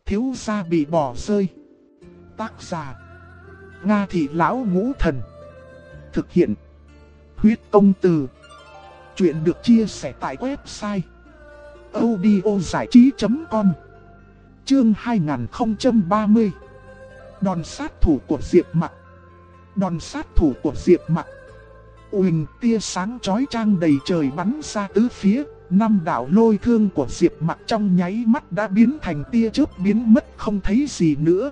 Thiếu gia bị bỏ rơi. Tác giả Nga Thị Lão Ngũ Thần. Thực hiện Huyết Công Từ. Chuyện được chia sẻ tại website audiozảichí.com. Chương 2030. Đòn sát thủ của Diệp Mặc. Đòn sát thủ của Diệp Mặc. Uỳnh, tia sáng chói chang đầy trời bắn ra tứ phía. Năm đạo lôi thương của Diệp Mặc trong nháy mắt đã biến thành tia chớp biến mất không thấy gì nữa.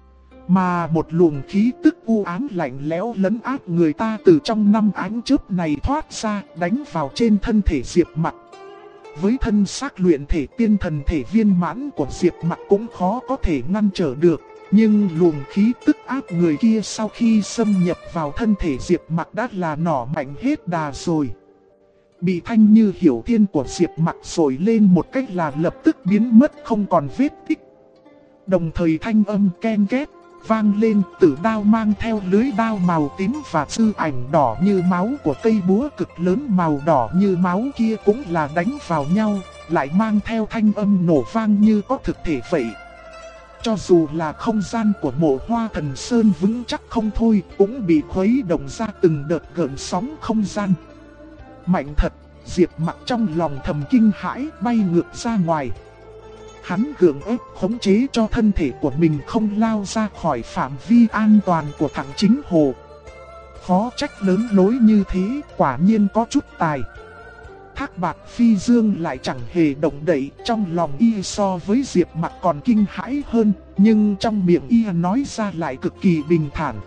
Mà một luồng khí tức u ám lạnh lẽo lấn áp người ta từ trong năm ánh chớp này thoát ra, đánh vào trên thân thể Diệp Mặc. Với thân xác luyện thể tiên thần thể viên mãn của Diệp Mặc cũng khó có thể ngăn trở được. Nhưng luồng khí tức áp người kia sau khi xâm nhập vào thân thể Diệp Mặc đã là nỏ mạnh hết đà rồi. Bị thanh như hiểu thiên của Diệp Mặc sổi lên một cách là lập tức biến mất không còn vết tích. Đồng thời thanh âm ken két vang lên, tử đao mang theo lưới đao màu tím và dư ảnh đỏ như máu của cây búa cực lớn màu đỏ như máu kia cũng là đánh vào nhau, lại mang theo thanh âm nổ vang như có thực thể vậy. Cho dù là không gian của Mộ Hoa Thần Sơn vững chắc không thôi, cũng bị khuấy động ra từng đợt gợn sóng không gian. Mạnh thật, Diệp Mặc trong lòng thầm kinh hãi bay ngược ra ngoài. Hắn gượng ép khống chế cho thân thể của mình không lao ra khỏi phạm vi an toàn của thẳng chính hồ. Khó trách lớn lối như thế, quả nhiên có chút tài. Thác Bạt Phi Dương lại chẳng hề động đậy, trong lòng y so với Diệp Mặc còn kinh hãi hơn, nhưng trong miệng y nói ra lại cực kỳ bình thản.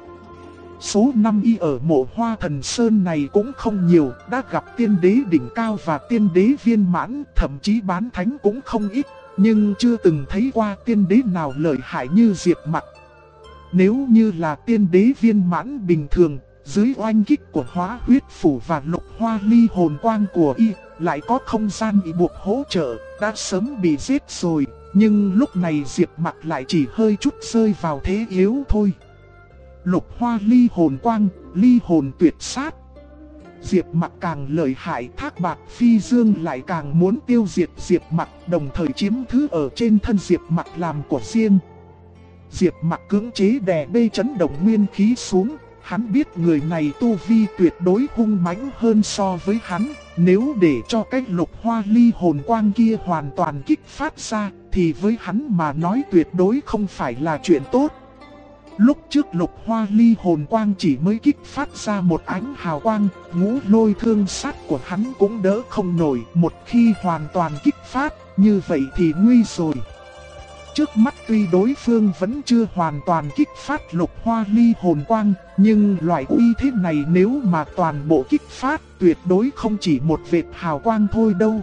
Số năm y ở Mộ Hoa Thần Sơn này cũng không nhiều, đã gặp tiên đế đỉnh cao và tiên đế viên mãn, thậm chí bán thánh cũng không ít, nhưng chưa từng thấy qua tiên đế nào lợi hại như Diệp Mặc. Nếu như là tiên đế viên mãn bình thường, dưới oanh kích của Hóa Huyết Phủ và Lục Hoa Ly hồn quang của y, lại có không gian y buộc hỗ trợ, đã sớm bị giết rồi, nhưng lúc này Diệp Mặc lại chỉ hơi chút rơi vào thế yếu thôi. Lục Hoa Ly hồn quang, ly hồn tuyệt sát. Diệp Mặc càng lợi hại, Thác Bạt Phi Dương lại càng muốn tiêu diệt Diệp Mặc, đồng thời chiếm thứ ở trên thân Diệp Mặc làm của riêng. Diệp Mặc cưỡng chế đè bê chấn động nguyên khí xuống, hắn biết người này tu vi tuyệt đối hung mãnh hơn so với hắn, nếu để cho cái Lục Hoa Ly hồn quang kia hoàn toàn kích phát ra, thì với hắn mà nói tuyệt đối không phải là chuyện tốt. Lúc trước Lục Hoa Ly hồn quang chỉ mới kích phát ra một ánh hào quang, ngũ lôi thương sát của hắn cũng đỡ không nổi, một khi hoàn toàn kích phát, như vậy thì nguy rồi. Trước mắt tuy đối phương vẫn chưa hoàn toàn kích phát Lục Hoa Ly hồn quang, nhưng loại uy thế này nếu mà toàn bộ kích phát, tuyệt đối không chỉ một vệt hào quang thôi đâu.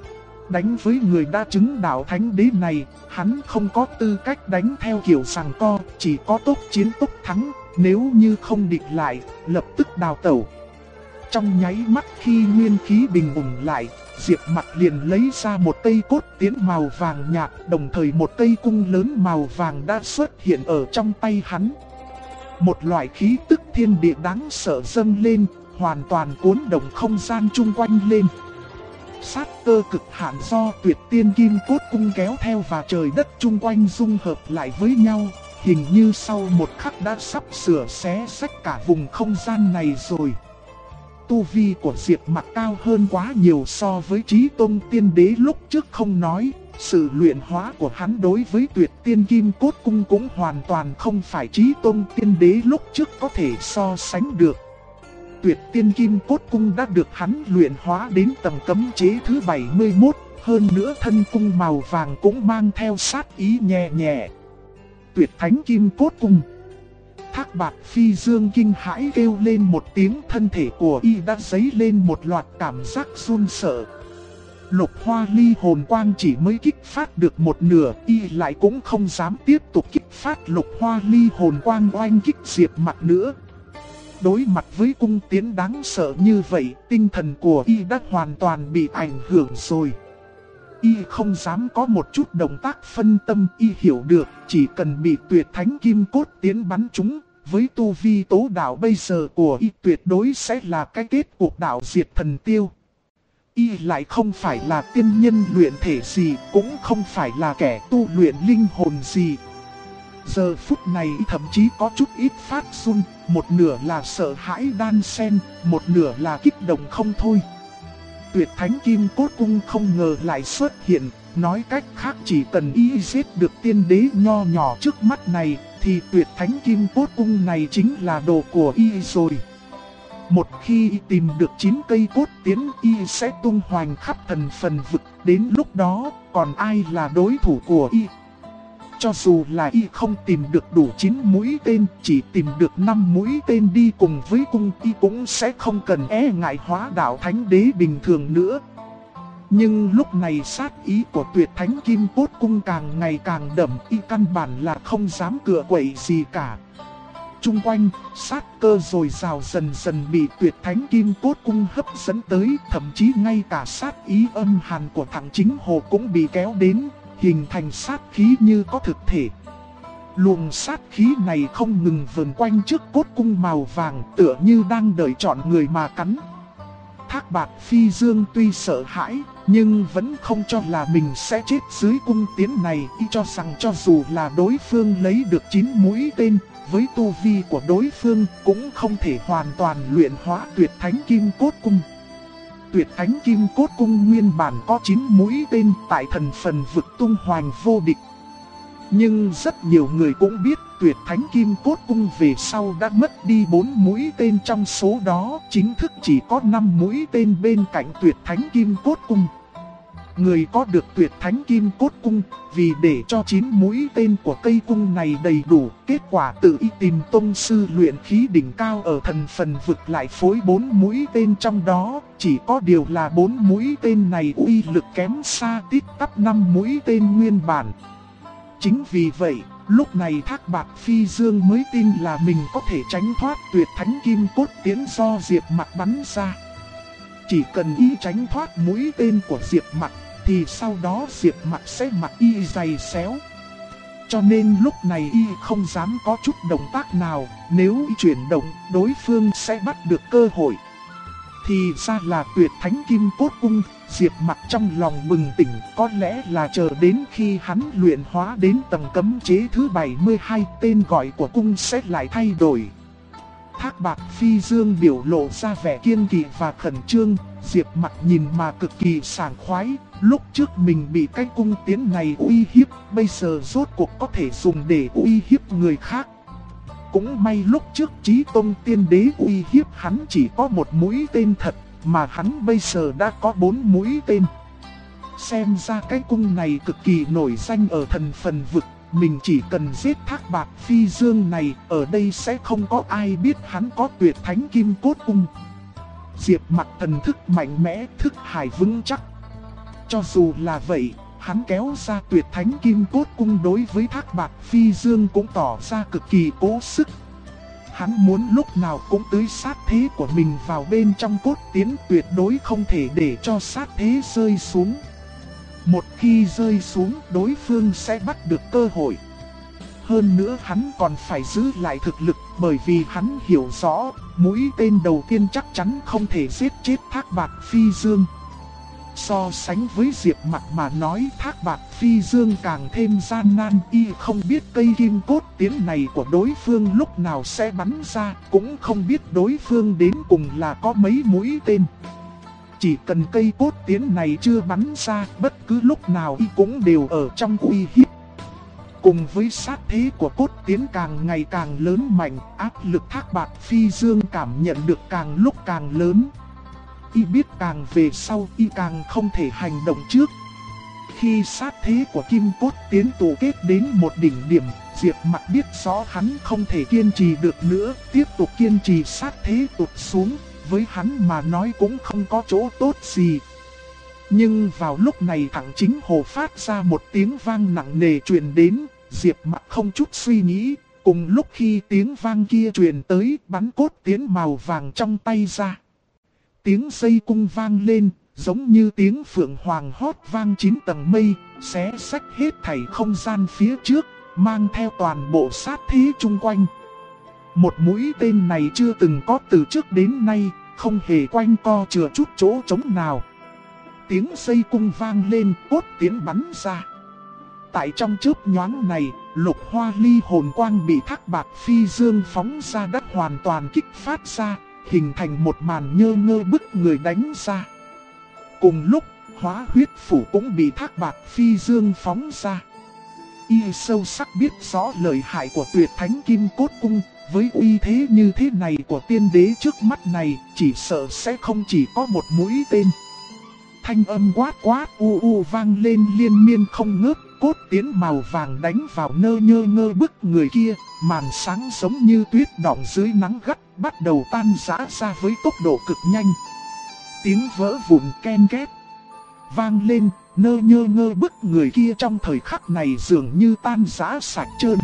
Đánh với người đã chứng đạo thánh đế này, hắn không có tư cách đánh theo kiểu giằng co, chỉ có tốc chiến tốc thắng, nếu như không địch lại, lập tức đào tẩu. Trong nháy mắt khi nguyên khí bình ổn lại, Diệp Mặc liền lấy ra một cây cốt tiến màu vàng nhạt, đồng thời một cây cung lớn màu vàng đã xuất hiện ở trong tay hắn. Một loại khí tức thiên địa đáng sợ dâng lên, hoàn toàn cuốn động không gian chung quanh lên. Sát cơ cực hạn do Tuyệt Tiên Kim Cốt Cung kéo theo và trời đất chung quanh dung hợp lại với nhau, hình như sau một khắc đã sắp sửa xé rách cả vùng không gian này rồi. Tu vi của Diệp Mặc cao hơn quá nhiều so với Chí Tôn Tiên Đế lúc trước không nói, sự luyện hóa của hắn đối với Tuyệt Tiên Kim Cốt Cung cũng hoàn toàn không phải Chí Tôn Tiên Đế lúc trước có thể so sánh được. Tuyệt Tiên Kim Cốt Cung đã được hắn luyện hóa đến tầng cấm chế thứ 71, hơn nữa thân cung màu vàng cũng mang theo sát ý nhẹ nhẹ. Tuyệt Thánh Kim Cốt Cung. Thác Bạt Phi Dương kinh hãi kêu lên một tiếng, thân thể của y đã dấy lên một loạt cảm giác run sợ. Lục Hoa Ly hồn quang chỉ mới kích phát được một nửa, y lại cũng không dám tiếp tục kích phát Lục Hoa Ly hồn quang oanh kích Diệp Mặc nữa. Đối mặt với cung tiến đáng sợ như vậy, tinh thần của y đã hoàn toàn bị ảnh hưởng rồi. Y không dám có một chút động tác phân tâm, y hiểu được chỉ cần bị Tuyệt Thánh Kim Cốt tiến bắn trúng, với tu vi tố đạo bây giờ của y tuyệt đối sẽ là cái kết cuộc đạo diệt thần tiêu. Y lại không phải là tiên nhân luyện thể gì, cũng không phải là kẻ tu luyện linh hồn gì. Giờ phút này thậm chí có chút ít phát run, một nửa là sợ hãi đan xen, một nửa là kích động không thôi. Tuyệt thánh kim cốt cung không ngờ lại xuất hiện, nói cách khác chỉ cần y giết được tiên đế nho nhỏ trước mắt này, thì tuyệt thánh kim cốt cung này chính là đồ của y rồi. Một khi y tìm được 9 cây cốt tiến, y sẽ tung hoành khắp thần phần vực, đến lúc đó còn ai là đối thủ của y. Cho dù là y không tìm được đủ 9 mũi tên, chỉ tìm được 5 mũi tên đi cùng với cung, y cũng sẽ không cần e ngại hóa đạo thánh đế bình thường nữa. Nhưng lúc này sát ý của tuyệt thánh kim cốt cung càng ngày càng đậm, y căn bản là không dám cựa quậy gì cả. Trung quanh, sát cơ dồi dào dần dần bị tuyệt thánh kim cốt cung hấp dẫn tới, thậm chí ngay cả sát ý âm hàn của thằng chính hồ cũng bị kéo đến, hình thành sát khí như có thực thể. Luồng sát khí này không ngừng vờn quanh trước cốt cung màu vàng, tựa như đang đợi chọn người mà cắn. Thác Bạt Phi Dương tuy sợ hãi, nhưng vẫn không cho là mình sẽ chết dưới cung tiến này, y cho rằng cho dù là đối phương lấy được 9 mũi tên, với tu vi của đối phương cũng không thể hoàn toàn luyện hóa tuyệt thánh kim cốt cung. Tuyệt thánh kim cốt cung nguyên bản có 9 mũi tên tại thần phần vực tung hoành vô địch. Nhưng rất nhiều người cũng biết tuyệt thánh kim cốt cung về sau đã mất đi 4 mũi tên, trong số đó chính thức chỉ có 5 mũi tên bên cạnh tuyệt thánh kim cốt cung. Người có được tuyệt thánh kim cốt cung, vì để cho 9 mũi tên của cây cung này đầy đủ, kết quả tự y tìm tông sư luyện khí đỉnh cao ở thần phần vực lại phối 4 mũi tên trong đó, chỉ có điều là 4 mũi tên này uy lực kém xa tít tắp 5 mũi tên nguyên bản. Chính vì vậy, lúc này Thác Bạt Phi Dương mới tin là mình có thể tránh thoát tuyệt thánh kim cốt tiến do Diệp Mặc bắn ra. Chỉ cần y tránh thoát mũi tên của Diệp Mặc, thì sau đó Diệp Mặc sẽ mặc y giày xéo. Cho nên lúc này y không dám có chút động tác nào, nếu y chuyển động, đối phương sẽ bắt được cơ hội. Thì ra là tuyệt thánh kim cốt cung. Diệp Mặc trong lòng bừng tỉnh, có lẽ là chờ đến khi hắn luyện hóa đến tầng cấm chế thứ 72, tên gọi của cung sẽ lại thay đổi. Thác Bạt Phi Dương biểu lộ ra vẻ kiêng kỵ và khẩn trương, Diệp Mặc nhìn mà cực kỳ sảng khoái, lúc trước mình bị cái cung tiến này uy hiếp, bây giờ rốt cuộc có thể dùng để uy hiếp người khác. Cũng may lúc trước Chí Tôn Tiên Đế uy hiếp hắn chỉ có 1 mũi tên thật, mà hắn bây giờ đã có 4 mũi tên. Xem ra cái cung này cực kỳ nổi danh ở thần phần vực, mình chỉ cần giết Thác Bạt Phi Dương này, ở đây sẽ không có ai biết hắn có tuyệt thánh kim cốt cung. Diệp Mặc thần thức mạnh mẽ, thức hải vững chắc. Cho dù là vậy, hắn kéo ra tuyệt thánh kim cốt cung đối với Thác Bạt Phi Dương cũng tỏ ra cực kỳ cố sức. Hắn muốn lúc nào cũng tưới sát thế của mình vào bên trong cốt tiến, tuyệt đối không thể để cho sát thế rơi xuống. Một khi rơi xuống, đối phương sẽ bắt được cơ hội. Hơn nữa hắn còn phải giữ lại thực lực, bởi vì hắn hiểu rõ, mũi tên đầu tiên chắc chắn không thể giết chết Thác Bạt Phi Dương. So sánh với Diệp Mặc mà nói, Thác Bạt Phi Dương càng thêm gian nan, y không biết cây kim cốt tiến này của đối phương lúc nào sẽ bắn ra, cũng không biết đối phương đến cùng là có mấy mũi tên. Chỉ cần cây cốt tiến này chưa bắn ra, bất cứ lúc nào y cũng đều ở trong uy hiếp. Cùng với sát thế của cốt tiến càng ngày càng lớn mạnh, áp lực Thác Bạt Phi Dương cảm nhận được càng lúc càng lớn. Y biết càng về sau y càng không thể hành động trước. Khi sát thế của kim cốt tiến tụ kết đến một đỉnh điểm, Diệp Mặc biết rõ hắn không thể kiên trì được nữa, tiếp tục kiên trì sát thế tụt xuống, với hắn mà nói cũng không có chỗ tốt gì. Nhưng vào lúc này thẳng chính hồ phát ra một tiếng vang nặng nề truyền đến, Diệp Mặc không chút suy nghĩ, cùng lúc khi tiếng vang kia truyền tới, bắn cốt tiến màu vàng trong tay ra. Tiếng dây cung vang lên, giống như tiếng phượng hoàng hót vang 9 tầng mây, xé rách hết thảy không gian phía trước, mang theo toàn bộ sát thế chung quanh. Một mũi tên này chưa từng có từ trước đến nay, không hề quanh co chừa chút chỗ trống nào. tiếng dây cung vang lên, cốt tiến bắn ra. Tại trong chớp nhoáng này, lục hoa ly hồn quang bị Thác Bạt Phi Dương phóng ra đất hoàn toàn kích phát ra, hình thành một màn nhơ ngơ bức người đánh ra. Cùng lúc, Hóa huyết phủ cũng bị Thác Bạt Phi Dương phóng ra. Y sâu sắc biết rõ lợi hại của tuyệt thánh kim cốt cung, với uy thế như thế này của tiên đế trước mắt này, chỉ sợ sẽ không chỉ có một mũi tên. Thanh âm quát quát u u vang lên liên miên không ngớt, cốt tiến màu vàng đánh vào nhơ ngơ bức người kia, màn sáng giống như tuyết đọng dưới nắng gắt, bắt đầu tan rã ra với tốc độ cực nhanh. Tiếng vỡ vụn ken két vang lên, nhơ ngơ bức người kia trong thời khắc này dường như tan rã sạch trơn.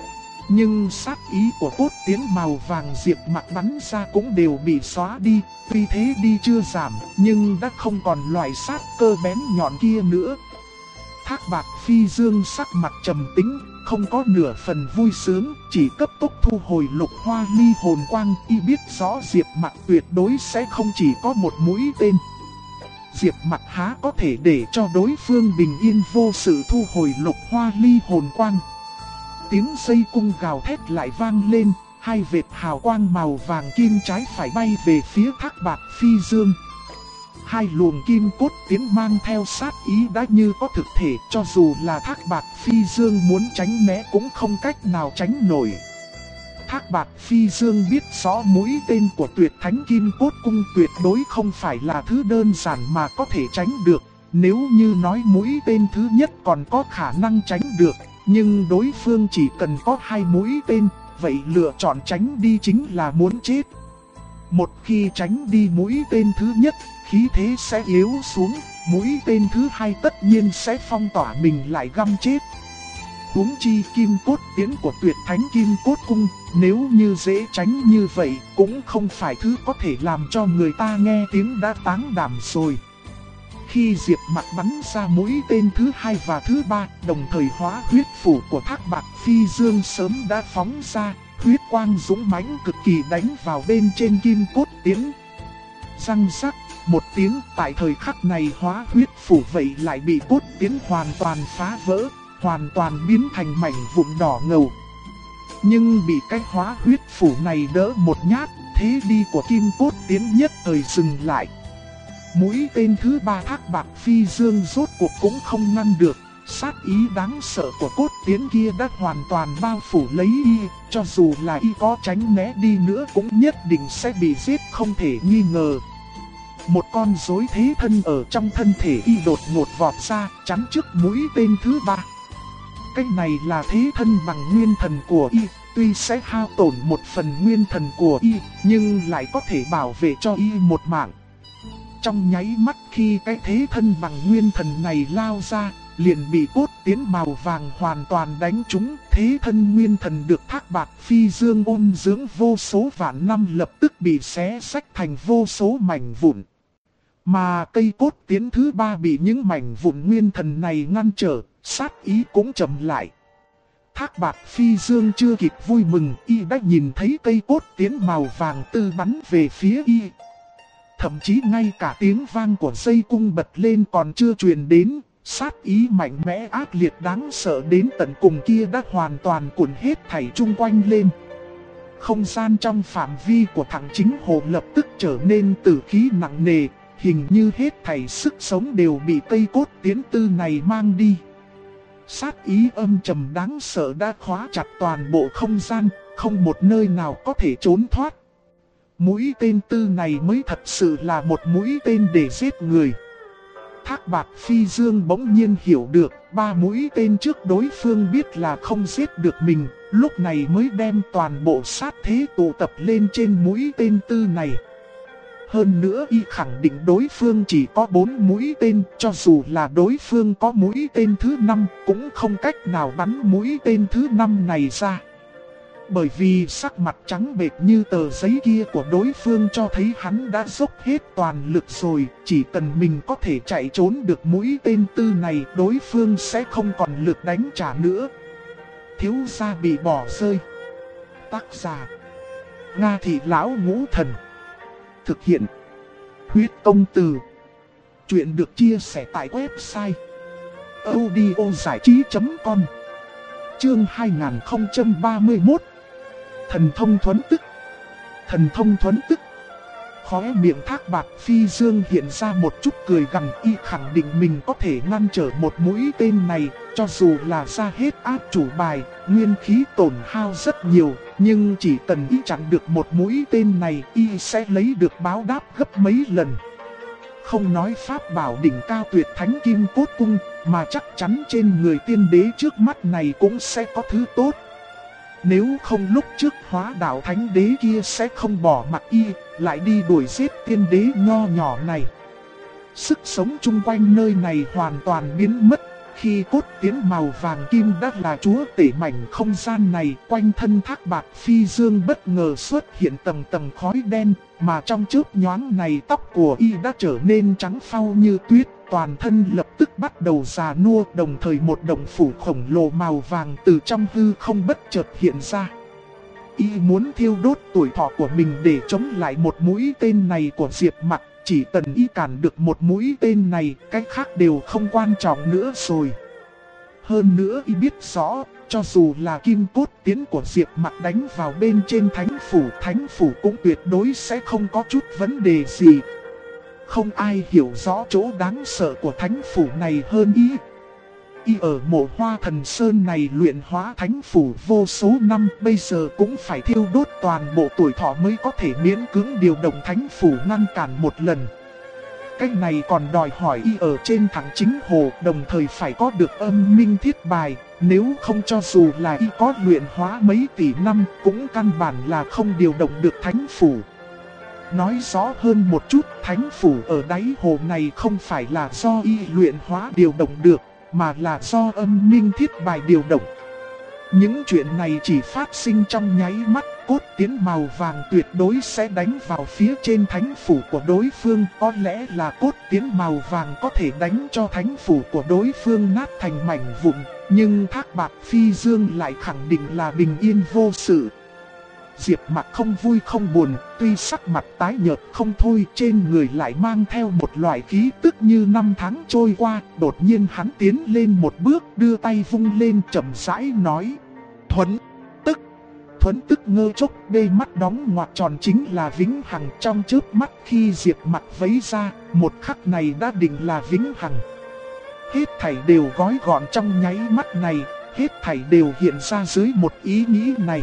Nhưng sát ý của cốt tiến màu vàng Diệp Mặc bắn ra cũng đều bị xóa đi, tuy thế đi chưa giảm, nhưng đã không còn loại sát cơ bén nhọn kia nữa. Thác Bạt Phi Dương sắc mặt trầm tĩnh, không có nửa phần vui sướng, chỉ cấp tốc thu hồi lục hoa ly hồn quang, y biết rõ Diệp Mặc tuyệt đối sẽ không chỉ có một mũi tên. Diệp Mặc há có thể để cho đối phương bình yên vô sự thu hồi lục hoa ly hồn quang. Tiếng dây cung gào thét lại vang lên, hai vệt hào quang màu vàng kim trái phải bay về phía Thác Bạt Phi Dương. Hai luồng kim cốt tiến mang theo sát ý đã như có thực thể, cho dù là Thác Bạt Phi Dương muốn tránh né cũng không cách nào tránh nổi. Thác Bạt Phi Dương biết rõ mũi tên của tuyệt thánh kim cốt cung tuyệt đối không phải là thứ đơn giản mà có thể tránh được. Nếu như nói mũi tên thứ nhất còn có khả năng tránh được, nhưng đối phương chỉ cần có hai mũi tên, vậy lựa chọn tránh đi chính là muốn chết. Một khi tránh đi mũi tên thứ nhất, khí thế sẽ yếu xuống, mũi tên thứ hai tất nhiên sẽ phong tỏa mình lại găm chết. Huống chi kim cốt tiến của tuyệt thánh kim cốt cung, nếu như dễ tránh như vậy, cũng không phải thứ có thể làm cho người ta nghe tiếng đã táng đảm rồi. Khi Diệp Mặc bắn ra mũi tên thứ hai và thứ ba, đồng thời hóa huyết phủ của Thác Bạt Phi Dương sớm đã phóng ra, huyết quang dũng mãnh cực kỳ đánh vào bên trên kim cốt tiến. Răng rắc, một tiếng, tại thời khắc này hóa huyết phủ vậy lại bị cốt tiến hoàn toàn phá vỡ, hoàn toàn biến thành mảnh vụn đỏ ngầu. Nhưng bị cái hóa huyết phủ này đỡ một nhát, thế đi của kim cốt tiến nhất thời dừng lại. Mũi tên thứ ba Thác Bạt Phi Dương rốt cuộc cũng không ngăn được, sát ý đáng sợ của cốt tiến kia đã hoàn toàn bao phủ lấy y, cho dù là y có tránh né đi nữa cũng nhất định sẽ bị giết không thể nghi ngờ. Một con rối thế thân ở trong thân thể y đột ngột vọt ra, chắn trước mũi tên thứ ba. Cái này là thế thân bằng nguyên thần của y, tuy sẽ hao tổn một phần nguyên thần của y, nhưng lại có thể bảo vệ cho y một mạng. Trong nháy mắt khi cái thế thân bằng nguyên thần này lao ra, liền bị cốt tiến màu vàng hoàn toàn đánh trúng. Thế thân nguyên thần được Thác Bạt Phi Dương ôn dưỡng vô số vạn năm lập tức bị xé rách thành vô số mảnh vụn. Mà cây cốt tiến thứ ba bị những mảnh vụn nguyên thần này ngăn trở, sát ý cũng chậm lại. Thác Bạt Phi Dương chưa kịp vui mừng, y đã nhìn thấy cây cốt tiến màu vàng tư bắn về phía y. Thậm chí ngay cả tiếng vang của dây cung bật lên còn chưa truyền đến, sát ý mạnh mẽ ác liệt đáng sợ đến tận cùng kia đã hoàn toàn cuốn hết thảy chung quanh lên. Không gian trong phạm vi của Thẳng Chính Hồ lập tức trở nên tử khí nặng nề, hình như hết thảy sức sống đều bị cây cốt tiến tư này mang đi. Sát ý âm trầm đáng sợ đã khóa chặt toàn bộ không gian, không một nơi nào có thể trốn thoát. Mũi tên tư này mới thật sự là một mũi tên để giết người. Thác Bạt Phi Dương bỗng nhiên hiểu được, ba mũi tên trước đối phương biết là không giết được mình, lúc này mới đem toàn bộ sát thế tụ tập lên trên mũi tên tư này. Hơn nữa y khẳng định đối phương chỉ có 4 mũi tên, cho dù là đối phương có mũi tên thứ 5 cũng không cách nào bắn mũi tên thứ 5 này ra. Bởi vì sắc mặt trắng bệch như tờ giấy kia của đối phương cho thấy hắn đã dốc hết toàn lực rồi, chỉ cần mình có thể chạy trốn được mũi tên tư này, đối phương sẽ không còn lực đánh trả nữa. Thiếu gia bị bỏ rơi. Tác giả: Nga Thị Lão Ngũ Thần. Thực hiện: Huyết Công Từ. Chuyện được chia sẻ tại website audiozảichí.com. Chương 2031. Thần thông thuấn tức. Thần thông thuấn tức. Khóe miệng Thác Bạt Phi Dương hiện ra một chút cười gằn, y khẳng định mình có thể ngăn trở một mũi tên này, cho dù là ra hết át chủ bài, nguyên khí tổn hao rất nhiều, nhưng chỉ cần y chặn được một mũi tên này, y sẽ lấy được báo đáp gấp mấy lần. Không nói pháp bảo đỉnh cao tuyệt thánh kim cốt cung, mà chắc chắn trên người tiên đế trước mắt này cũng sẽ có thứ tốt. Nếu không lúc trước Hóa Đạo thánh đế kia sẽ không bỏ mặc y, lại đi đuổi giết tiên đế nho nhỏ này. Sức sống chung quanh nơi này hoàn toàn biến mất. Khi cốt tiến màu vàng kim đã là chúa tể mảnh không gian này, quanh thân Thác Bạt Phi Dương bất ngờ xuất hiện tầng tầng khói đen, mà trong chớp nhoáng này tóc của y đã trở nên trắng phau như tuyết, toàn thân lập tức bắt đầu già nua, đồng thời một động phủ khổng lồ màu vàng từ trong hư không bất chợt hiện ra. Y muốn thiêu đốt tuổi thọ của mình để chống lại một mũi tên này của Diệp Mặc. Chỉ cần y cản được một mũi tên này, cái khác đều không quan trọng nữa rồi. Hơn nữa y biết rõ, cho dù là kim cốt tiến của Diệp Mặc đánh vào bên trên thánh phủ cũng tuyệt đối sẽ không có chút vấn đề gì. Không ai hiểu rõ chỗ đáng sợ của thánh phủ này hơn y. Y ở Mộ Hoa Thần Sơn này luyện hóa thánh phủ vô số năm, bây giờ cũng phải thiêu đốt toàn bộ tuổi thọ mới có thể miễn cưỡng điều động thánh phủ ngăn cản một lần. Cách này còn đòi hỏi y ở trên thẳng chính hồ, đồng thời phải có được âm minh thiết bài, nếu không cho dù là y có luyện hóa mấy tỷ năm cũng căn bản là không điều động được thánh phủ. Nói rõ hơn một chút, thánh phủ ở đáy hồ này không phải là do y luyện hóa điều động được, mà là do âm minh thiết bài điều động. Những chuyện này chỉ phát sinh trong nháy mắt, cốt tiến màu vàng tuyệt đối sẽ đánh vào phía trên thánh phủ của đối phương. Có lẽ là cốt tiến màu vàng có thể đánh cho thánh phủ của đối phương nát thành mảnh vụn, nhưng Thác Bạt Phi Dương lại khẳng định là bình yên vô sự. Diệp Mặc không vui không buồn, tuy sắc mặt tái nhợt không thôi, trên người lại mang theo một loại khí tức như năm tháng trôi qua. Đột nhiên hắn tiến lên một bước, đưa tay vung lên chậm rãi nói: thuấn tức. Thuấn tức ngơ chốc, đôi mắt đóng ngoặc tròn chính là vĩnh hằng. Trong chớp mắt khi Diệp Mặc vấy ra, một khắc này đã định là vĩnh hằng. Hết thảy đều gói gọn trong nháy mắt này, hết thảy đều hiện ra dưới một ý nghĩ này.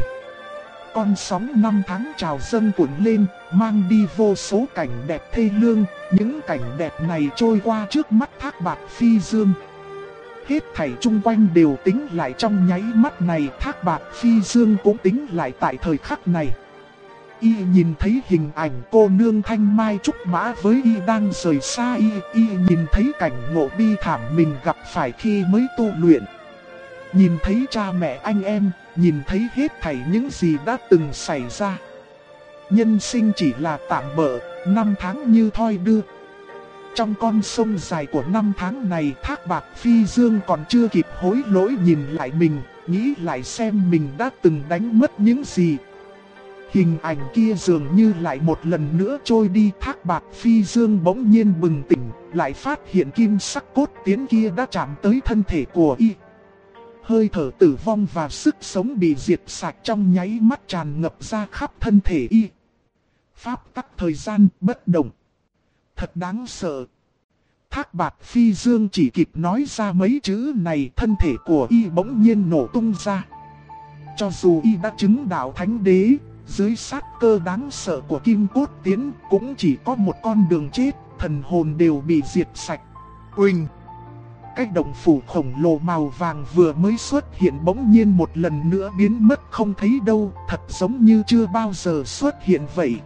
Con sóng năm tháng trào dâng cuộn lên, mang đi vô số cảnh đẹp thê lương. Những cảnh đẹp này trôi qua trước mắt Thác Bạt Phi Dương. Hết thảy chung quanh đều tính lại trong nháy mắt này, Thác Bạt Phi Dương cũng tính lại tại thời khắc này. Y nhìn thấy hình ảnh cô nương Thanh Mai Trúc Mã với y đang rời xa y nhìn thấy cảnh ngộ bi thảm mình gặp phải khi mới tu luyện. Nhìn thấy cha mẹ anh em, nhìn thấy hết thảy những gì đã từng xảy ra. Nhân sinh chỉ là tạm bợ, năm tháng như thoi đưa. Trong con sông dài của năm tháng này, Thác Bạt Phi Dương còn chưa kịp hối lỗi, nhìn lại mình, nghĩ lại xem mình đã từng đánh mất những gì. Hình ảnh kia dường như lại một lần nữa trôi đi. Thác Bạt Phi Dương bỗng nhiên bừng tỉnh, lại phát hiện kim sắc cốt tiến kia đã chạm tới thân thể của y. Hơi thở tử vong và sức sống bị diệt sạch trong nháy mắt tràn ngập ra khắp thân thể y. Pháp tắc thời gian bất động. Thật đáng sợ. Thác Bạt Phi Dương chỉ kịp nói ra mấy chữ này, thân thể của y bỗng nhiên nổ tung ra. Cho dù y đã chứng đạo thánh đế, dưới sát cơ đáng sợ của kim cốt tiến cũng chỉ có một con đường chết, thần hồn đều bị diệt sạch. Uỳnh! Cái động phủ khổng lồ màu vàng vừa mới xuất hiện bỗng nhiên một lần nữa biến mất không thấy đâu, thật giống như chưa bao giờ xuất hiện vậy.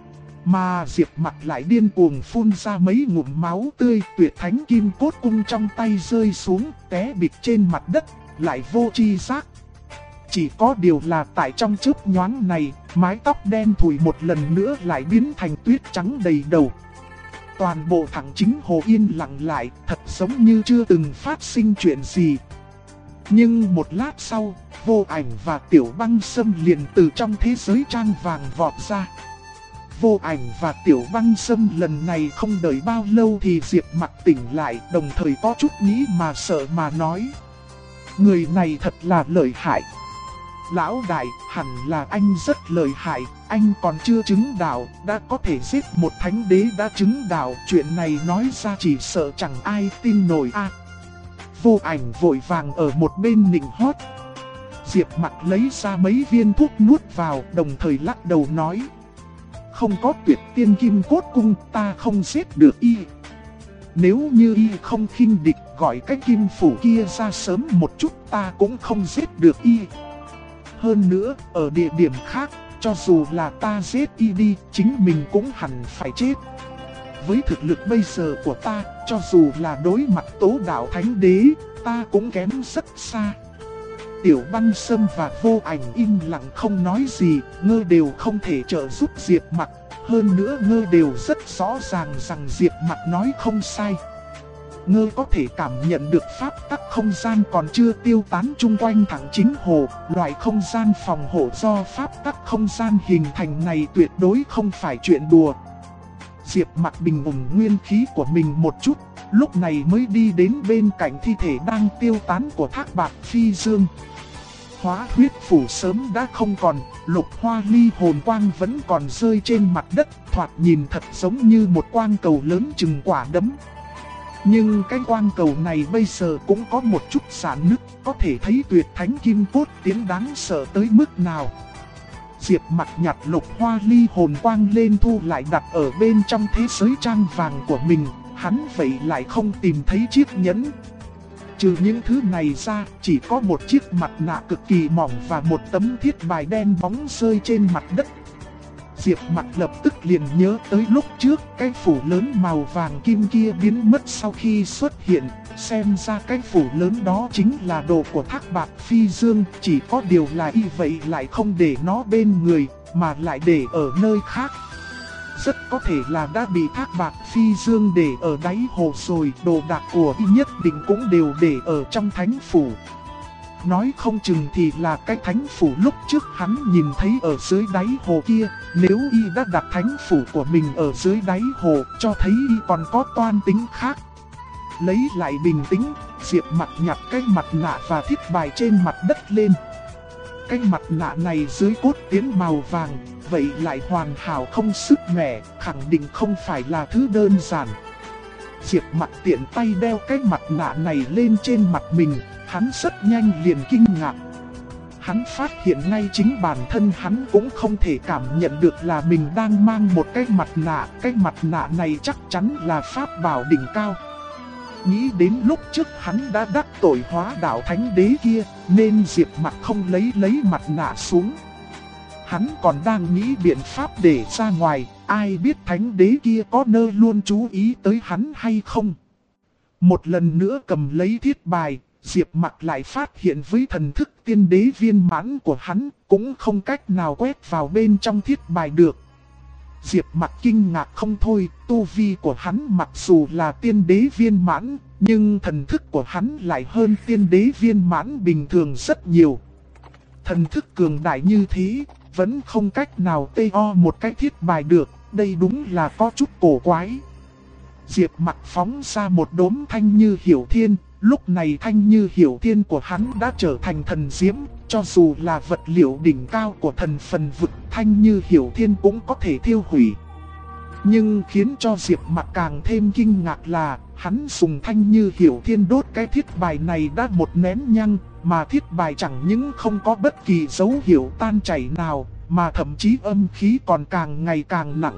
Mà Diệp Mặc lại điên cuồng phun ra mấy ngụm máu tươi, tuyệt thánh kim cốt cung trong tay rơi xuống, té bịch trên mặt đất, lại vô tri giác. Chỉ có điều là tại trong chớp nhoáng này, mái tóc đen thủi một lần nữa lại biến thành tuyết trắng đầy đầu. Toàn bộ thẳng chính hồ yên lặng lại, thật giống như chưa từng phát sinh chuyện gì. Nhưng một lát sau, Vô Ảnh và Tiểu Băng Sâm liền từ trong thế giới trang vàng vọt ra. Vô Ảnh và Tiểu Băng Sâm lần này không đợi bao lâu thì Diệp Mặc tỉnh lại, đồng thời có chút nghĩ mà sợ mà nói. Người này thật là lợi hại. Lão đại, hẳn là anh rất lợi hại, anh còn chưa chứng đạo, đã có thể giết một thánh đế đã chứng đạo, chuyện này nói ra chỉ sợ chẳng ai tin nổi a. Vô Ảnh vội vàng ở một bên nịnh hót. Diệp Mặc lấy ra mấy viên thuốc nuốt vào, đồng thời lắc đầu nói. Không có Tuyệt Tiên Kim Cốt Cung, ta không giết được y. Nếu như y không khinh địch, gọi cái kim phủ kia ra sớm một chút, ta cũng không giết được y. Hơn nữa, ở địa điểm khác, cho dù là ta giết y đi, chính mình cũng hẳn phải chết. Với thực lực bây giờ của ta, cho dù là đối mặt Tố Đạo Thánh Đế, ta cũng kém rất xa. Tiểu Băng Sâm và Vô Ảnh im lặng không nói gì, Ngơ đều không thể trợ giúp Diệp Mặc. Hơn nữa Ngơ đều rất rõ ràng rằng Diệp Mặc nói không sai. Ngơ có thể cảm nhận được pháp tắc không gian còn chưa tiêu tán chung quanh thẳng chính hồ. Loại không gian phòng hộ do pháp tắc không gian hình thành này tuyệt đối không phải chuyện đùa. Diệp Mặc bình ổn nguyên khí của mình một chút, lúc này mới đi đến bên cạnh thi thể đang tiêu tán của Thác Bạt Phi Dương. Hóa huyết phủ sớm đã không còn, lục hoa ly hồn quang vẫn còn rơi trên mặt đất, thoạt nhìn thật giống như một quang cầu lớn chừng quả đấm. Nhưng cái quang cầu này bây giờ cũng có một chút rạn nứt, có thể thấy Tuyệt Thánh Kim Cốt Tiến đáng sợ tới mức nào. Diệp Mặc nhặt lục hoa ly hồn quang lên thu lại đặt ở bên trong thế giới trang vàng của mình, hắn vậy lại không tìm thấy chiếc nhẫn. Trừ những thứ này ra, chỉ có một chiếc mặt nạ cực kỳ mỏng và một tấm thiết bài đen bóng rơi trên mặt đất. Diệp Mặc lập tức liền nhớ tới lúc trước cái phủ lớn màu vàng kim kia biến mất sau khi xuất hiện. Xem ra cái phủ lớn đó chính là đồ của Thác Bạt Phi Dương, chỉ có điều là y vậy lại không để nó bên người, mà lại để ở nơi khác. Rất có thể là đã bị Thác Bạt Phi Dương để ở đáy hồ rồi, đồ đạc của y nhất định cũng đều để ở trong thánh phủ. Nói không chừng thì là cái thánh phủ lúc trước hắn nhìn thấy ở dưới đáy hồ kia, nếu y đã đặt thánh phủ của mình ở dưới đáy hồ, cho thấy y còn có toan tính khác. Lấy lại bình tĩnh, Diệp Mặc nhặt cái mặt nạ và thiết bài trên mặt đất lên. Cái mặt nạ này dưới cốt tiến màu vàng, vậy lại hoàn hảo không sức mẻ, khẳng định không phải là thứ đơn giản. Diệp Mặc tiện tay đeo cái mặt nạ này lên trên mặt mình, hắn rất nhanh liền kinh ngạc. Hắn phát hiện ngay chính bản thân hắn cũng không thể cảm nhận được là mình đang mang một cái mặt nạ này chắc chắn là pháp bảo đỉnh cao. Nghĩ đến lúc trước hắn đã đắc tội Hóa Đạo Thánh Đế kia, nên Diệp Mặc không lấy mặt nạ xuống. Hắn còn đang nghĩ biện pháp để ra ngoài, ai biết Thánh Đế kia có nơ luôn chú ý tới hắn hay không. Một lần nữa cầm lấy thiết bài, Diệp Mặc lại phát hiện với thần thức tiên đế viên mãn của hắn, cũng không cách nào quét vào bên trong thiết bài được. Diệp Mặc kinh ngạc không thôi, tu vi của hắn mặc dù là tiên đế viên mãn, nhưng thần thức của hắn lại hơn tiên đế viên mãn bình thường rất nhiều. Thần thức cường đại như thế, vẫn không cách nào TO một cái thiết bài được, đây đúng là có chút cổ quái. Diệp Mặc phóng ra một đốm thanh như hiểu thiên, lúc này thanh như hiểu thiên của hắn đã trở thành thần diễm, cho dù là vật liệu đỉnh cao của thần phần vực, thanh như hiểu thiên cũng có thể thiêu hủy. Nhưng khiến cho Diệp Mặc càng thêm kinh ngạc là, hắn dùng thanh như hiểu thiên đốt cái thiết bài này đã một nén nhang, mà thiết bài chẳng những không có bất kỳ dấu hiệu tan chảy nào, mà thậm chí âm khí còn càng ngày càng nặng.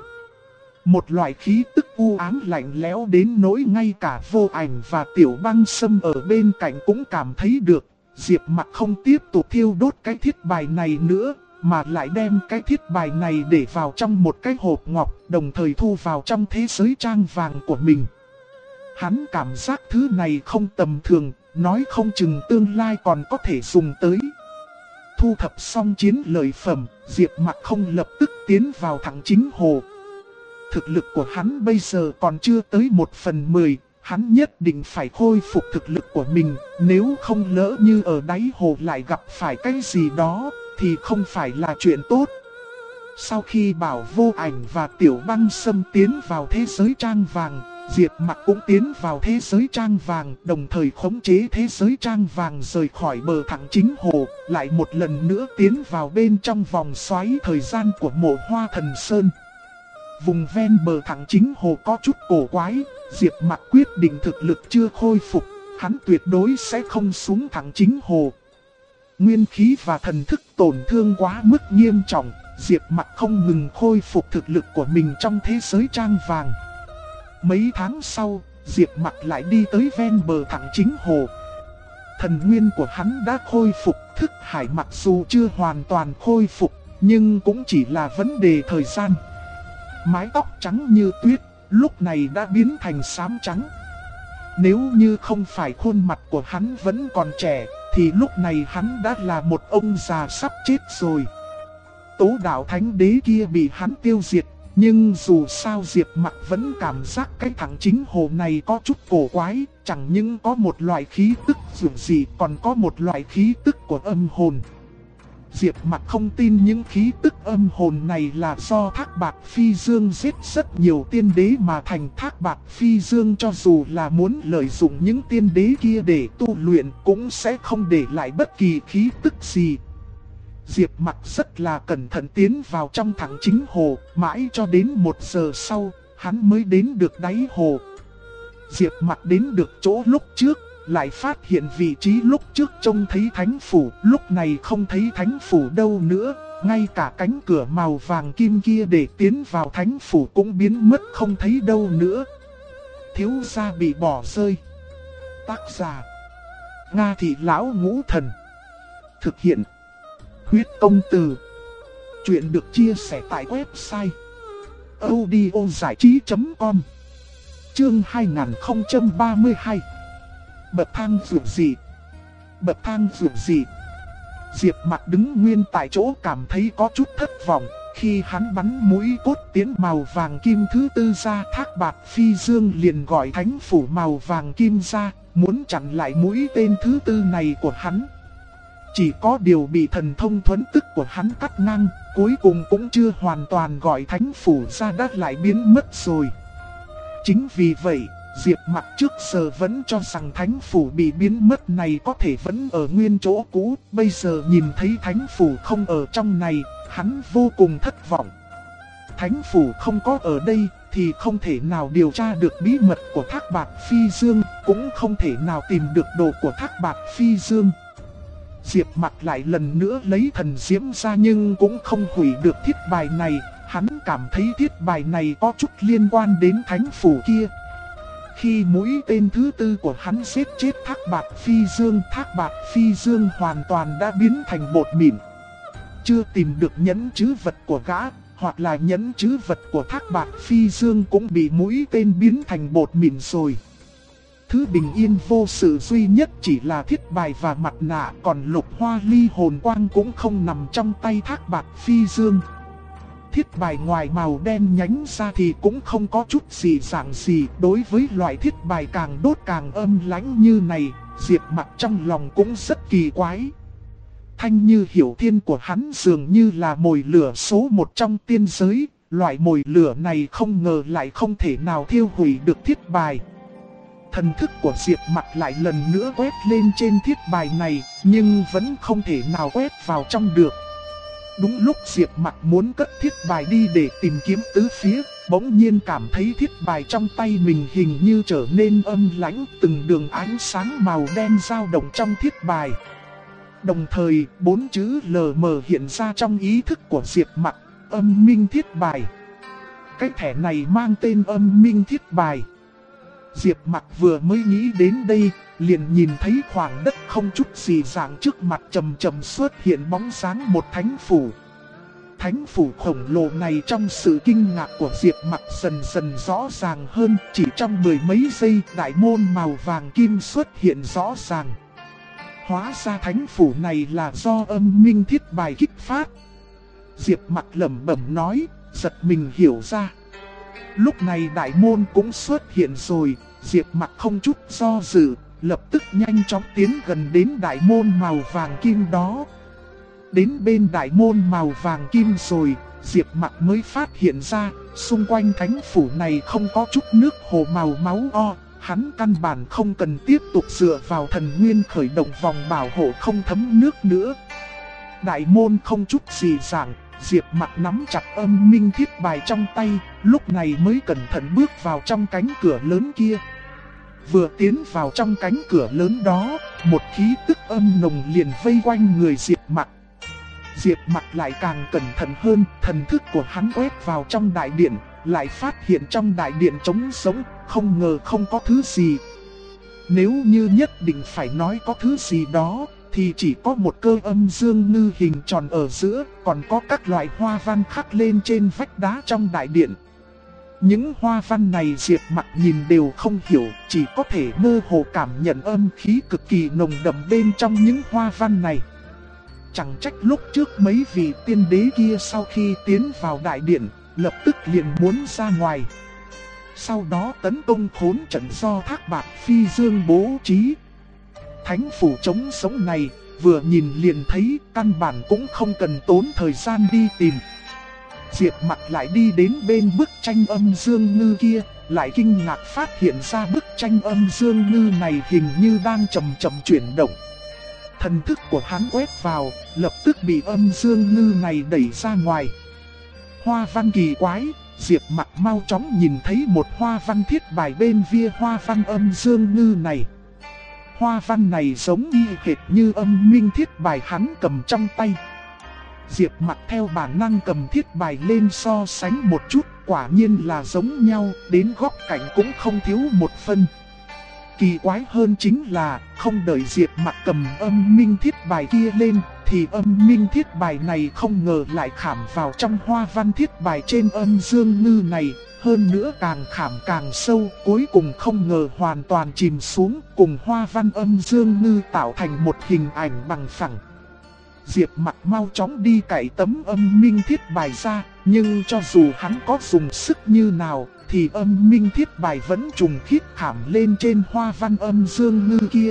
Một loại khí tức u ám lạnh lẽo đến nỗi ngay cả Vô Ảnh và Tiểu Băng Sâm ở bên cạnh cũng cảm thấy được. Diệp Mặc không tiếp tục thiêu đốt cái thiết bài này nữa, mà lại đem cái thiết bài này để vào trong một cái hộp ngọc, đồng thời thu vào trong thế giới trang vàng của mình. Hắn cảm giác thứ này không tầm thường, nói không chừng tương lai còn có thể dùng tới. Thu thập xong chiến lợi phẩm, Diệp Mặc không lập tức tiến vào thẳng chính hồ. Thực lực của hắn bây giờ còn chưa tới 1/10, hắn nhất định phải khôi phục thực lực của mình, nếu không lỡ như ở đáy hồ lại gặp phải cái gì đó, thì không phải là chuyện tốt. Sau khi Bảo Vô Ảnh và Tiểu Băng Sâm tiến vào thế giới trang vàng, Diệp Mặc cũng tiến vào thế giới trang vàng, đồng thời khống chế thế giới trang vàng rời khỏi bờ thẳng chính hồ, lại một lần nữa tiến vào bên trong vòng xoáy thời gian của Mộ Hoa Thần Sơn. Vùng ven bờ thẳng chính hồ có chút cổ quái, Diệp Mặc quyết định thực lực chưa khôi phục, hắn tuyệt đối sẽ không xuống thẳng chính hồ. Nguyên khí và thần thức tổn thương quá mức nghiêm trọng, Diệp Mặc không ngừng khôi phục thực lực của mình trong thế giới trang vàng. Mấy tháng sau, Diệp Mặc lại đi tới ven bờ thẳng chính hồ. Thần nguyên của hắn đã khôi phục, thức hải mặc dù chưa hoàn toàn khôi phục, nhưng cũng chỉ là vấn đề thời gian. Mái tóc trắng như tuyết, lúc này đã biến thành xám trắng. Nếu như không phải khuôn mặt của hắn vẫn còn trẻ, thì lúc này hắn đã là một ông già sắp chết rồi. Tố đạo thánh đế kia bị hắn tiêu diệt, nhưng dù sao Diệp Mặc vẫn cảm giác cái thẳng chính hồ này có chút cổ quái, chẳng những có một loại khí tức dữ dị, còn có một loại khí tức của âm hồn. Diệp Mặc không tin những khí tức âm hồn này là do Thác Bạt Phi Dương giết rất nhiều tiên đế mà thành. Thác Bạt Phi Dương cho dù là muốn lợi dụng những tiên đế kia để tu luyện cũng sẽ không để lại bất kỳ khí tức gì. Diệp Mặc rất là cẩn thận tiến vào trong thẳng chính hồ, mãi cho đến 1 giờ sau, hắn mới đến được đáy hồ. Diệp Mặc đến được chỗ lúc trước, lại phát hiện vị trí lúc trước trông thấy thánh phủ, lúc này không thấy thánh phủ đâu nữa, ngay cả cánh cửa màu vàng kim kia để tiến vào thánh phủ cũng biến mất không thấy đâu nữa. Thiếu gia bị bỏ rơi. Tác giả: Nga Thị Lão Ngũ Thần. Thực hiện: Huyết Công Từ. Chuyện được chia sẻ tại website audiozảichí.com. Chương 2032. Bậc thang dữ dị. Bậc thang dữ dị. Diệp Mặc đứng nguyên tại chỗ cảm thấy có chút thất vọng. Khi hắn bắn mũi cốt tiến màu vàng kim thứ 4 ra, Thác Bạt Phi Dương liền gọi thánh phủ màu vàng kim ra, muốn chặn lại mũi tên thứ 4 này của hắn. Chỉ có điều bị thần thông thuẫn tức của hắn cắt ngang, cuối cùng cũng chưa hoàn toàn gọi thánh phủ ra đã lại biến mất rồi. Chính vì vậy, Diệp Mặc trước giờ vẫn cho rằng thánh phủ bị biến mất này có thể vẫn ở nguyên chỗ cũ, bây giờ nhìn thấy thánh phủ không ở trong này, hắn vô cùng thất vọng. Thánh phủ không có ở đây thì không thể nào điều tra được bí mật của Thác Bạt Phi Dương, cũng không thể nào tìm được đồ của Thác Bạt Phi Dương. Diệp Mặc lại lần nữa lấy thần diễm ra nhưng cũng không hủy được thiết bài này, hắn cảm thấy thiết bài này có chút liên quan đến thánh phủ kia. Khi mũi tên thứ 4 của hắn giết chết Thác Bạt Phi Dương, Thác Bạt Phi Dương hoàn toàn đã biến thành bột mịn. Chưa tìm được nhẫn trữ vật của gã, hoặc là nhẫn trữ vật của Thác Bạt Phi Dương cũng bị mũi tên biến thành bột mịn rồi. Thứ bình yên vô sự duy nhất chỉ là thiết bài và mặt nạ, còn Lục Hoa Ly hồn quang cũng không nằm trong tay Thác Bạt Phi Dương. Thiết bài ngoài màu đen nhánh ra thì cũng không có chút gì dạng gì, đối với loại thiết bài càng đốt càng âm lãnh như này, Diệp Mặc trong lòng cũng rất kỳ quái. Thanh Như Hiểu Thiên của hắn dường như là mồi lửa số 1 trong tiên giới, loại mồi lửa này không ngờ lại không thể nào thiêu hủy được thiết bài. Thần thức của Diệp Mặc lại lần nữa quét lên trên thiết bài này, nhưng vẫn không thể nào quét vào trong được. Đúng lúc Diệp Mặc muốn cất thiết bài đi để tìm kiếm tứ phía, bỗng nhiên cảm thấy thiết bài trong tay mình hình như trở nên âm lãnh, từng đường ánh sáng màu đen dao động trong thiết bài. Đồng thời, 4 chữ lờ mờ hiện ra trong ý thức của Diệp Mặc: Âm Minh Thiết Bài. Cái thẻ này mang tên Âm Minh Thiết Bài. Diệp Mặc vừa mới nghĩ đến đây, liền nhìn thấy khoảng đất không chút gì dạng trước mặt chậm chậm xuất hiện bóng dáng một thánh phủ. Thánh phủ khổng lồ này trong sự kinh ngạc của Diệp Mặc dần dần rõ ràng hơn, chỉ trong 10 mấy giây đại môn màu vàng kim xuất hiện rõ ràng. Hóa ra thánh phủ này là do âm minh thiết bài kích phát. Diệp Mặc lẩm bẩm nói, giật mình hiểu ra. Lúc này đại môn cũng xuất hiện rồi, Diệp Mặc không chút do dự, lập tức nhanh chóng tiến gần đến đại môn màu vàng kim đó. Đến bên đại môn màu vàng kim rồi, Diệp Mặc mới phát hiện ra, xung quanh thánh phủ này không có chút nước hồ màu máu o. Hắn căn bản không cần tiếp tục dựa vào thần nguyên khởi động vòng bảo hộ không thấm nước nữa. Đại môn không chút gì dạng, Diệp Mặc nắm chặt âm minh thiết bài trong tay, lúc này mới cẩn thận bước vào trong cánh cửa lớn kia. Vừa tiến vào trong cánh cửa lớn đó, một khí tức âm nồng liền vây quanh người Diệp Mặc. Diệp Mặc lại càng cẩn thận hơn, thần thức của hắn quét vào trong đại điện, lại phát hiện trong đại điện trống rỗng, không ngờ không có thứ gì. Nếu như nhất định phải nói có thứ gì đó, thì chỉ có một cơ âm dương ngư hình tròn ở giữa, còn có các loại hoa văn khắc lên trên vách đá trong đại điện. Những hoa văn này Diệp Mặc nhìn đều không hiểu, chỉ có thể mơ hồ cảm nhận âm khí cực kỳ nồng đậm bên trong những hoa văn này. Chẳng trách lúc trước mấy vị tiên đế kia sau khi tiến vào đại điện, lập tức liền muốn ra ngoài. Sau đó tấn công khốn trận do Thác Bạt Phi Dương bố trí. Thánh phủ trống sống này, vừa nhìn liền thấy căn bản cũng không cần tốn thời gian đi tìm. Diệp Mặc lại đi đến bên bức tranh âm dương ngư kia, lại kinh ngạc phát hiện ra bức tranh âm dương ngư này hình như đang chậm chậm chuyển động. Thần thức của hắn quét vào, lập tức bị âm dương ngư này đẩy ra ngoài. Hoa văn kỳ quái, Diệp Mặc mau chóng nhìn thấy một hoa văn thiết bài bên via hoa văn âm dương ngư này. Hoa văn này giống y hệt như âm minh thiết bài hắn cầm trong tay. Diệp Mặc theo bản năng cầm thiết bài lên so sánh một chút, quả nhiên là giống nhau, đến góc cạnh cũng không thiếu một phân. Kỳ quái hơn chính là, không đợi Diệp Mặc cầm âm minh thiết bài kia lên, thì âm minh thiết bài này không ngờ lại khảm vào trong hoa văn thiết bài trên âm dương ngư này. Hơn nữa càng khảm càng sâu, cuối cùng không ngờ hoàn toàn chìm xuống, cùng hoa văn âm dương ngư tạo thành một hình ảnh bằng phẳng. Diệp Mặc mau chóng đi cạy tấm âm minh thiết bài ra, nhưng cho dù hắn có dùng sức như nào, thì âm minh thiết bài vẫn trùng khít khảm lên trên hoa văn âm dương ngư kia.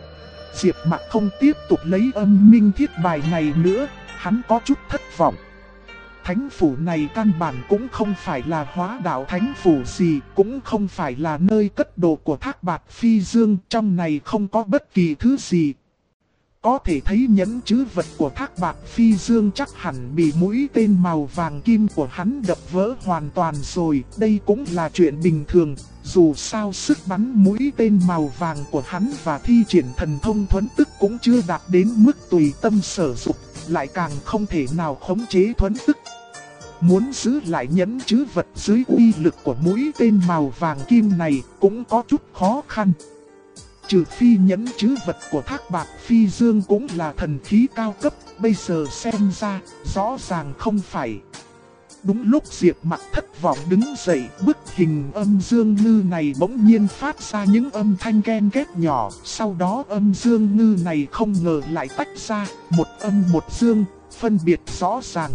Diệp Mặc không tiếp tục lấy âm minh thiết bài này nữa, hắn có chút thất vọng. Thánh phủ này căn bản cũng không phải là Hóa Đạo thánh phủ gì, cũng không phải là nơi cất đồ của Thác Bạt Phi Dương, trong này không có bất kỳ thứ gì. Có thể thấy nhẫn trữ vật của Thác Bạt Phi Dương chắc hẳn bị mũi tên màu vàng kim của hắn đập vỡ hoàn toàn rồi, đây cũng là chuyện bình thường. Dù sao sức bắn mũi tên màu vàng của hắn và thi triển thần thông thuẫn tức cũng chưa đạt đến mức tùy tâm sở dụng, lại càng không thể nào khống chế thuẫn tức. Muốn giữ lại nhẫn trữ vật dưới uy lực của mũi tên màu vàng kim này cũng có chút khó khăn. Trừ phi nhẫn trữ vật của Thác Bạt Phi Dương cũng là thần khí cao cấp, bây giờ xem ra rõ ràng không phải. Đúng lúc Diệp Mặc thất vọng đứng dậy, bức hình âm dương ngư này bỗng nhiên phát ra những âm thanh ken két nhỏ. Sau đó âm dương ngư này không ngờ lại tách ra, một âm một dương, phân biệt rõ ràng.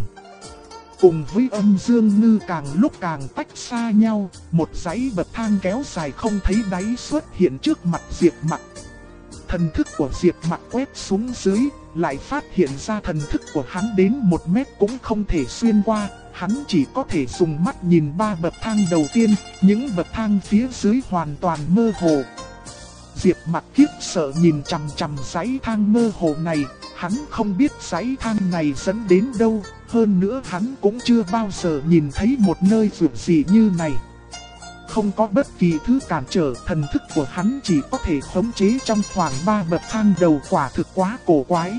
Cùng với âm dương ngư càng lúc càng tách xa nhau, một dãy bậc thang kéo dài không thấy đáy xuất hiện trước mặt Diệp Mặc. Thần thức của Diệp Mặc quét xuống dưới, lại phát hiện ra thần thức của hắn đến 1 mét cũng không thể xuyên qua, hắn chỉ có thể dùng mắt nhìn 3 bậc thang đầu tiên, những bậc thang phía dưới hoàn toàn mơ hồ. Diệp Mặc khiếp sợ nhìn chằm chằm dãy thang mơ hồ này, hắn không biết dãy thang này dẫn đến đâu, hơn nữa hắn cũng chưa bao giờ nhìn thấy một nơi vượt gì như này. Không có bất kỳ thứ cản trở, thần thức của hắn chỉ có thể khống chế trong khoảng 3 bậc thang đầu, quả thực quá cổ quái.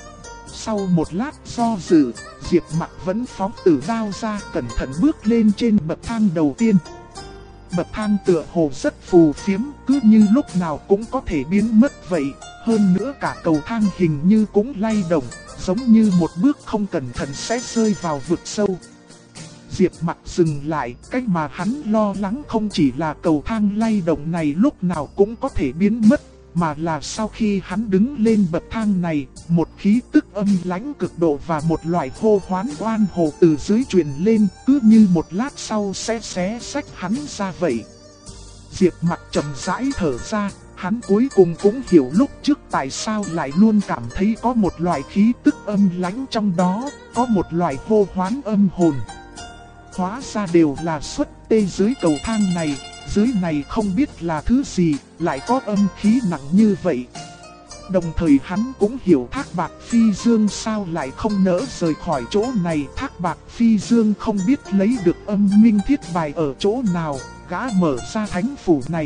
Sau một lát do dự, Diệp Mặc vẫn phóng tử đao ra, cẩn thận bước lên trên bậc thang đầu tiên. Bậc thang tựa hồ rất phù phiếm, cứ như lúc nào cũng có thể biến mất vậy. Hơn nữa cả cầu thang hình như cũng lay động, giống như một bước không cẩn thận sẽ rơi vào vực sâu. Diệp Mặc dừng lại, cách mà hắn lo lắng không chỉ là cầu thang lay động này lúc nào cũng có thể biến mất, mà là sau khi hắn đứng lên bậc thang này, một khí tức âm lãnh cực độ và một loại hô hoán oan hồ từ dưới truyền lên, cứ như một lát sau sẽ xé xách hắn ra vậy. Diệp Mặc chậm rãi thở ra, Hắn cuối cùng cũng hiểu lúc trước tại sao lại luôn cảm thấy có một loại khí tức âm lãnh trong đó, có một loại hô hoán âm hồn. Hóa ra đều là xuất tê dưới cầu thang này, dưới này không biết là thứ gì, lại có âm khí nặng như vậy. Đồng thời hắn cũng hiểu Thác Bạt Phi Dương sao lại không nỡ rời khỏi chỗ này. Thác Bạt Phi Dương không biết lấy được âm minh thiết bài ở chỗ nào, gã mở ra thánh phủ này.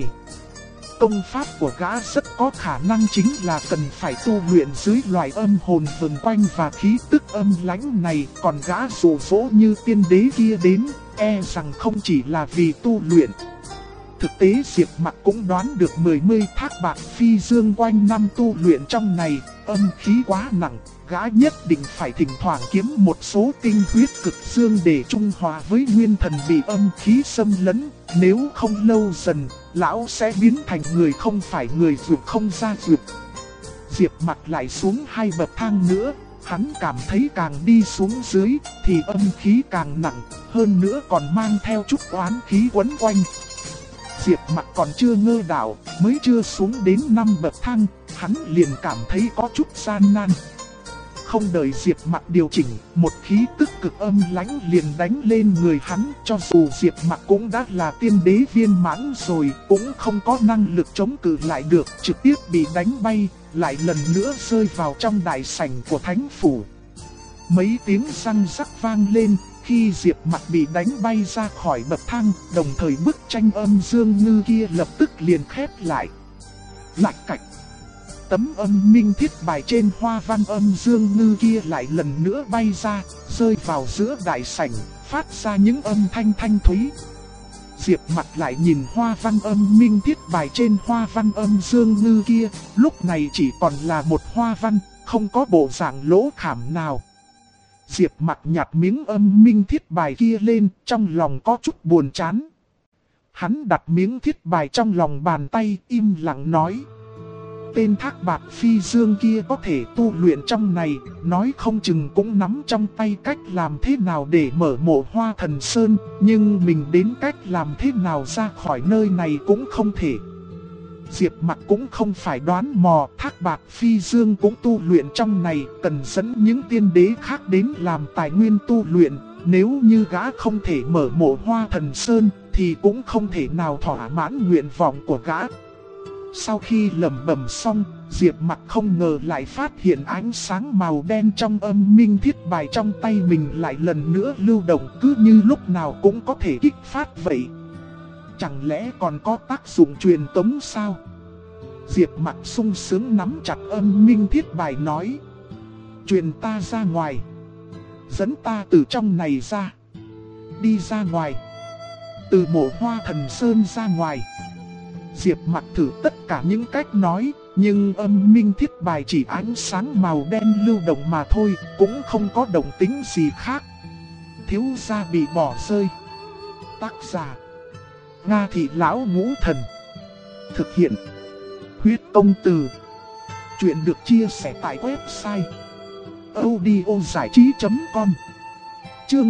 Công pháp của gã rất có khả năng chính là cần phải tu luyện dưới loại âm hồn vần quanh và khí tức âm lãnh này. Còn gã dụ dỗ như tiên đế kia đến, e rằng không chỉ là vì tu luyện. Thực tế Diệp Mặc cũng đoán được 10 Thác Bạt Phi Dương quanh năm tu luyện trong này, âm khí quá nặng, gã nhất định phải thỉnh thoảng kiếm một số tinh huyết cực dương để trung hòa với nguyên thần bị âm khí xâm lấn, nếu không lâu dần, lão sẽ biến thành người không phải người ruột không ra ruột. Diệp Mặc lại xuống 2 bậc thang nữa, hắn cảm thấy càng đi xuống dưới thì âm khí càng nặng, hơn nữa còn mang theo chút oán khí quấn quanh. Diệp Mặc còn chưa ngơ đạo, mới chưa xuống đến 5 bậc thang, hắn liền cảm thấy có chút gian nan. Không đợi Diệp Mặc điều chỉnh, một khí tức cực âm lãnh liền đánh lên người hắn. Cho dù Diệp Mặc cũng đã là tiên đế viên mãn rồi, cũng không có năng lực chống cự lại được, trực tiếp bị đánh bay, lại lần nữa rơi vào trong đại sảnh của thánh phủ. Mấy tiếng răng rắc vang lên. Khi Diệp Mặc bị đánh bay ra khỏi bậc thang, đồng thời bức tranh âm dương ngư kia lập tức liền khép lại. Lạch cạch. Tấm âm minh thiết bài trên hoa văn âm dương ngư kia lại lần nữa bay ra, rơi vào giữa đại sảnh, phát ra những âm thanh thanh thúy. Diệp Mặc lại nhìn hoa văn âm minh thiết bài trên hoa văn âm dương ngư kia, lúc này chỉ còn là một hoa văn, không có bộ dạng lỗ khảm nào. Diệp Mặc nhặt miếng âm minh thiết bài kia lên, trong lòng có chút buồn chán. Hắn đặt miếng thiết bài trong lòng bàn tay, im lặng nói. Tên Thác Bạt Phi Dương kia có thể tu luyện trong này, nói không chừng cũng nắm trong tay cách làm thế nào để mở mộ Hoa Thần Sơn, nhưng mình đến cách làm thế nào ra khỏi nơi này cũng không thể. Diệp Mặc cũng không phải đoán mò, Thác Bạt Phi Dương cũng tu luyện trong này, cần dẫn những tiên đế khác đến làm tài nguyên tu luyện. Nếu như gã không thể mở mộ Hoa Thần Sơn, thì cũng không thể nào thỏa mãn nguyện vọng của gã. Sau khi lẩm bẩm xong, Diệp Mặc không ngờ lại phát hiện ánh sáng màu đen trong âm minh thiết bài trong tay mình lại lần nữa lưu động, cứ như lúc nào cũng có thể kích phát vậy. Chẳng lẽ còn có tác dụng truyền tống sao? Diệp Mặc sung sướng nắm chặt âm minh thiết bài nói. Truyền ta ra ngoài. Dẫn ta từ trong này ra. Đi ra ngoài. Từ mộ Hoa Thần Sơn ra ngoài. Diệp Mặc thử tất cả những cách nói, nhưng âm minh thiết bài chỉ ánh sáng màu đen lưu động mà thôi, cũng không có động tĩnh gì khác. Thiếu gia bị bỏ rơi. Tác giả Nga Thị Lão Ngũ Thần. Thực hiện Huyết Công Từ. Chuyện được chia sẻ tại website audiozảichí.com. Chương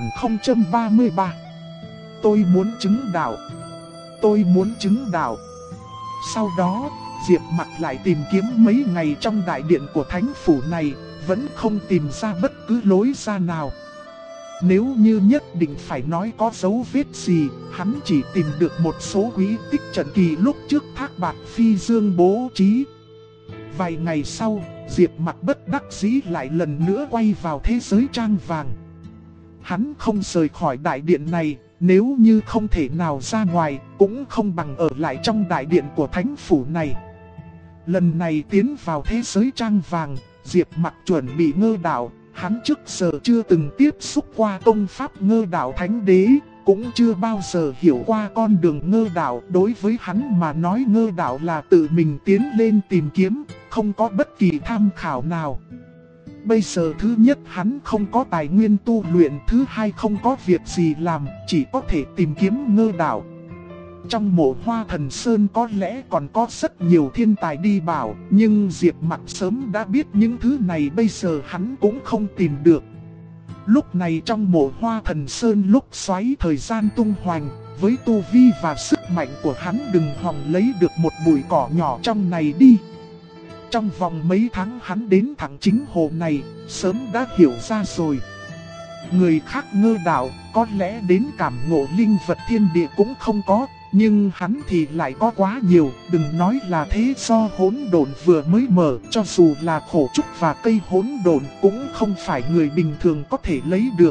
2033. Tôi muốn chứng đạo. Tôi muốn chứng đạo. Sau đó, Diệp Mặc lại tìm kiếm mấy ngày trong đại điện của thánh phủ này, vẫn không tìm ra bất cứ lối ra nào. Nếu như nhất định phải nói có dấu vết gì, hắn chỉ tìm được một số quý tích trận kỳ lúc trước Thác Bạt Phi Dương bố trí. Vài ngày sau, Diệp Mặc bất đắc dĩ lại lần nữa quay vào thế giới trang vàng. Hắn không rời khỏi đại điện này, nếu như không thể nào ra ngoài, cũng không bằng ở lại trong đại điện của thánh phủ này. Lần này tiến vào thế giới trang vàng, Diệp Mặc chuẩn bị ngơ đạo. Hắn trước giờ chưa từng tiếp xúc qua công pháp ngơ đạo thánh đế, cũng chưa bao giờ hiểu qua con đường ngơ đạo. Đối với hắn mà nói ngơ đạo là tự mình tiến lên tìm kiếm, không có bất kỳ tham khảo nào. Bây giờ thứ nhất hắn không có tài nguyên tu luyện, thứ hai không có việc gì làm, chỉ có thể tìm kiếm ngơ đạo. Trong mộ Hoa Thần Sơn có lẽ còn có rất nhiều thiên tài đi bảo, nhưng Diệp Mặc sớm đã biết những thứ này bây giờ hắn cũng không tìm được. Lúc này trong mộ Hoa Thần Sơn lúc xoáy thời gian tung hoành, với tu vi và sức mạnh của hắn đừng hòng lấy được một bụi cỏ nhỏ trong này đi. Trong vòng mấy tháng hắn đến thẳng chính hồ này, sớm đã hiểu ra rồi. Người khác ngơ đạo, có lẽ đến cảm ngộ linh vật thiên địa cũng không có, nhưng hắn thì lại có quá nhiều. Đừng nói là thế do hỗn độn vừa mới mở, cho dù là khổ trúc và cây hỗn độn cũng không phải người bình thường có thể lấy được.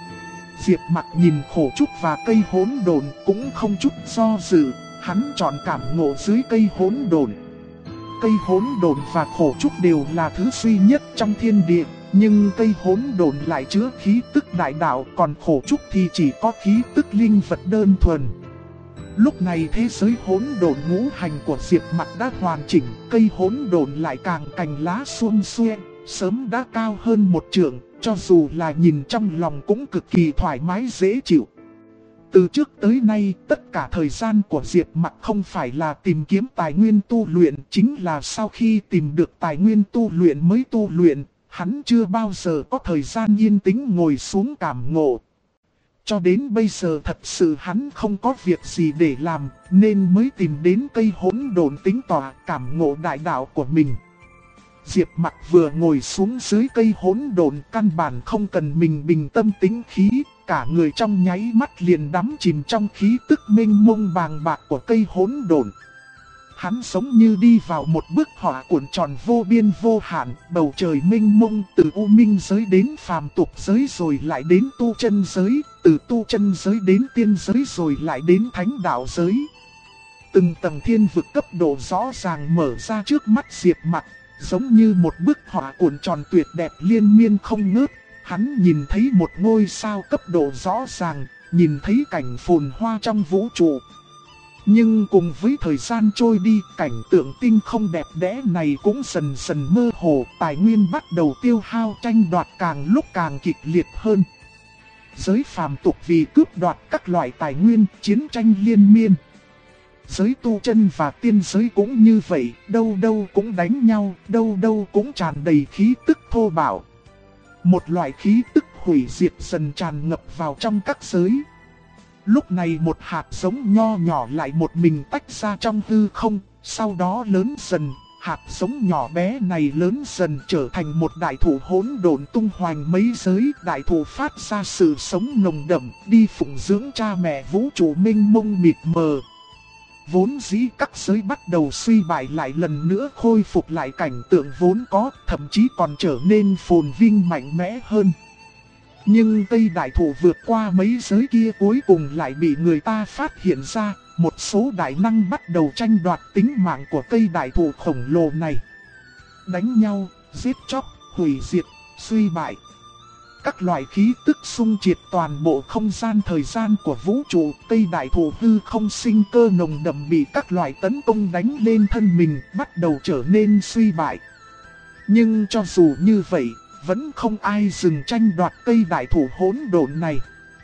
Diệp Mặc nhìn khổ trúc và cây hỗn độn cũng không chút do dự, hắn chọn cảm ngộ dưới cây hỗn độn. Cây hỗn độn và khổ trúc đều là thứ duy nhất trong thiên địa, nhưng cây hỗn độn lại chứa khí tức đại đạo, còn khổ trúc thì chỉ có khí tức linh vật đơn thuần. Lúc này thế giới hỗn độn ngũ hành của Diệp Mặc đã hoàn chỉnh, cây hỗn độn lại càng cành lá xuông xuê, sớm đã cao hơn một trượng, cho dù là nhìn trong lòng cũng cực kỳ thoải mái dễ chịu. Từ trước tới nay, tất cả thời gian của Diệp Mặc không phải là tìm kiếm tài nguyên tu luyện, chính là sau khi tìm được tài nguyên tu luyện mới tu luyện, hắn chưa bao giờ có thời gian yên tĩnh ngồi xuống cảm ngộ. Cho đến bây giờ thật sự hắn không có việc gì để làm, nên mới tìm đến cây hỗn độn tính tỏa cảm ngộ đại đạo của mình. Diệp Mặc vừa ngồi xuống dưới cây hỗn độn, căn bản không cần mình bình tâm tĩnh khí, cả người trong nháy mắt liền đắm chìm trong khí tức mênh mông bàng bạc của cây hỗn độn. Hắn giống như đi vào một bức họa cuộn tròn vô biên vô hạn, bầu trời mênh mông từ u minh giới đến phàm tục giới rồi lại đến tu chân giới, từ tu chân giới đến tiên giới rồi lại đến thánh đạo giới. Từng tầng thiên vực cấp độ rõ ràng mở ra trước mắt Diệp Mặc, giống như một bức họa cuộn tròn tuyệt đẹp liên miên không ngớt. Hắn nhìn thấy một ngôi sao cấp độ rõ ràng, nhìn thấy cảnh phồn hoa trong vũ trụ. Nhưng cùng với thời gian trôi đi, cảnh tượng tinh không đẹp đẽ này cũng dần dần mơ hồ, tài nguyên bắt đầu tiêu hao, tranh đoạt càng lúc càng kịch liệt hơn. Giới phàm tục vì cướp đoạt các loại tài nguyên, chiến tranh liên miên. Giới tu chân và tiên giới cũng như vậy, đâu đâu cũng đánh nhau, đâu đâu cũng tràn đầy khí tức thô bạo. Một loại khí tức hủy diệt dần tràn ngập vào trong các giới. Lúc này một hạt giống nho nhỏ lại một mình tách ra trong hư không, sau đó lớn dần, hạt giống nhỏ bé này lớn dần trở thành một đại thụ hỗn độn tung hoành mấy giới. Đại thụ phát ra sự sống nồng đậm, đi phụng dưỡng cha mẹ vũ trụ mênh mông mịt mờ. Vốn dĩ các giới bắt đầu suy bại lại lần nữa khôi phục lại cảnh tượng vốn có, thậm chí còn trở nên phồn vinh mạnh mẽ hơn. Nhưng cây đại thụ vượt qua mấy giới kia cuối cùng lại bị người ta phát hiện ra, một số đại năng bắt đầu tranh đoạt tính mạng của cây đại thụ khổng lồ này. Đánh nhau, giết chóc, hủy diệt, suy bại. Các loại khí tức xung triệt toàn bộ không gian thời gian của vũ trụ, cây đại thụ hư không sinh cơ nồng đậm bị các loại tấn công đánh lên thân mình, bắt đầu trở nên suy bại. Nhưng cho dù như vậy, vẫn không ai dừng tranh đoạt cây đại thụ hỗn độn này.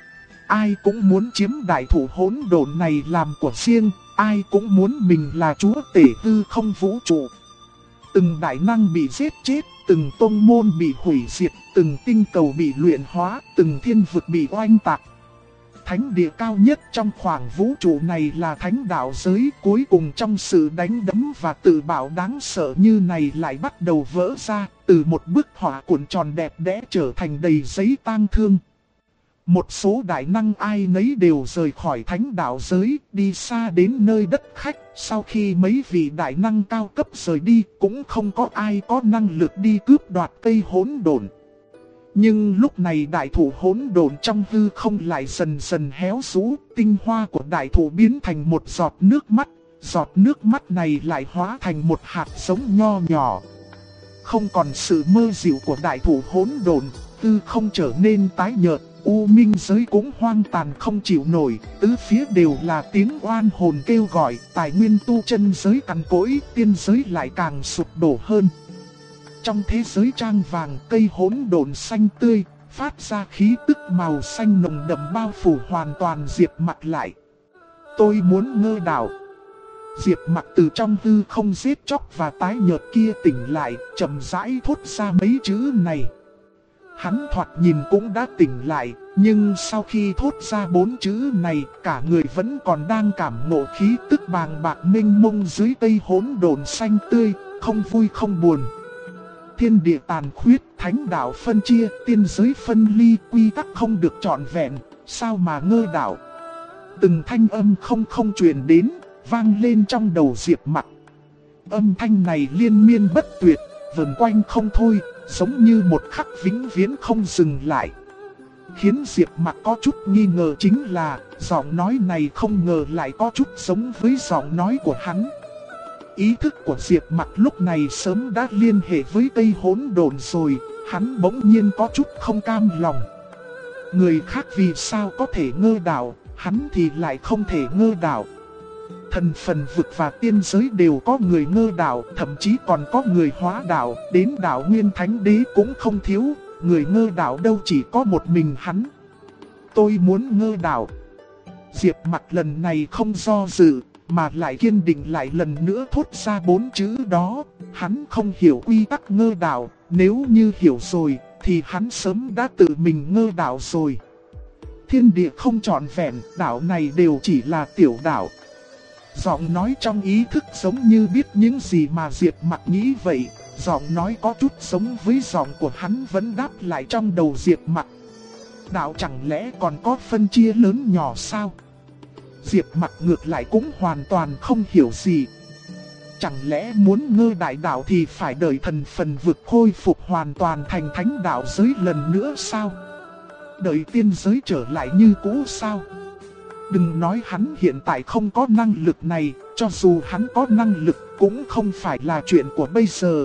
Ai cũng muốn chiếm đại thụ hỗn độn này làm của riêng, ai cũng muốn mình là chúa tể hư không vũ trụ. Từng đại năng bị giết chết, từng tông môn bị hủy diệt, từng tinh cầu bị luyện hóa, từng thiên vực bị oanh tạc. Thánh địa cao nhất trong khoảng vũ trụ này là thánh đạo giới, cuối cùng trong sự đánh đấm và tự bảo đáng sợ như này lại bắt đầu vỡ ra, từ một bức họa cuộn tròn đẹp đẽ trở thành đầy giấy tang thương. Một số đại năng ai nấy đều rời khỏi thánh đạo giới, đi xa đến nơi đất khách. Sau khi mấy vị đại năng cao cấp rời đi, cũng không có ai có năng lực đi cướp đoạt cây hỗn độn. Nhưng lúc này đại thụ hỗn độn trong hư không lại dần dần héo rũ, tinh hoa của đại thụ biến thành một giọt nước mắt. Giọt nước mắt này lại hóa thành một hạt giống nho nhỏ. Không còn sự mơ dịu của đại thụ hỗn độn, hư không trở nên tái nhợt. U minh giới cũng hoang tàn không chịu nổi, tứ phía đều là tiếng oan hồn kêu gọi, tài nguyên tu chân giới cằn cỗi, tiên giới lại càng sụp đổ hơn. Trong thế giới trang vàng, cây hỗn độn xanh tươi, phát ra khí tức màu xanh nồng đậm bao phủ hoàn toàn Diệp Mặc lại. Tôi muốn ngơ đạo. Diệp Mặc từ trong hư không giết chóc và tái nhợt kia tỉnh lại, chậm rãi thốt ra mấy chữ này. Hắn thoạt nhìn cũng đã tỉnh lại, nhưng sau khi thốt ra 4 chữ này, cả người vẫn còn đang cảm ngộ khí tức bàng bạc mênh mông dưới cây hỗn độn xanh tươi, không vui không buồn. Thiên địa tàn khuyết, thánh đạo phân chia, tiên giới phân ly, quy tắc không được trọn vẹn, sao mà ngơ đạo. Từng thanh âm không truyền đến, vang lên trong đầu Diệp Mặc. Âm thanh này liên miên bất tuyệt, vần quanh không thôi, giống như một khắc vĩnh viễn không dừng lại. Khiến Diệp Mặc có chút nghi ngờ chính là, giọng nói này không ngờ lại có chút giống với giọng nói của hắn. Ý thức của Diệp Mặc lúc này sớm đã liên hệ với cây hỗn độn rồi, hắn bỗng nhiên có chút không cam lòng. Người khác vì sao có thể ngơ đạo, hắn thì lại không thể ngơ đạo. Thần phần vực và tiên giới đều có người ngơ đạo, thậm chí còn có người hóa đạo, đến đạo Nguyên Thánh Đế cũng không thiếu, người ngơ đạo đâu chỉ có một mình hắn. Tôi muốn ngơ đạo. Diệp Mặc lần này không do dự, mà lại kiên định lại lần nữa thốt ra 4 chữ đó. Hắn không hiểu quy tắc ngơ đạo, nếu như hiểu rồi, thì hắn sớm đã tự mình ngơ đạo rồi. Thiên địa không trọn vẹn, đạo này đều chỉ là tiểu đạo. Giọng nói trong ý thức giống như biết những gì mà Diệp Mặc nghĩ vậy. Giọng nói có chút giống với giọng của hắn vẫn đáp lại trong đầu Diệp Mặc. Đạo chẳng lẽ còn có phân chia lớn nhỏ sao? Diệp Mặc ngược lại cũng hoàn toàn không hiểu gì. Chẳng lẽ muốn ngơ đại đạo thì phải đợi thần phần vực khôi phục hoàn toàn thành thánh đạo giới lần nữa sao? Đợi tiên giới trở lại như cũ sao? Đừng nói hắn hiện tại không có năng lực này, cho dù hắn có năng lực cũng không phải là chuyện của bây giờ.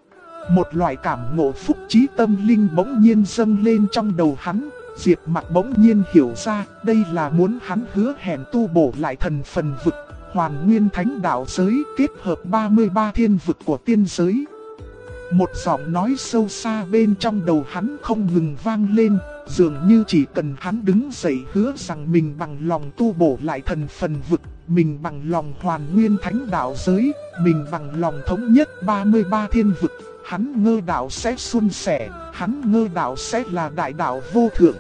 Một loại cảm ngộ phúc trí tâm linh bỗng nhiên dâng lên trong đầu hắn. Diệp Mặc bỗng nhiên hiểu ra, đây là muốn hắn hứa hẹn tu bổ lại thần phần vực, hoàn nguyên thánh đạo giới kết hợp 33 thiên vực của tiên giới. Một giọng nói sâu xa bên trong đầu hắn không ngừng vang lên, dường như chỉ cần hắn đứng dậy hứa rằng mình bằng lòng tu bổ lại thần phần vực, mình bằng lòng hoàn nguyên thánh đạo giới, mình bằng lòng thống nhất 33 thiên vực, hắn ngơ đạo sẽ suôn sẻ, hắn ngơ đạo sẽ là đại đạo vô thượng.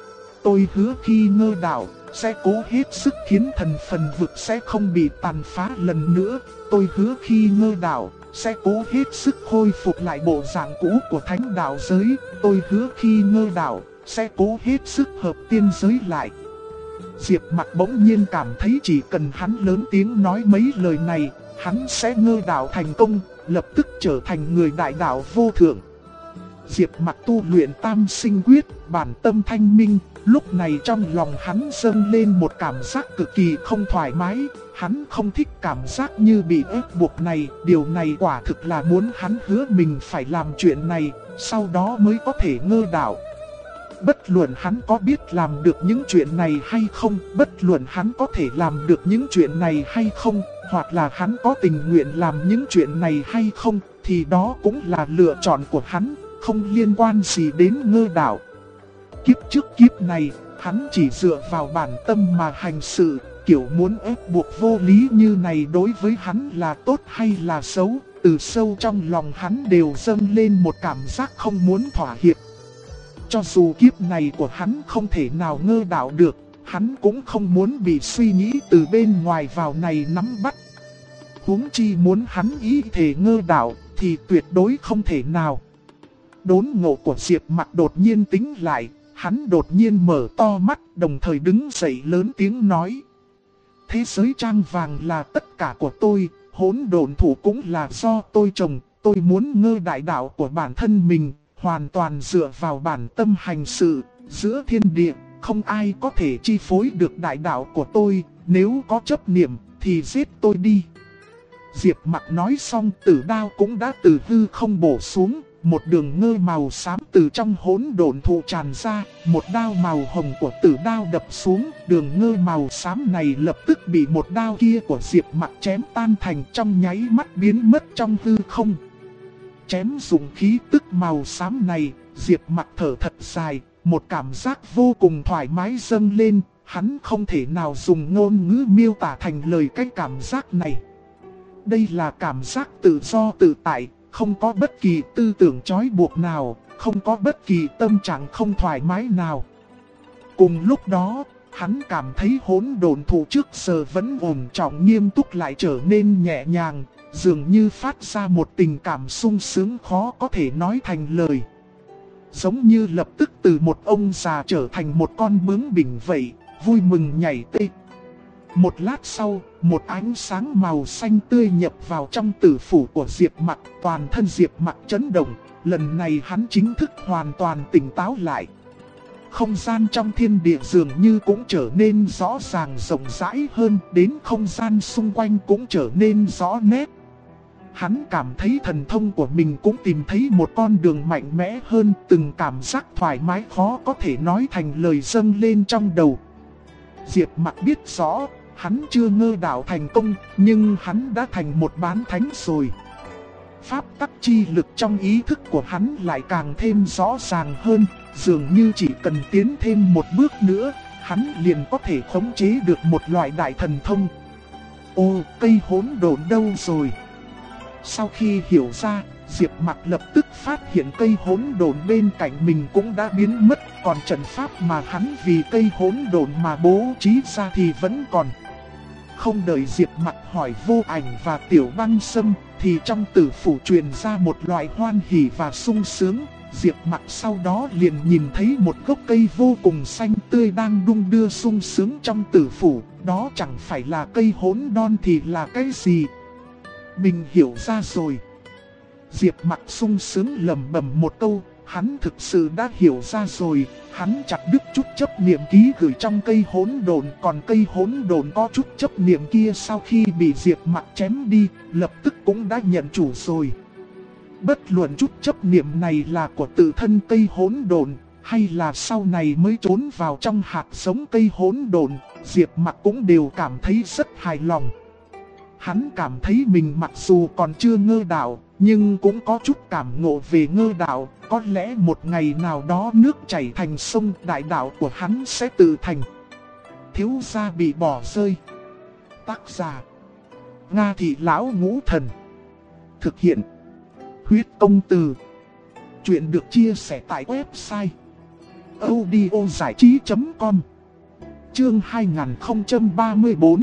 Tôi hứa khi ngơ đạo, sẽ cố hết sức khiến thần phần vực sẽ không bị tàn phá lần nữa. Tôi hứa khi ngơ đạo, sẽ cố hết sức khôi phục lại bộ dạng cũ của thánh đạo giới. Tôi hứa khi ngơ đạo, sẽ cố hết sức hợp tiên giới lại. Diệp Mặc bỗng nhiên cảm thấy chỉ cần hắn lớn tiếng nói mấy lời này, hắn sẽ ngơ đạo thành công, lập tức trở thành người đại đạo vô thượng. Diệp Mặc tu luyện tam sinh quyết, bản tâm thanh minh. Lúc này trong lòng hắn dâng lên một cảm giác cực kỳ không thoải mái. Hắn không thích cảm giác như bị ép buộc này. Điều này quả thực là muốn hắn hứa mình phải làm chuyện này, sau đó mới có thể ngơ đạo. Bất luận hắn có biết làm được những chuyện này hay không, bất luận hắn có thể làm được những chuyện này hay không, hoặc là hắn có tình nguyện làm những chuyện này hay không, thì đó cũng là lựa chọn của hắn, không liên quan gì đến ngơ đạo. Kiếp trước kiếp này, hắn chỉ dựa vào bản tâm mà hành sự, kiểu muốn ép buộc vô lý như này đối với hắn là tốt hay là xấu, từ sâu trong lòng hắn đều dâng lên một cảm giác không muốn thỏa hiệp. Cho dù kiếp này của hắn không thể nào ngơ đạo được, hắn cũng không muốn bị suy nghĩ từ bên ngoài vào này nắm bắt. Huống chi muốn hắn ý thể ngơ đạo thì tuyệt đối không thể nào. Đốn ngộ của Diệp Mặc đột nhiên tính lại, hắn đột nhiên mở to mắt, đồng thời đứng dậy lớn tiếng nói. Thế giới trang vàng là tất cả của tôi, hỗn độn thủ cũng là do tôi trồng, tôi muốn ngơ đại đạo của bản thân mình, hoàn toàn dựa vào bản tâm hành sự, giữa thiên địa, không ai có thể chi phối được đại đạo của tôi, nếu có chấp niệm thì giết tôi đi. Diệp Mặc nói xong, tử đao cũng đã từ hư không bổ xuống. Một đường ngơ màu xám từ trong hỗn độn thụ tràn ra, một đao màu hồng của tử đao đập xuống, đường ngơ màu xám này lập tức bị một đao kia của Diệp Mặc chém tan thành, trong nháy mắt biến mất trong hư không. Chém dùng khí tức màu xám này, Diệp Mặc thở thật dài, một cảm giác vô cùng thoải mái dâng lên, hắn không thể nào dùng ngôn ngữ miêu tả thành lời cái cảm giác này. Đây là cảm giác tự do tự tại, không có bất kỳ tư tưởng trói buộc nào, không có bất kỳ tâm trạng không thoải mái nào. Cùng lúc đó, hắn cảm thấy hỗn độn thủ trước giờ vẫn ổn trọng nghiêm túc lại trở nên nhẹ nhàng, dường như phát ra một tình cảm sung sướng khó có thể nói thành lời. Giống như lập tức từ một ông già trở thành một con bướm bỉnh vậy, vui mừng nhảy tê. Một lát sau, một ánh sáng màu xanh tươi nhập vào trong tử phủ của Diệp Mặc, toàn thân Diệp Mặc chấn động, lần này hắn chính thức hoàn toàn tỉnh táo lại. Không gian trong thiên địa dường như cũng trở nên rõ ràng rộng rãi hơn, đến không gian xung quanh cũng trở nên rõ nét. Hắn cảm thấy thần thông của mình cũng tìm thấy một con đường mạnh mẽ hơn, từng cảm giác thoải mái khó có thể nói thành lời dâng lên trong đầu. Diệp Mặc biết rõ, hắn chưa ngơ đạo thành công, nhưng hắn đã thành một bán thánh rồi. Pháp tắc chi lực trong ý thức của hắn lại càng thêm rõ ràng hơn, dường như chỉ cần tiến thêm một bước nữa, hắn liền có thể khống chế được một loại đại thần thông. Ô, cây hỗn độn đâu rồi? Sau khi hiểu ra, Diệp Mặc lập tức phát hiện cây hỗn độn bên cạnh mình cũng đã biến mất, còn trận pháp mà hắn vì cây hỗn độn mà bố trí ra thì vẫn còn. Không đợi Diệp Mặc hỏi Vô Ảnh và Tiểu Băng Sâm, thì trong tử phủ truyền ra một loại hoan hỉ và sung sướng. Diệp Mặc sau đó liền nhìn thấy một gốc cây vô cùng xanh tươi đang đung đưa sung sướng trong tử phủ. Đó chẳng phải là cây hỗn độn thì là cái gì? Mình hiểu ra rồi. Diệp Mặc sung sướng lẩm bẩm một câu, hắn thực sự đã hiểu ra rồi. Hắn chặt đứt chút chấp niệm ký gửi trong cây hỗn độn, còn cây hỗn độn có chút chấp niệm kia sau khi bị Diệp Mặc chém đi, lập tức cũng đã nhận chủ rồi. Bất luận chút chấp niệm này là của tự thân cây hỗn độn, hay là sau này mới trốn vào trong hạt giống cây hỗn độn, Diệp Mặc cũng đều cảm thấy rất hài lòng. Hắn cảm thấy mình mặc dù còn chưa ngơ đạo, nhưng cũng có chút cảm ngộ về ngơ đạo. Có lẽ một ngày nào đó nước chảy thành sông, đại đạo của hắn sẽ tự thành. Thiếu gia bị bỏ rơi. Tác giả: Nga Thị Lão Ngũ Thần. Thực hiện: Huyết Công Từ. Chuyện được chia sẻ tại website audiozảichí.com. Chương 2034.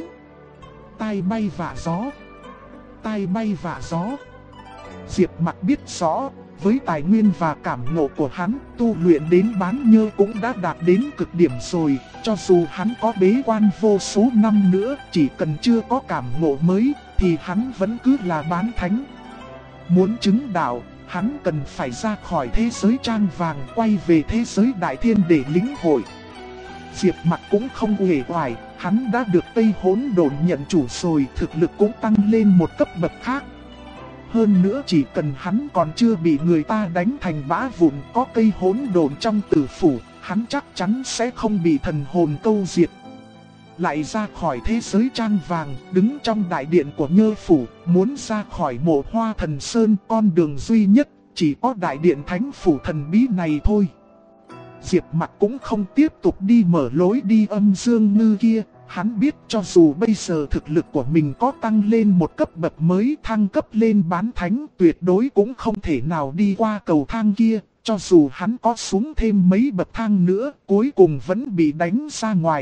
Tai bay vạ gió. Tai bay vạ gió. Diệp Mặc biết rõ, với tài nguyên và cảm ngộ của hắn, tu luyện đến bán nhơ cũng đã đạt đến cực điểm rồi. Cho dù hắn có bế quan vô số năm nữa, chỉ cần chưa có cảm ngộ mới, thì hắn vẫn cứ là bán thánh. Muốn chứng đạo, hắn cần phải ra khỏi thế giới trang vàng, quay về thế giới đại thiên để lĩnh hội. Diệp Mặc cũng không uể oải, hắn đã được Tây Hỗn Độn nhận chủ rồi, thực lực cũng tăng lên một cấp bậc khác. Hơn nữa chỉ cần hắn còn chưa bị người ta đánh thành bã vụn, có cây hỗn độn trong tử phủ, hắn chắc chắn sẽ không bị thần hồn câu diệt. Lại ra khỏi thế giới trang vàng, đứng trong đại điện của Nhơ Phủ, muốn ra khỏi Mộ Hoa Thần Sơn, con đường duy nhất, chỉ có đại điện Thánh Phủ thần bí này thôi. Diệp Mặc cũng không tiếp tục đi mở lối đi âm dương ngư kia. Hắn biết cho dù bây giờ thực lực của mình có tăng lên một cấp bậc mới, thăng cấp lên bán thánh, tuyệt đối cũng không thể nào đi qua cầu thang kia. Cho dù hắn có xuống thêm mấy bậc thang nữa, cuối cùng vẫn bị đánh ra ngoài.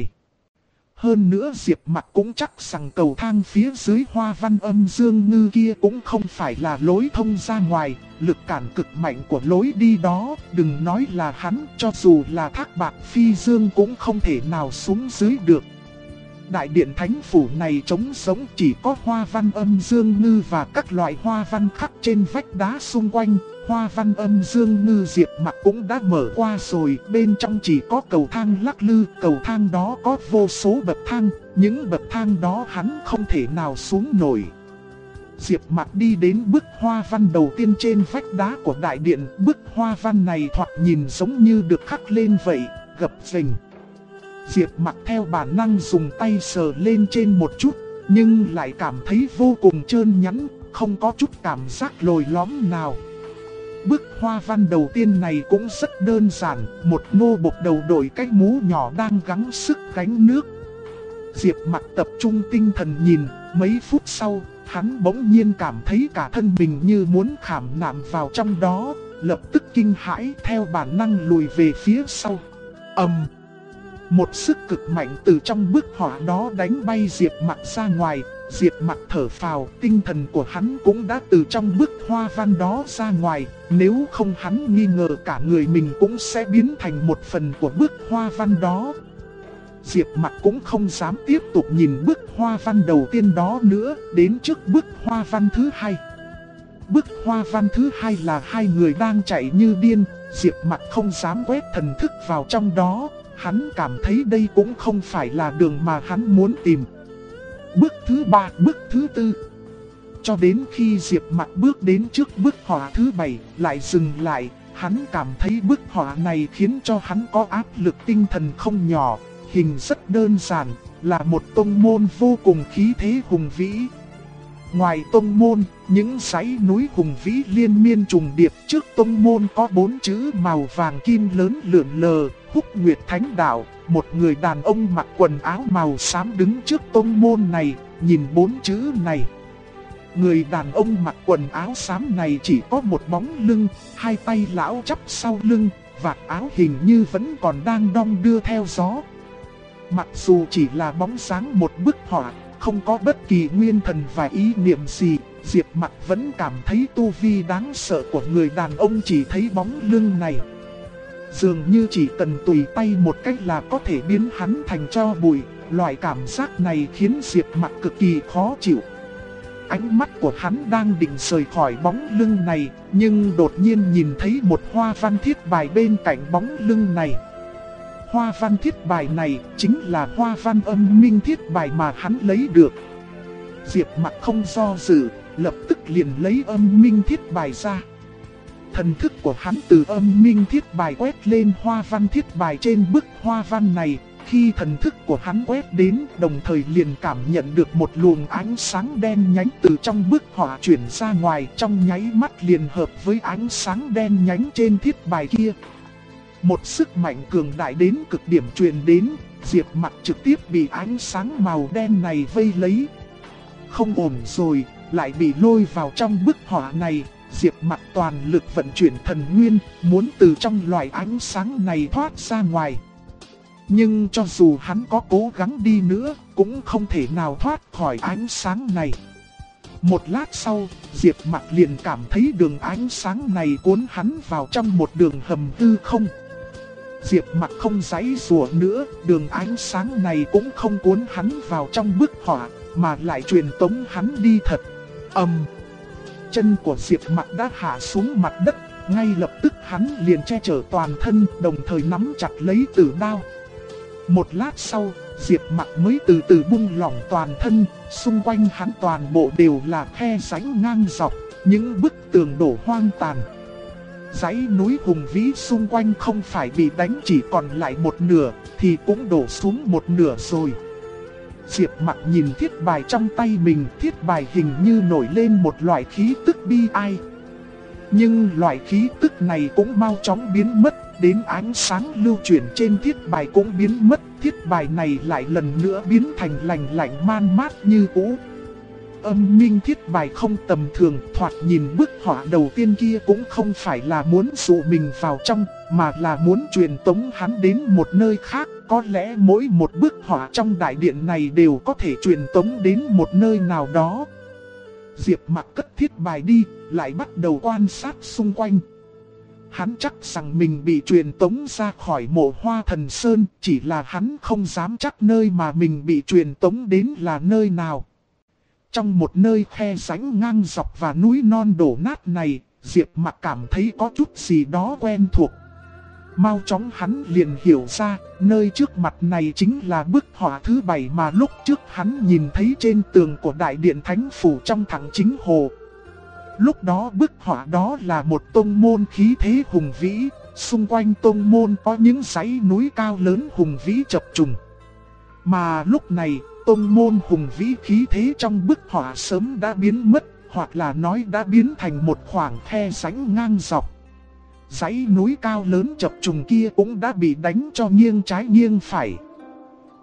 Hơn nữa Diệp Mặc cũng chắc rằng cầu thang phía dưới hoa văn âm dương ngư kia cũng không phải là lối thông ra ngoài. Lực cản cực mạnh của lối đi đó, đừng nói là hắn, cho dù là Thác Bạt Phi Dương cũng không thể nào xuống dưới được. Đại điện Thánh Phủ này trống sống, chỉ có hoa văn âm dương ngư và các loại hoa văn khắc trên vách đá xung quanh. Hoa văn âm dương ngư Diệp Mặc cũng đã mở qua rồi, bên trong chỉ có cầu thang lắc lư, cầu thang đó có vô số bậc thang, những bậc thang đó hắn không thể nào xuống nổi. Diệp Mặc đi đến bức hoa văn đầu tiên trên vách đá của đại điện, bức hoa văn này thoạt nhìn giống như được khắc lên vậy, gập ghềnh. Diệp Mặc theo bản năng dùng tay sờ lên trên một chút, nhưng lại cảm thấy vô cùng trơn nhẵn, không có chút cảm giác lồi lõm nào. Bức hoa văn đầu tiên này cũng rất đơn giản, một nô bộc đầu đội cái mũ nhỏ đang gắng sức gánh nước. Diệp Mặc tập trung tinh thần nhìn, mấy phút sau, hắn bỗng nhiên cảm thấy cả thân mình như muốn khảm nạm vào trong đó, lập tức kinh hãi theo bản năng lùi về phía sau. Một sức cực mạnh từ trong bức họa đó đánh bay Diệp Mặc ra ngoài. Diệp Mặc thở phào, tinh thần của hắn cũng đã từ trong bức hoa văn đó ra ngoài. Nếu không hắn nghi ngờ cả người mình cũng sẽ biến thành một phần của bức hoa văn đó. Diệp Mặc cũng không dám tiếp tục nhìn bức hoa văn đầu tiên đó nữa, đến trước bức hoa văn thứ hai. Bức hoa văn thứ hai là hai người đang chạy như điên. Diệp Mặc không dám quét thần thức vào trong đó. Hắn cảm thấy đây cũng không phải là đường mà hắn muốn tìm. Bước thứ ba, bước thứ tư. Cho đến khi Diệp Mặc bước đến trước bức họa thứ 7, lại dừng lại. Hắn cảm thấy bức họa này khiến cho hắn có áp lực tinh thần không nhỏ. Hình rất đơn giản, là một tông môn vô cùng khí thế hùng vĩ. Ngoài tông môn, những dãy núi hùng vĩ liên miên trùng điệp. Trước tông môn có 4 chữ màu vàng kim lớn lượn lờ, Húc Nguyệt Thánh Đạo. Một người đàn ông mặc quần áo màu xám đứng trước tông môn này, nhìn 4 chữ này. Người đàn ông mặc quần áo xám này chỉ có một bóng lưng, hai tay lão chắp sau lưng, vạt áo hình như vẫn còn đang đong đưa theo gió. Mặc dù chỉ là bóng dáng một bức họa, không có bất kỳ nguyên thần và ý niệm gì, Diệp Mặc vẫn cảm thấy tu vi đáng sợ của người đàn ông chỉ thấy bóng lưng này. Dường như chỉ cần tùy tay một cách là có thể biến hắn thành tro bụi. Loại cảm giác này khiến Diệp Mặc cực kỳ khó chịu. Ánh mắt của hắn đang định rời khỏi bóng lưng này, nhưng đột nhiên nhìn thấy một hoa văn thiết bài bên cạnh bóng lưng này. Hoa văn thiết bài này chính là hoa văn âm minh thiết bài mà hắn lấy được. Diệp Mặc không do dự, lập tức liền lấy âm minh thiết bài ra. Thần thức của hắn từ âm minh thiết bài quét lên hoa văn thiết bài trên bức hoa văn này. Khi thần thức của hắn quét đến, đồng thời liền cảm nhận được một luồng ánh sáng đen nhánh từ trong bức họa chuyển ra ngoài, trong nháy mắt liền hợp với ánh sáng đen nhánh trên thiết bài kia. Một sức mạnh cường đại đến cực điểm truyền đến, Diệp Mặc trực tiếp bị ánh sáng màu đen này vây lấy. Không ổn rồi, lại bị lôi vào trong bức họa này. Diệp Mặc toàn lực vận chuyển thần nguyên, muốn từ trong loại ánh sáng này thoát ra ngoài. Nhưng cho dù hắn có cố gắng đi nữa, cũng không thể nào thoát khỏi ánh sáng này. Một lát sau, Diệp Mặc liền cảm thấy đường ánh sáng này cuốn hắn vào trong một đường hầm hư không. Diệp Mặc không giãy giụa nữa, đường ánh sáng này cũng không cuốn hắn vào trong bức họa, mà lại truyền tống hắn đi thật. Chân của Diệp Mặc đã hạ xuống mặt đất, ngay lập tức hắn liền che chở toàn thân, đồng thời nắm chặt lấy tử đao. Một lát sau, Diệp Mặc mới từ từ buông lỏng toàn thân, xung quanh hắn toàn bộ đều là khe rãnh ngang dọc, những bức tường đổ hoang tàn. Dãy núi hùng vĩ xung quanh không phải bị đánh chỉ còn lại một nửa, thì cũng đổ xuống một nửa rồi. Diệp Mặc nhìn thiết bài trong tay mình, thiết bài hình như nổi lên một loại khí tức bi ai. Nhưng loại khí tức này cũng mau chóng biến mất, đến ánh sáng lưu chuyển trên thiết bài cũng biến mất, thiết bài này lại lần nữa biến thành lành lạnh man mát như cũ. Âm minh thiết bài không tầm thường, thoạt nhìn bức họa đầu tiên kia cũng không phải là muốn dụ mình vào trong, mà là muốn truyền tống hắn đến một nơi khác. Có lẽ mỗi một bức họa trong đại điện này đều có thể truyền tống đến một nơi nào đó. Diệp Mặc cất thiết bài đi, lại bắt đầu quan sát xung quanh. Hắn chắc rằng mình bị truyền tống ra khỏi Mộ Hoa Thần Sơn, chỉ là hắn không dám chắc nơi mà mình bị truyền tống đến là nơi nào. Trong một nơi khe rãnh ngang dọc và núi non đổ nát này, Diệp Mặc cảm thấy có chút gì đó quen thuộc. Mau chóng hắn liền hiểu ra, nơi trước mặt này chính là bức họa thứ 7 mà lúc trước hắn nhìn thấy trên tường của Đại Điện Thánh Phủ trong Thẳng Chính Hồ. Lúc đó bức họa đó là một tông môn khí thế hùng vĩ, xung quanh tông môn có những dãy núi cao lớn hùng vĩ chập trùng. Mà lúc này, tông môn hùng vĩ khí thế trong bức họa sớm đã biến mất, hoặc là nói đã biến thành một khoảng khe rãnh ngang dọc. Dãy núi cao lớn chập trùng kia cũng đã bị đánh cho nghiêng trái nghiêng phải.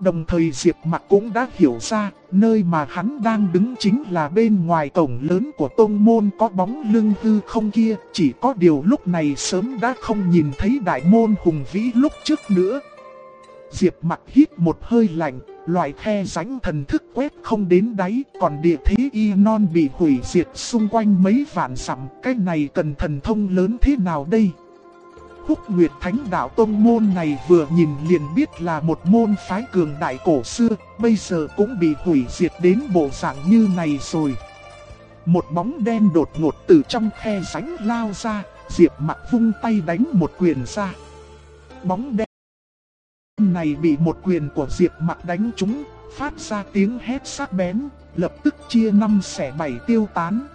Đồng thời Diệp Mặc cũng đã hiểu ra, nơi mà hắn đang đứng chính là bên ngoài cổng lớn của tông môn có bóng lưng hư không kia. Chỉ có điều lúc này sớm đã không nhìn thấy đại môn hùng vĩ lúc trước nữa. Diệp Mặc hít một hơi lạnh, loại khe rãnh thần thức quét không đến đáy, còn địa thế Y Non bị hủy diệt xung quanh mấy vạn dặm, cái này cần thần thông lớn thế nào đây? Húc Nguyệt Thánh Đạo tông môn này vừa nhìn liền biết là một môn phái cường đại cổ xưa, bây giờ cũng bị hủy diệt đến bộ dạng như này rồi. Một bóng đen đột ngột từ trong khe rãnh lao ra, Diệp Mặc vung tay đánh một quyền ra. Bóng đen này bị một quyền của Diệp Mặc đánh trúng, phát ra tiếng hét sắc bén, lập tức chia năm xẻ bảy tiêu tán.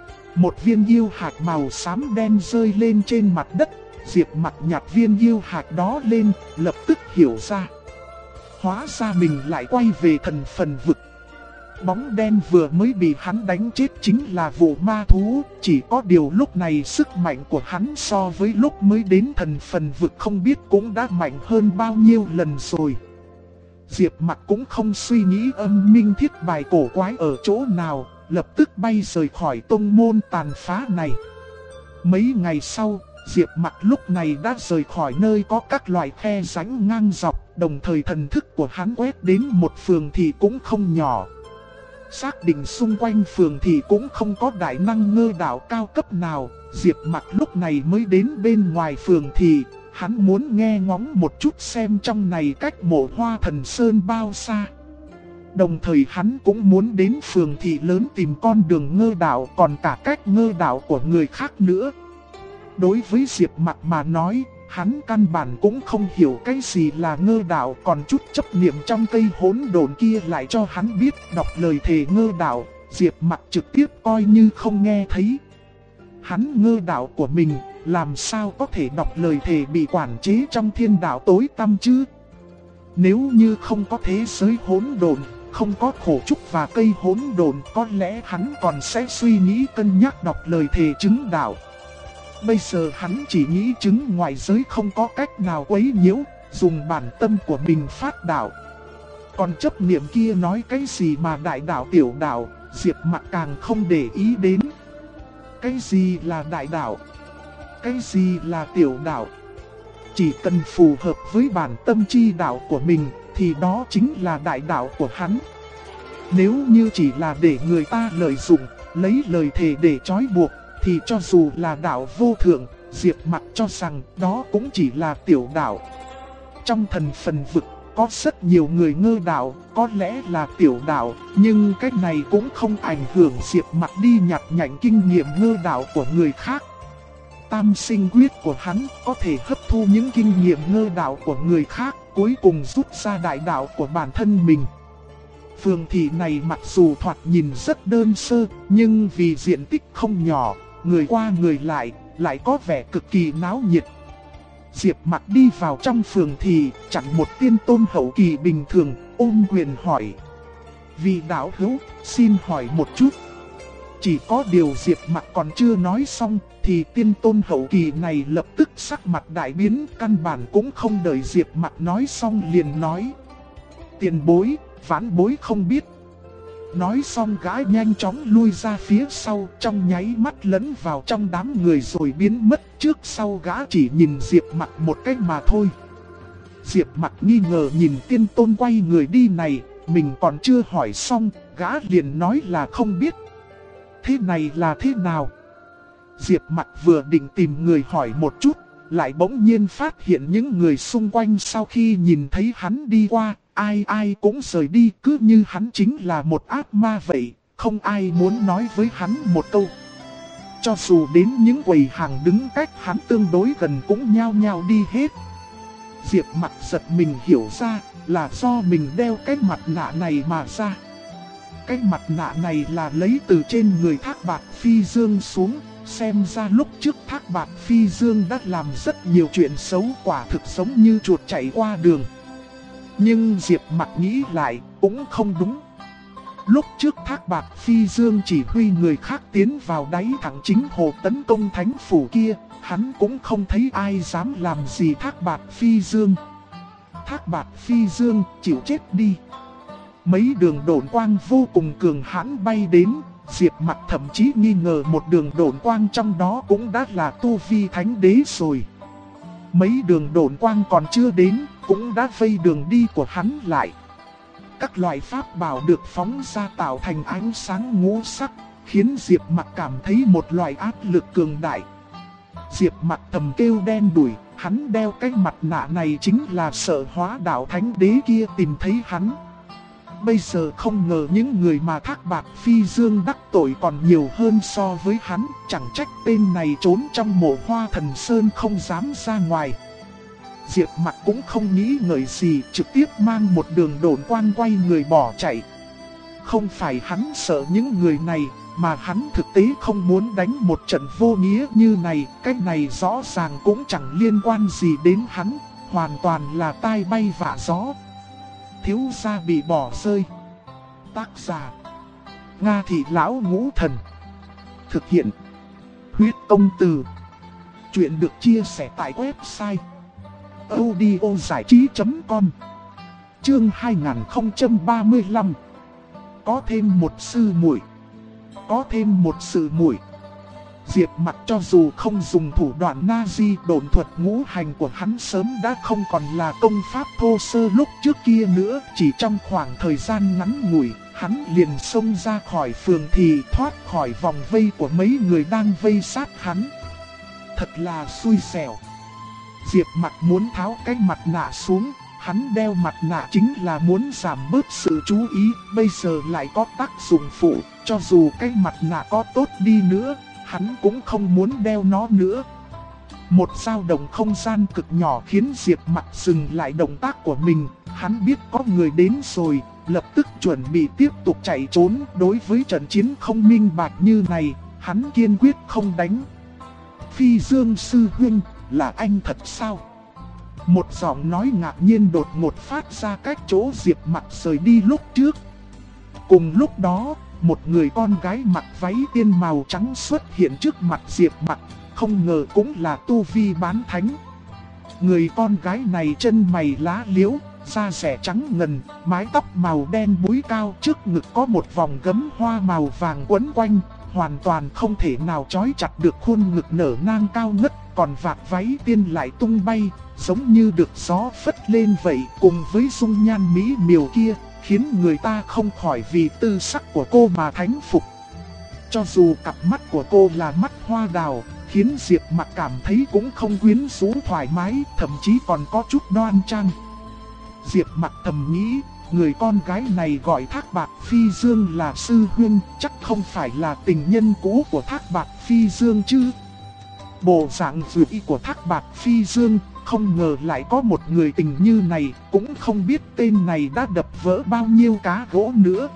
Một viên yêu hạt màu xám đen rơi lên trên mặt đất, Diệp Mặc nhặt viên yêu hạt đó lên, lập tức hiểu ra. Hóa ra mình lại quay về thần phần vực. Bóng đen vừa mới bị hắn đánh chết chính là vụ ma thú, chỉ có điều lúc này sức mạnh của hắn so với lúc mới đến thần phần vực không biết cũng đã mạnh hơn bao nhiêu lần rồi. Diệp Mặc cũng không suy nghĩ âm minh thiết bài cổ quái ở chỗ nào, lập tức bay rời khỏi tông môn tàn phá này. Mấy ngày sau, Diệp Mặc lúc này đã rời khỏi nơi có các loại khe rãnh ngang dọc, đồng thời thần thức của hắn quét đến một phường thị cũng không nhỏ. Xác định xung quanh phường thị cũng không có đại năng ngơ đạo cao cấp nào, Diệp Mặc lúc này mới đến bên ngoài phường thị, hắn muốn nghe ngóng một chút xem trong này cách Mộ Hoa Thần Sơn bao xa. Đồng thời hắn cũng muốn đến phường thị lớn tìm con đường ngơ đạo, còn cả cách ngơ đạo của người khác nữa. Đối với Diệp Mặc mà nói, hắn căn bản cũng không hiểu cái gì là ngơ đạo, còn chút chấp niệm trong cây hỗn độn kia lại cho hắn biết đọc lời thề ngơ đạo, Diệp Mặc trực tiếp coi như không nghe thấy. Hắn ngơ đạo của mình, làm sao có thể đọc lời thề bị quản chế trong thiên đạo tối tăm chứ? Nếu như không có thế giới hỗn độn, không có khổ trúc và cây hỗn độn, có lẽ hắn còn sẽ suy nghĩ cân nhắc đọc lời thề chứng đạo. Bây giờ hắn chỉ nghĩ chứng ngoại giới không có cách nào quấy nhiễu, dùng bản tâm của mình phát đạo. Còn chấp niệm kia nói cái gì mà đại đạo tiểu đạo, Diệp Mặc càng không để ý đến. Cái gì là đại đạo? Cái gì là tiểu đạo? Chỉ cần phù hợp với bản tâm chi đạo của mình, thì đó chính là đại đạo của hắn. Nếu như chỉ là để người ta lợi dụng, lấy lời thề để trói buộc, thì cho dù là đạo vô thượng, Diệp Mặc cho rằng đó cũng chỉ là tiểu đạo. Trong thần phần vực, có rất nhiều người ngơ đạo, có lẽ là tiểu đạo, nhưng cái này cũng không ảnh hưởng Diệp Mặc đi nhặt nhạnh kinh nghiệm ngơ đạo của người khác. Tam sinh quyết của hắn có thể hấp thu những kinh nghiệm ngơ đạo của người khác, cuối cùng rút ra đại đạo của bản thân mình. Phường thị này mặc dù thoạt nhìn rất đơn sơ, nhưng vì diện tích không nhỏ, người qua người lại có vẻ cực kỳ náo nhiệt. Diệp Mặc đi vào trong phường thị, chặn một tiên tôn hậu kỳ bình thường, ôm quyền hỏi. Vị đạo hữu, xin hỏi một chút. Chỉ có điều Diệp Mặc còn chưa nói xong, thì tiên tôn hậu kỳ này lập tức sắc mặt đại biến, căn bản cũng không đợi Diệp Mặc nói xong liền nói. Tiền bối, vãn bối không biết. Nói xong gã nhanh chóng lui ra phía sau, trong nháy mắt lẫn vào trong đám người rồi biến mất. Trước sau gã chỉ nhìn Diệp Mặc một cách mà thôi. Diệp Mặc nghi ngờ nhìn tiên tôn quay người đi này, mình còn chưa hỏi xong, gã liền nói là không biết. Thế này là thế nào? Diệp Mặc vừa định tìm người hỏi một chút, lại bỗng nhiên phát hiện những người xung quanh sau khi nhìn thấy hắn đi qua, ai cũng rời đi, cứ như hắn chính là một ác ma vậy, không ai muốn nói với hắn một câu. Cho dù đến những quầy hàng đứng cách hắn tương đối gần cũng nhao nhao đi hết. Diệp Mặc giật mình hiểu ra là do mình đeo cái mặt nạ này mà ra. Cái mặt nạ này là lấy từ trên người Thác Bạt Phi Dương xuống, xem ra lúc trước Thác Bạt Phi Dương đã làm rất nhiều chuyện xấu, quả thực giống như chuột chạy qua đường. Nhưng Diệp Mặc nghĩ lại, cũng không đúng. Lúc trước Thác Bạt Phi Dương chỉ huy người khác tiến vào đáy thẳng chính hồ tấn công thánh phủ kia, hắn cũng không thấy ai dám làm gì Thác Bạt Phi Dương. Thác Bạt Phi Dương, chịu chết đi. Mấy đường độn quang vô cùng cường hãn bay đến, Diệp Mặc thậm chí nghi ngờ một đường độn quang trong đó cũng đã là tu vi thánh đế rồi. Mấy đường độn quang còn chưa đến, cũng đã vây đường đi của hắn lại. Các loại pháp bảo được phóng ra tạo thành ánh sáng ngũ sắc, khiến Diệp Mặc cảm thấy một loại áp lực cường đại. Diệp Mặc thầm kêu đen đủi, hắn đeo cái mặt nạ này chính là sợ Hóa Đạo Thánh Đế kia tìm thấy hắn. Bây giờ không ngờ những người mà Thác Bạt Phi Dương đắc tội còn nhiều hơn so với hắn, chẳng trách tên này trốn trong Mộ Hoa Thần Sơn không dám ra ngoài. Diệp Mặc cũng không nghĩ ngợi gì, trực tiếp mang một đường độn quang quay người bỏ chạy. Không phải hắn sợ những người này, mà hắn thực tế không muốn đánh một trận vô nghĩa như này. Cái này rõ ràng cũng chẳng liên quan gì đến hắn, hoàn toàn là tai bay vạ gió. Thiếu gia bị bỏ rơi. Tác giả: Nga Thị Lão Ngũ Thần. Thực hiện: Huyết Công Từ. Chuyện được chia sẻ tại website audiozảichí.com. Chương 2035. Có thêm một sư muội. Có thêm một sự muội. Diệp Mặc cho dù không dùng thủ đoạn Nazi, độn thuật ngũ hành của hắn sớm đã không còn là công pháp thô sơ lúc trước kia nữa. Chỉ trong khoảng thời gian ngắn ngủi, hắn liền xông ra khỏi phường thị, thoát khỏi vòng vây của mấy người đang vây sát hắn. Thật là xui xẻo. Diệp Mặc muốn tháo cái mặt nạ xuống, hắn đeo mặt nạ chính là muốn giảm bớt sự chú ý, bây giờ lại có tác dụng phụ, cho dù cái mặt nạ có tốt đi nữa, hắn cũng không muốn đeo nó nữa. Một dao động không gian cực nhỏ khiến Diệp Mặc dừng lại động tác của mình, hắn biết có người đến rồi, lập tức chuẩn bị tiếp tục chạy trốn. Đối với trận chiến không minh bạch như này, hắn kiên quyết không đánh. Phi Dương sư huynh, là anh thật sao? Một giọng nói ngạc nhiên đột ngột phát ra cách chỗ Diệp Mặc rời đi lúc trước. Cùng lúc đó, một người con gái mặc váy tiên màu trắng xuất hiện trước mặt Diệp Mặc, không ngờ cũng là tu vi bán thánh. Người con gái này chân mày lá liễu, da rẻ trắng ngần, mái tóc màu đen búi cao, trước ngực có một vòng gấm hoa màu vàng quấn quanh, hoàn toàn không thể nào trói chặt được khuôn ngực nở nang cao ngất, còn vạt váy tiên lại tung bay, giống như được gió phất lên vậy, cùng với dung nhan mỹ miều kia, khiến người ta không khỏi vì tư sắc của cô mà thánh phục. Cho dù cặp mắt của cô là mắt hoa đào, khiến Diệp Mặc cảm thấy cũng không quyến rũ thoải mái, thậm chí còn có chút đoan trang. Diệp Mặc thầm nghĩ, người con gái này gọi Thác Bạt Phi Dương là sư huynh, chắc không phải là tình nhân cũ của Thác Bạt Phi Dương chứ. Bộ dạng vừa y của Thác Bạt Phi Dương, không ngờ lại có một người tình như này, cũng không biết tên này đã đập vỡ bao nhiêu cá gỗ nữa.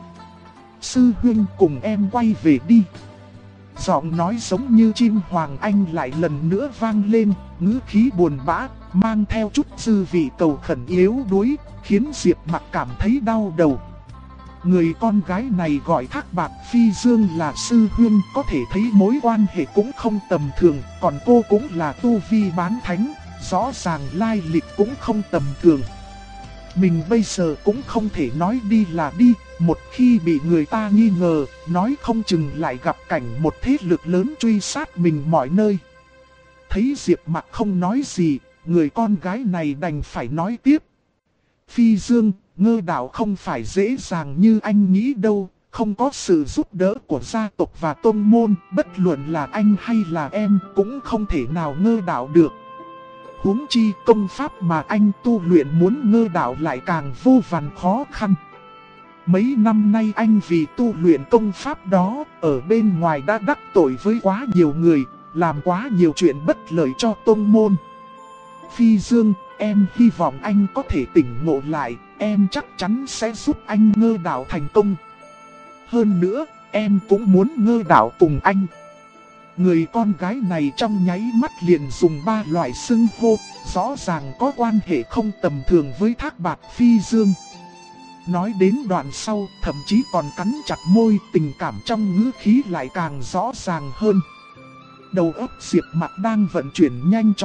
Sư huynh cùng em quay về đi. Giọng nói giống như chim hoàng anh lại lần nữa vang lên, ngữ khí buồn bã, mang theo chút dư vị cầu khẩn yếu đuối, khiến Diệp Mặc cảm thấy đau đầu. Người con gái này gọi Thác Bạt Phi Dương là sư huynh, có thể thấy mối quan hệ cũng không tầm thường, còn cô cũng là tu vi bán thánh, rõ ràng lai lịch cũng không tầm thường. Mình bây giờ cũng không thể nói đi là đi, một khi bị người ta nghi ngờ, nói không chừng lại gặp cảnh một thế lực lớn truy sát mình mọi nơi. Thấy Diệp Mặc không nói gì, người con gái này đành phải nói tiếp. Phi Dương, Ngơ đạo không phải dễ dàng như anh nghĩ đâu, không có sự giúp đỡ của gia tộc và tôn môn, bất luận là anh hay là em cũng không thể nào ngơ đạo được. Huống chi công pháp mà anh tu luyện muốn ngơ đạo lại càng vô vàn khó khăn. Mấy năm nay anh vì tu luyện công pháp đó, ở bên ngoài đã đắc tội với quá nhiều người, làm quá nhiều chuyện bất lợi cho tôn môn. Phi Dương, em hy vọng anh có thể tỉnh ngộ lại, em chắc chắn sẽ giúp anh ngơ đạo thành công. Hơn nữa, em cũng muốn ngơ đạo cùng anh. Người con gái này trong nháy mắt liền dùng 3 loại xưng hô, rõ ràng có quan hệ không tầm thường với Thác Bạt Phi Dương. Nói đến đoạn sau, thậm chí còn cắn chặt môi, tình cảm trong ngữ khí lại càng rõ ràng hơn. Đầu óc Diệp Mặc đang vận chuyển nhanh chóng,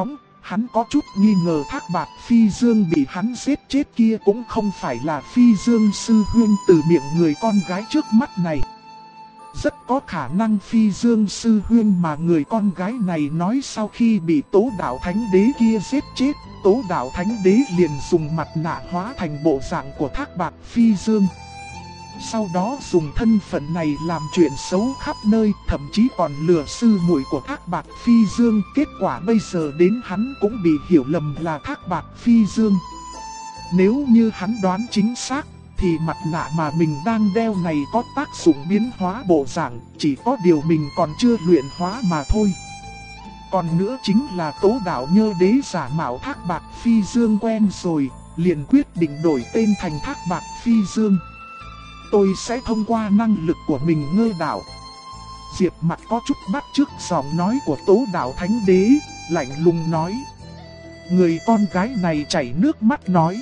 Hắn có chút nghi ngờ Thác Bạt Phi Dương bị hắn giết chết kia cũng không phải là Phi Dương sư huynh từ miệng người con gái trước mắt này. Rất có khả năng Phi Dương sư huynh mà người con gái này nói sau khi bị Tố Đạo Thánh Đế kia giết chết, Tố Đạo Thánh Đế liền dùng mặt nạ hóa thành bộ dạng của Thác Bạt Phi Dương. Sau đó dùng thân phận này làm chuyện xấu khắp nơi, thậm chí còn lừa sư muội của Thác Bạt Phi Dương. Kết quả bây giờ đến hắn cũng bị hiểu lầm là Thác Bạt Phi Dương. Nếu như hắn đoán chính xác, thì mặt nạ mà mình đang đeo này có tác dụng biến hóa bộ dạng, chỉ có điều mình còn chưa luyện hóa mà thôi. Còn nữa chính là Tố Đạo Nhơ Đế giả mạo Thác Bạt Phi Dương quen rồi, liền quyết định đổi tên thành Thác Bạt Phi Dương. Tôi sẽ thông qua năng lực của mình ngơ đạo. Diệp Mặc có chút bắt chước giọng nói của Tố Đạo Thánh Đế, lạnh lùng nói. Người con gái này chảy nước mắt nói.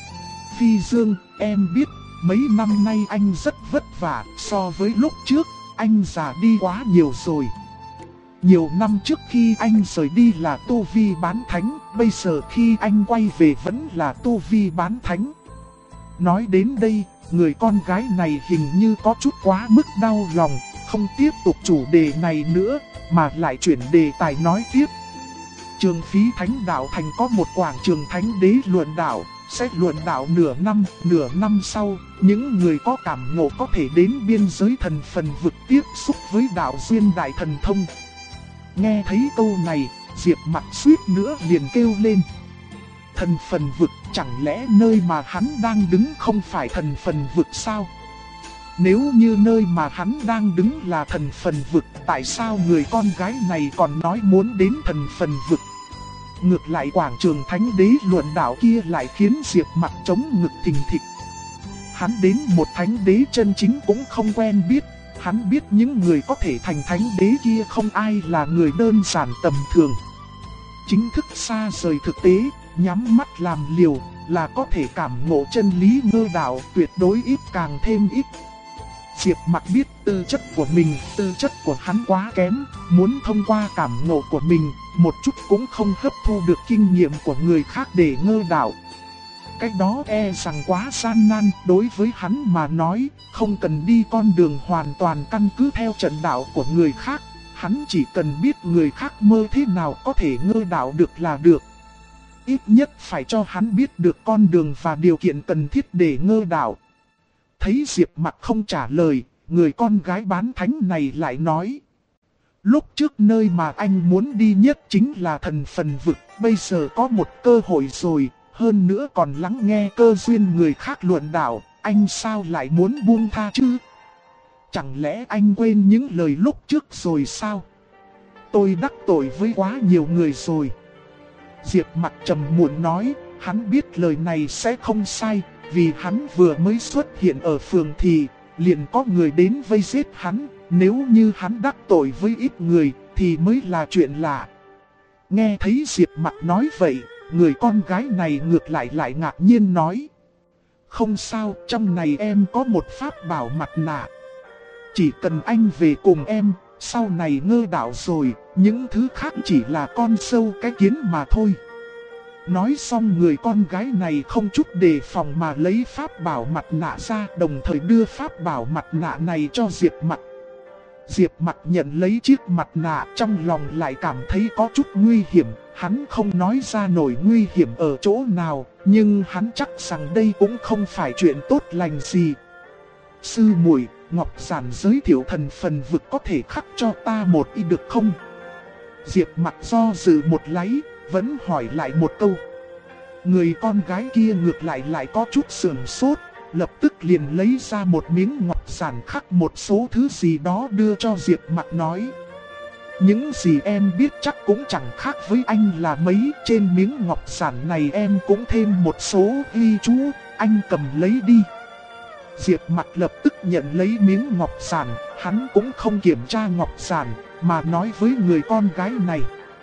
Phi Dương, em biết, mấy năm nay anh rất vất vả, so với lúc trước, anh già đi quá nhiều rồi. Nhiều năm trước khi anh rời đi là tu vi bán thánh, bây giờ khi anh quay về vẫn là tu vi bán thánh. Nói đến đây, người con gái này hình như có chút quá mức đau lòng, không tiếp tục chủ đề này nữa, mà lại chuyển đề tài nói tiếp. Trường Phí Thánh Đạo Thành có một quảng trường Thánh Đế luận đạo, sẽ luận đạo nửa năm sau, những người có cảm ngộ có thể đến biên giới thần phần vực tiếp xúc với đạo duyên đại thần thông. Nghe thấy câu này, Diệp Mặc suýt nữa liền kêu lên. Thần phần vực, chẳng lẽ nơi mà hắn đang đứng không phải thần phần vực sao? Nếu như nơi mà hắn đang đứng là thần phần vực, tại sao người con gái này còn nói muốn đến thần phần vực? Ngược lại quảng trường Thánh Đế luận đạo kia lại khiến Diệp Mặc chống ngực thình thịch. Hắn đến một Thánh Đế chân chính cũng không quen biết. Hắn biết những người có thể thành Thánh Đế kia không ai là người đơn giản tầm thường. Chính thức xa rời thực tế, nhắm mắt làm liều, là có thể cảm ngộ chân lý ngơ đạo, tuyệt đối ít càng thêm ít. Diệp Mặc biết tư chất của mình, tư chất của hắn quá kém, muốn thông qua cảm ngộ của mình, một chút cũng không hấp thu được kinh nghiệm của người khác để ngơ đạo. Cách đó e rằng quá gian nan, đối với hắn mà nói, không cần đi con đường hoàn toàn căn cứ theo trận đạo của người khác, hắn chỉ cần biết người khác mơ thế nào có thể ngơ đạo được là được. Ít nhất phải cho hắn biết được con đường và điều kiện cần thiết để ngơ đạo. Thấy Diệp Mặc không trả lời, người con gái bán thánh này lại nói. Lúc trước nơi mà anh muốn đi nhất chính là thần phần vực, bây giờ có một cơ hội rồi, hơn nữa còn lắng nghe cơ duyên người khác luận đạo, anh sao lại muốn buông tha chứ? Chẳng lẽ anh quên những lời lúc trước rồi sao? Tôi đắc tội với quá nhiều người rồi. Diệp Mặc trầm muộn nói, hắn biết lời này sẽ không sai, vì hắn vừa mới xuất hiện ở phường thì liền có người đến vây giết hắn, nếu như hắn đắc tội với ít người thì mới là chuyện lạ. Nghe thấy Diệp Mặc nói vậy, người con gái này ngược lại ngạc nhiên nói. Không sao, trong này em có một pháp bảo mặt nạ. Chỉ cần anh về cùng em, sau này ngơ đạo rồi, những thứ khác chỉ là con sâu cái kiến mà thôi. Nói xong người con gái này không chút đề phòng mà lấy pháp bảo mặt nạ ra, đồng thời đưa pháp bảo mặt nạ này cho Diệp Mặc. Diệp Mặc nhận lấy chiếc mặt nạ, trong lòng lại cảm thấy có chút nguy hiểm. Hắn không nói ra nổi nguy hiểm ở chỗ nào, nhưng hắn chắc rằng đây cũng không phải chuyện tốt lành gì. Sư muội, Ngọc Giản giới thiệu thần phần vực có thể khắc cho ta một y được không? Diệp Mặc do dự một lấy, vẫn hỏi lại một câu. Người con gái kia ngược lại có chút sườn sốt, lập tức liền lấy ra một miếng ngọc giản khắc một số thứ gì đó đưa cho Diệp Mặc nói. Những gì em biết chắc cũng chẳng khác với anh là mấy, trên miếng ngọc giản này em cũng thêm một số ghi chú, anh cầm lấy đi. Diệp Mặc lập tức nhận lấy miếng ngọc giản, hắn cũng không kiểm tra ngọc giản, mà nói với người con gái này.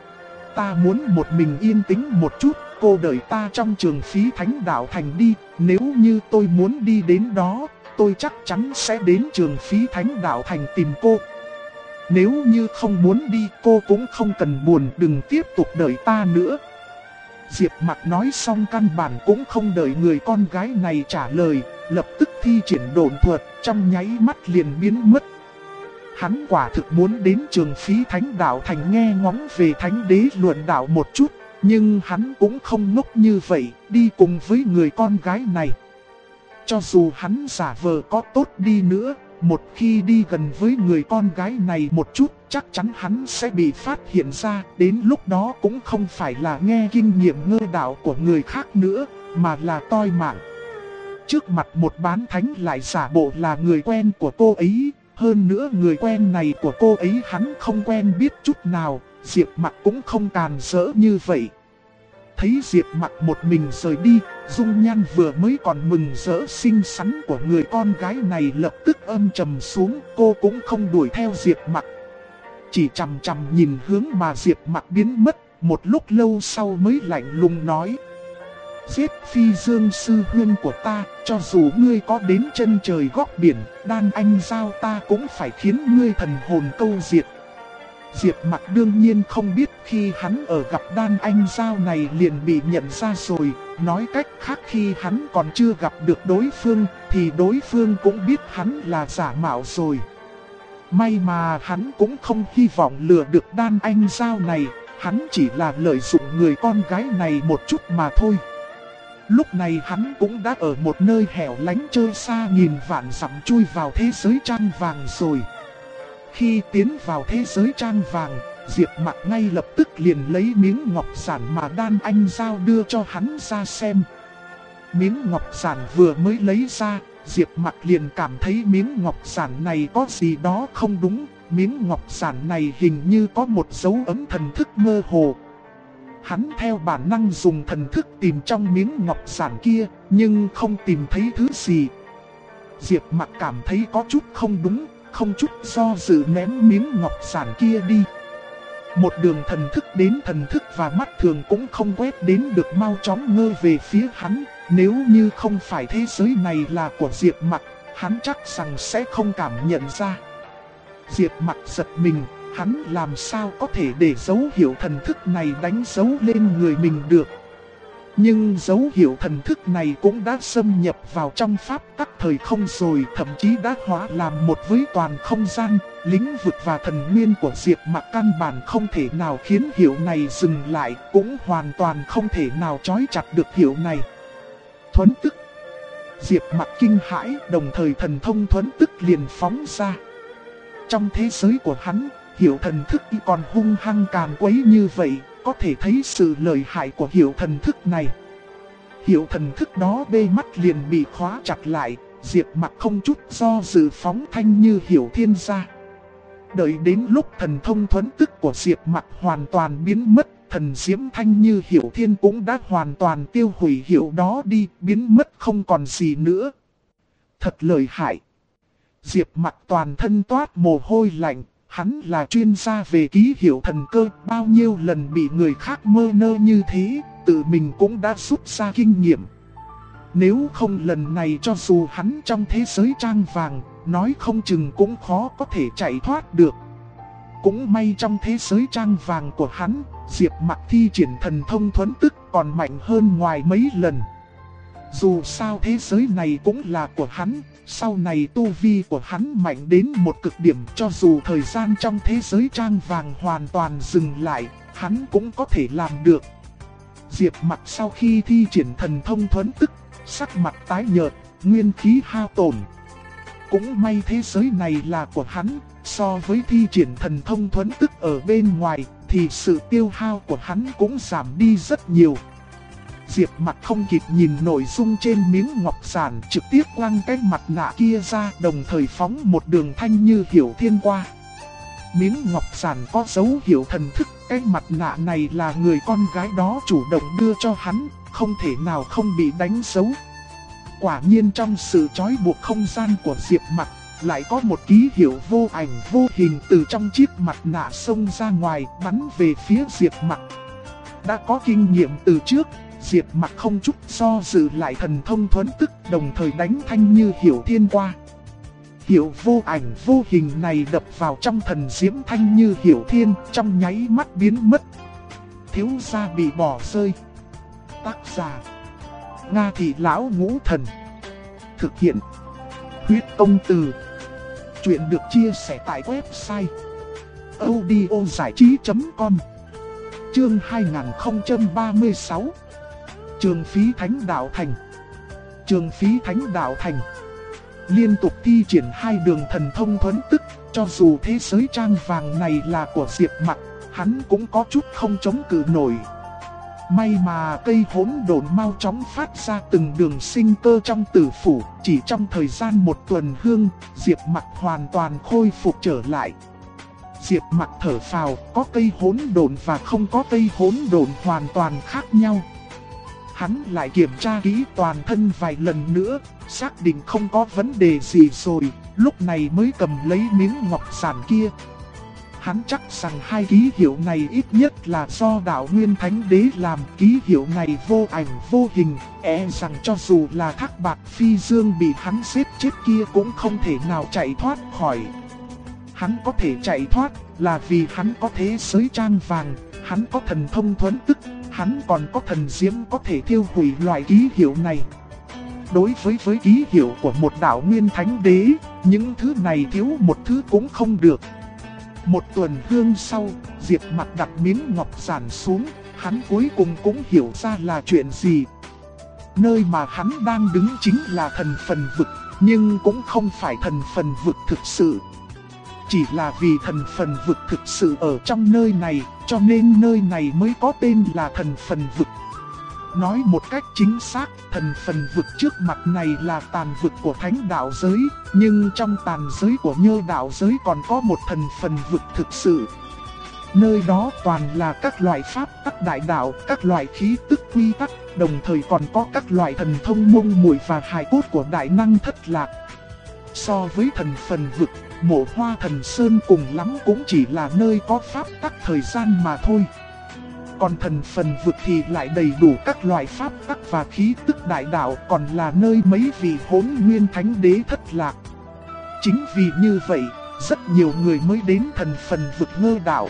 Ta muốn một mình yên tĩnh một chút, cô đợi ta trong Trường Phí Thánh Đạo Thành đi, nếu như tôi muốn đi đến đó, tôi chắc chắn sẽ đến Trường Phí Thánh Đạo Thành tìm cô. Nếu như không muốn đi cô cũng không cần buồn, đừng tiếp tục đợi ta nữa. Diệp Mặc nói xong căn bản cũng không đợi người con gái này trả lời, lập tức thi triển độn thuật, trong nháy mắt liền biến mất. Hắn quả thực muốn đến Trường Phí Thánh Đạo Thành nghe ngóng về Thánh Đế luận đạo một chút, nhưng hắn cũng không ngốc như vậy, đi cùng với người con gái này. Cho dù hắn giả vờ có tốt đi nữa, một khi đi gần với người con gái này một chút, chắc chắn hắn sẽ bị phát hiện ra, đến lúc đó cũng không phải là nghe kinh nghiệm ngơ đạo của người khác nữa, mà là toi mạng. Trước mặt một bán thánh lại giả bộ là người quen của cô ấy, hơn nữa người quen này của cô ấy hắn không quen biết chút nào, Diệp Mặc cũng không càn rỡ như vậy. Thấy Diệp Mặc một mình rời đi, dung nhan vừa mới còn mừng rỡ xinh xắn của người con gái này lập tức âm trầm xuống, cô cũng không đuổi theo Diệp Mặc. Chỉ chằm chằm nhìn hướng mà Diệp Mặc biến mất, một lúc lâu sau mới lạnh lùng nói: giết Phi Dương sư huynh của ta, cho dù ngươi có đến chân trời góc biển, đan anh giao ta cũng phải khiến ngươi thần hồn câu diệt. Diệp Mặc đương nhiên không biết khi hắn ở gặp đan anh giao này liền bị nhận ra rồi, nói cách khác khi hắn còn chưa gặp được đối phương thì đối phương cũng biết hắn là giả mạo rồi. May mà hắn cũng không hy vọng lừa được đan anh giao này, hắn chỉ là lợi dụng người con gái này một chút mà thôi. Lúc này hắn cũng đã ở một nơi hẻo lánh chơi xa nghìn vạn dặm chui vào thế giới trang vàng rồi. Khi tiến vào thế giới trang vàng, Diệp Mặc ngay lập tức liền lấy miếng ngọc giản mà đan anh giao đưa cho hắn ra xem. Miếng ngọc giản vừa mới lấy ra, Diệp Mặc liền cảm thấy miếng ngọc giản này có gì đó không đúng. Miếng ngọc giản này hình như có một dấu ấn thần thức mơ hồ. Hắn theo bản năng dùng thần thức tìm trong miếng ngọc giản kia, nhưng không tìm thấy thứ gì. Diệp Mặc cảm thấy có chút không đúng, không chút do dự ném miếng ngọc giản kia đi. Một đường thần thức đến thần thức và mắt thường cũng không quét đến được, mau chóng ngơ về phía hắn. Nếu như không phải thế giới này là của Diệp Mặc, hắn chắc rằng sẽ không cảm nhận ra. Diệp Mặc giật mình, hắn làm sao có thể để dấu hiệu thần thức này đánh dấu lên người mình được. Nhưng dấu hiệu thần thức này cũng đã xâm nhập vào trong pháp tắc thời không rồi, thậm chí đã hóa làm một với toàn không gian, lĩnh vực và thần nguyên của Diệp Mặc căn bản không thể nào khiến hiệu này dừng lại, cũng hoàn toàn không thể nào trói chặt được hiệu này. Thuấn tức. Diệp Mặc kinh hãi, đồng thời thần thông thuấn tức liền phóng ra. Trong thế giới của hắn, hiệu thần thức còn hung hăng càn quấy như vậy, có thể thấy sự lợi hại của hiệu thần thức này. Hiệu thần thức đó bê mắt liền bị khóa chặt lại, Diệp Mặc không chút do dự phóng thanh như hiểu thiên ra. Đợi đến lúc thần thông thuấn tức của Diệp Mặc hoàn toàn biến mất, thần diễm thanh như hiểu thiên cũng đã hoàn toàn tiêu hủy hiệu đó đi, biến mất không còn gì nữa. Thật lợi hại. Diệp Mặc toàn thân toát mồ hôi lạnh, hắn là chuyên gia về ký hiệu thần cơ, bao nhiêu lần bị người khác mơ nơ như thế, tự mình cũng đã rút ra kinh nghiệm. Nếu không lần này cho dù hắn trong thế giới trang vàng, nói không chừng cũng khó có thể chạy thoát được. Cũng may trong thế giới trang vàng của hắn, Diệp Mặc thi triển thần thông thuấn tức còn mạnh hơn ngoài mấy lần. Dù sao thế giới này cũng là của hắn, sau này tu vi của hắn mạnh đến một cực điểm, cho dù thời gian trong thế giới trang vàng hoàn toàn dừng lại, hắn cũng có thể làm được. Diệp Mặc sau khi thi triển thần thông thuấn tức, sắc mặt tái nhợt, nguyên khí hao tổn. Cũng may thế giới này là của hắn, so với thi triển thần thông thuấn tức ở bên ngoài, thì sự tiêu hao của hắn cũng giảm đi rất nhiều. Diệp Mặc không kịp nhìn nội dung trên miếng ngọc giản, trực tiếp quăng cái mặt nạ kia ra, đồng thời phóng một đường thanh như hiểu thiên qua. Miếng ngọc giản có dấu hiệu thần thức, cái mặt nạ này là người con gái đó chủ động đưa cho hắn, không thể nào không bị đánh dấu. Quả nhiên trong sự trói buộc không gian của Diệp Mặc, lại có một ký hiệu vô ảnh vô hình từ trong chiếc mặt nạ xông ra ngoài, bắn về phía Diệp Mặc. Đã có kinh nghiệm từ trước, Diệp Mặc không chút do dự lại thần thông thuấn tức, đồng thời đánh thanh như hiểu thiên qua. Hiệu vô ảnh vô hình này đập vào trong thần diễm thanh như hiểu thiên, trong nháy mắt biến mất. Thiếu gia bị bỏ rơi. Tác giả: Nga Thị Lão Ngũ Thần. Thực hiện: Huyết Công Từ. Chuyện được chia sẻ tại website audiozảichí.com. Chương 2036. Trường Phí Thánh Đạo Thành. Trường Phí Thánh Đạo Thành liên tục thi triển 2 đường thần thông thuấn tức, cho dù thế giới trang vàng này là của Diệp Mặc, hắn cũng có chút không chống cự nổi. May mà cây hỗn độn mau chóng phát ra từng đường sinh cơ trong tử phủ, chỉ trong thời gian 1 tuần hương, Diệp Mặc hoàn toàn khôi phục trở lại. Diệp Mặc thở phào, có cây hỗn độn và không có cây hỗn độn hoàn toàn khác nhau. Hắn lại kiểm tra kỹ toàn thân vài lần nữa, xác định không có vấn đề gì rồi, lúc này mới cầm lấy miếng ngọc giản kia. Hắn chắc rằng 2 ký hiệu này ít nhất là do Đạo Nguyên Thánh Đế làm, ký hiệu này vô ảnh vô hình, rằng cho dù là Thác Bạt Phi Dương bị hắn giết chết kia cũng không thể nào chạy thoát khỏi. Hắn có thể chạy thoát là vì hắn có thế giới trang vàng, hắn có thần thông thuấn tức, hắn còn có thần diễm có thể thiêu hủy loại ký hiệu này. Đối với ký hiệu của một Đạo Nguyên Thánh Đế, những thứ này thiếu một thứ cũng không được. 1 tuần hương sau, Diệp Mặc đặt miếng ngọc giản xuống, hắn cuối cùng cũng hiểu ra là chuyện gì. Nơi mà hắn đang đứng chính là thần phần vực, nhưng cũng không phải thần phần vực thực sự. Chỉ là vì thần phần vực thực sự ở trong nơi này, cho nên nơi này mới có tên là thần phần vực. Nói một cách chính xác, thần phần vực trước mặt này là tàn vực của thánh đạo giới, nhưng trong tàn giới của nhơ đạo giới còn có một thần phần vực thực sự. Nơi đó toàn là các loại pháp tắc đại đạo, các loại khí tức quy tắc, đồng thời còn có các loại thần thông mông muội và hài cốt của đại năng thất lạc. So với thần phần vực, Mộ Hoa Thần Sơn cùng lắm cũng chỉ là nơi có pháp tắc thời gian mà thôi. Còn thần phần vực thì lại đầy đủ các loại pháp tắc và khí tức đại đạo, còn là nơi mấy vị Hỗn Nguyên Thánh Đế thất lạc. Chính vì như vậy, rất nhiều người mới đến thần phần vực ngơ đạo.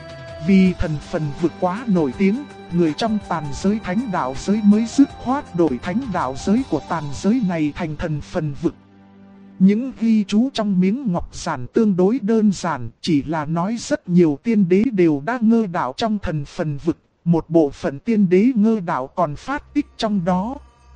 Vì thần phần vực quá nổi tiếng, người trong tàn giới thánh đạo giới mới dứt khoát đổi thánh đạo giới của tàn giới này thành thần phần vực. Những ghi chú trong miếng ngọc giản tương đối đơn giản, chỉ là nói rất nhiều tiên đế đều đã ngơ đạo trong thần phần vực, một bộ phận tiên đế ngơ đạo còn phát tích trong đó.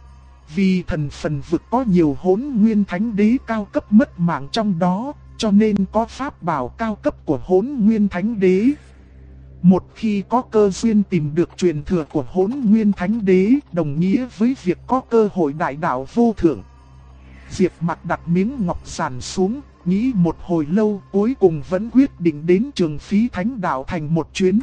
Vì thần phần vực có nhiều Hỗn Nguyên Thánh Đế cao cấp mất mạng trong đó, cho nên có pháp bảo cao cấp của Hỗn Nguyên Thánh Đế. Một khi có cơ duyên tìm được truyền thừa của Hỗn Nguyên Thánh Đế, đồng nghĩa với việc có cơ hội đại đạo vô thượng. Diệp Mặc đặt miếng ngọc giản xuống, nghĩ một hồi lâu, cuối cùng vẫn quyết định đến Trường Phí Thánh Đạo Thành một chuyến.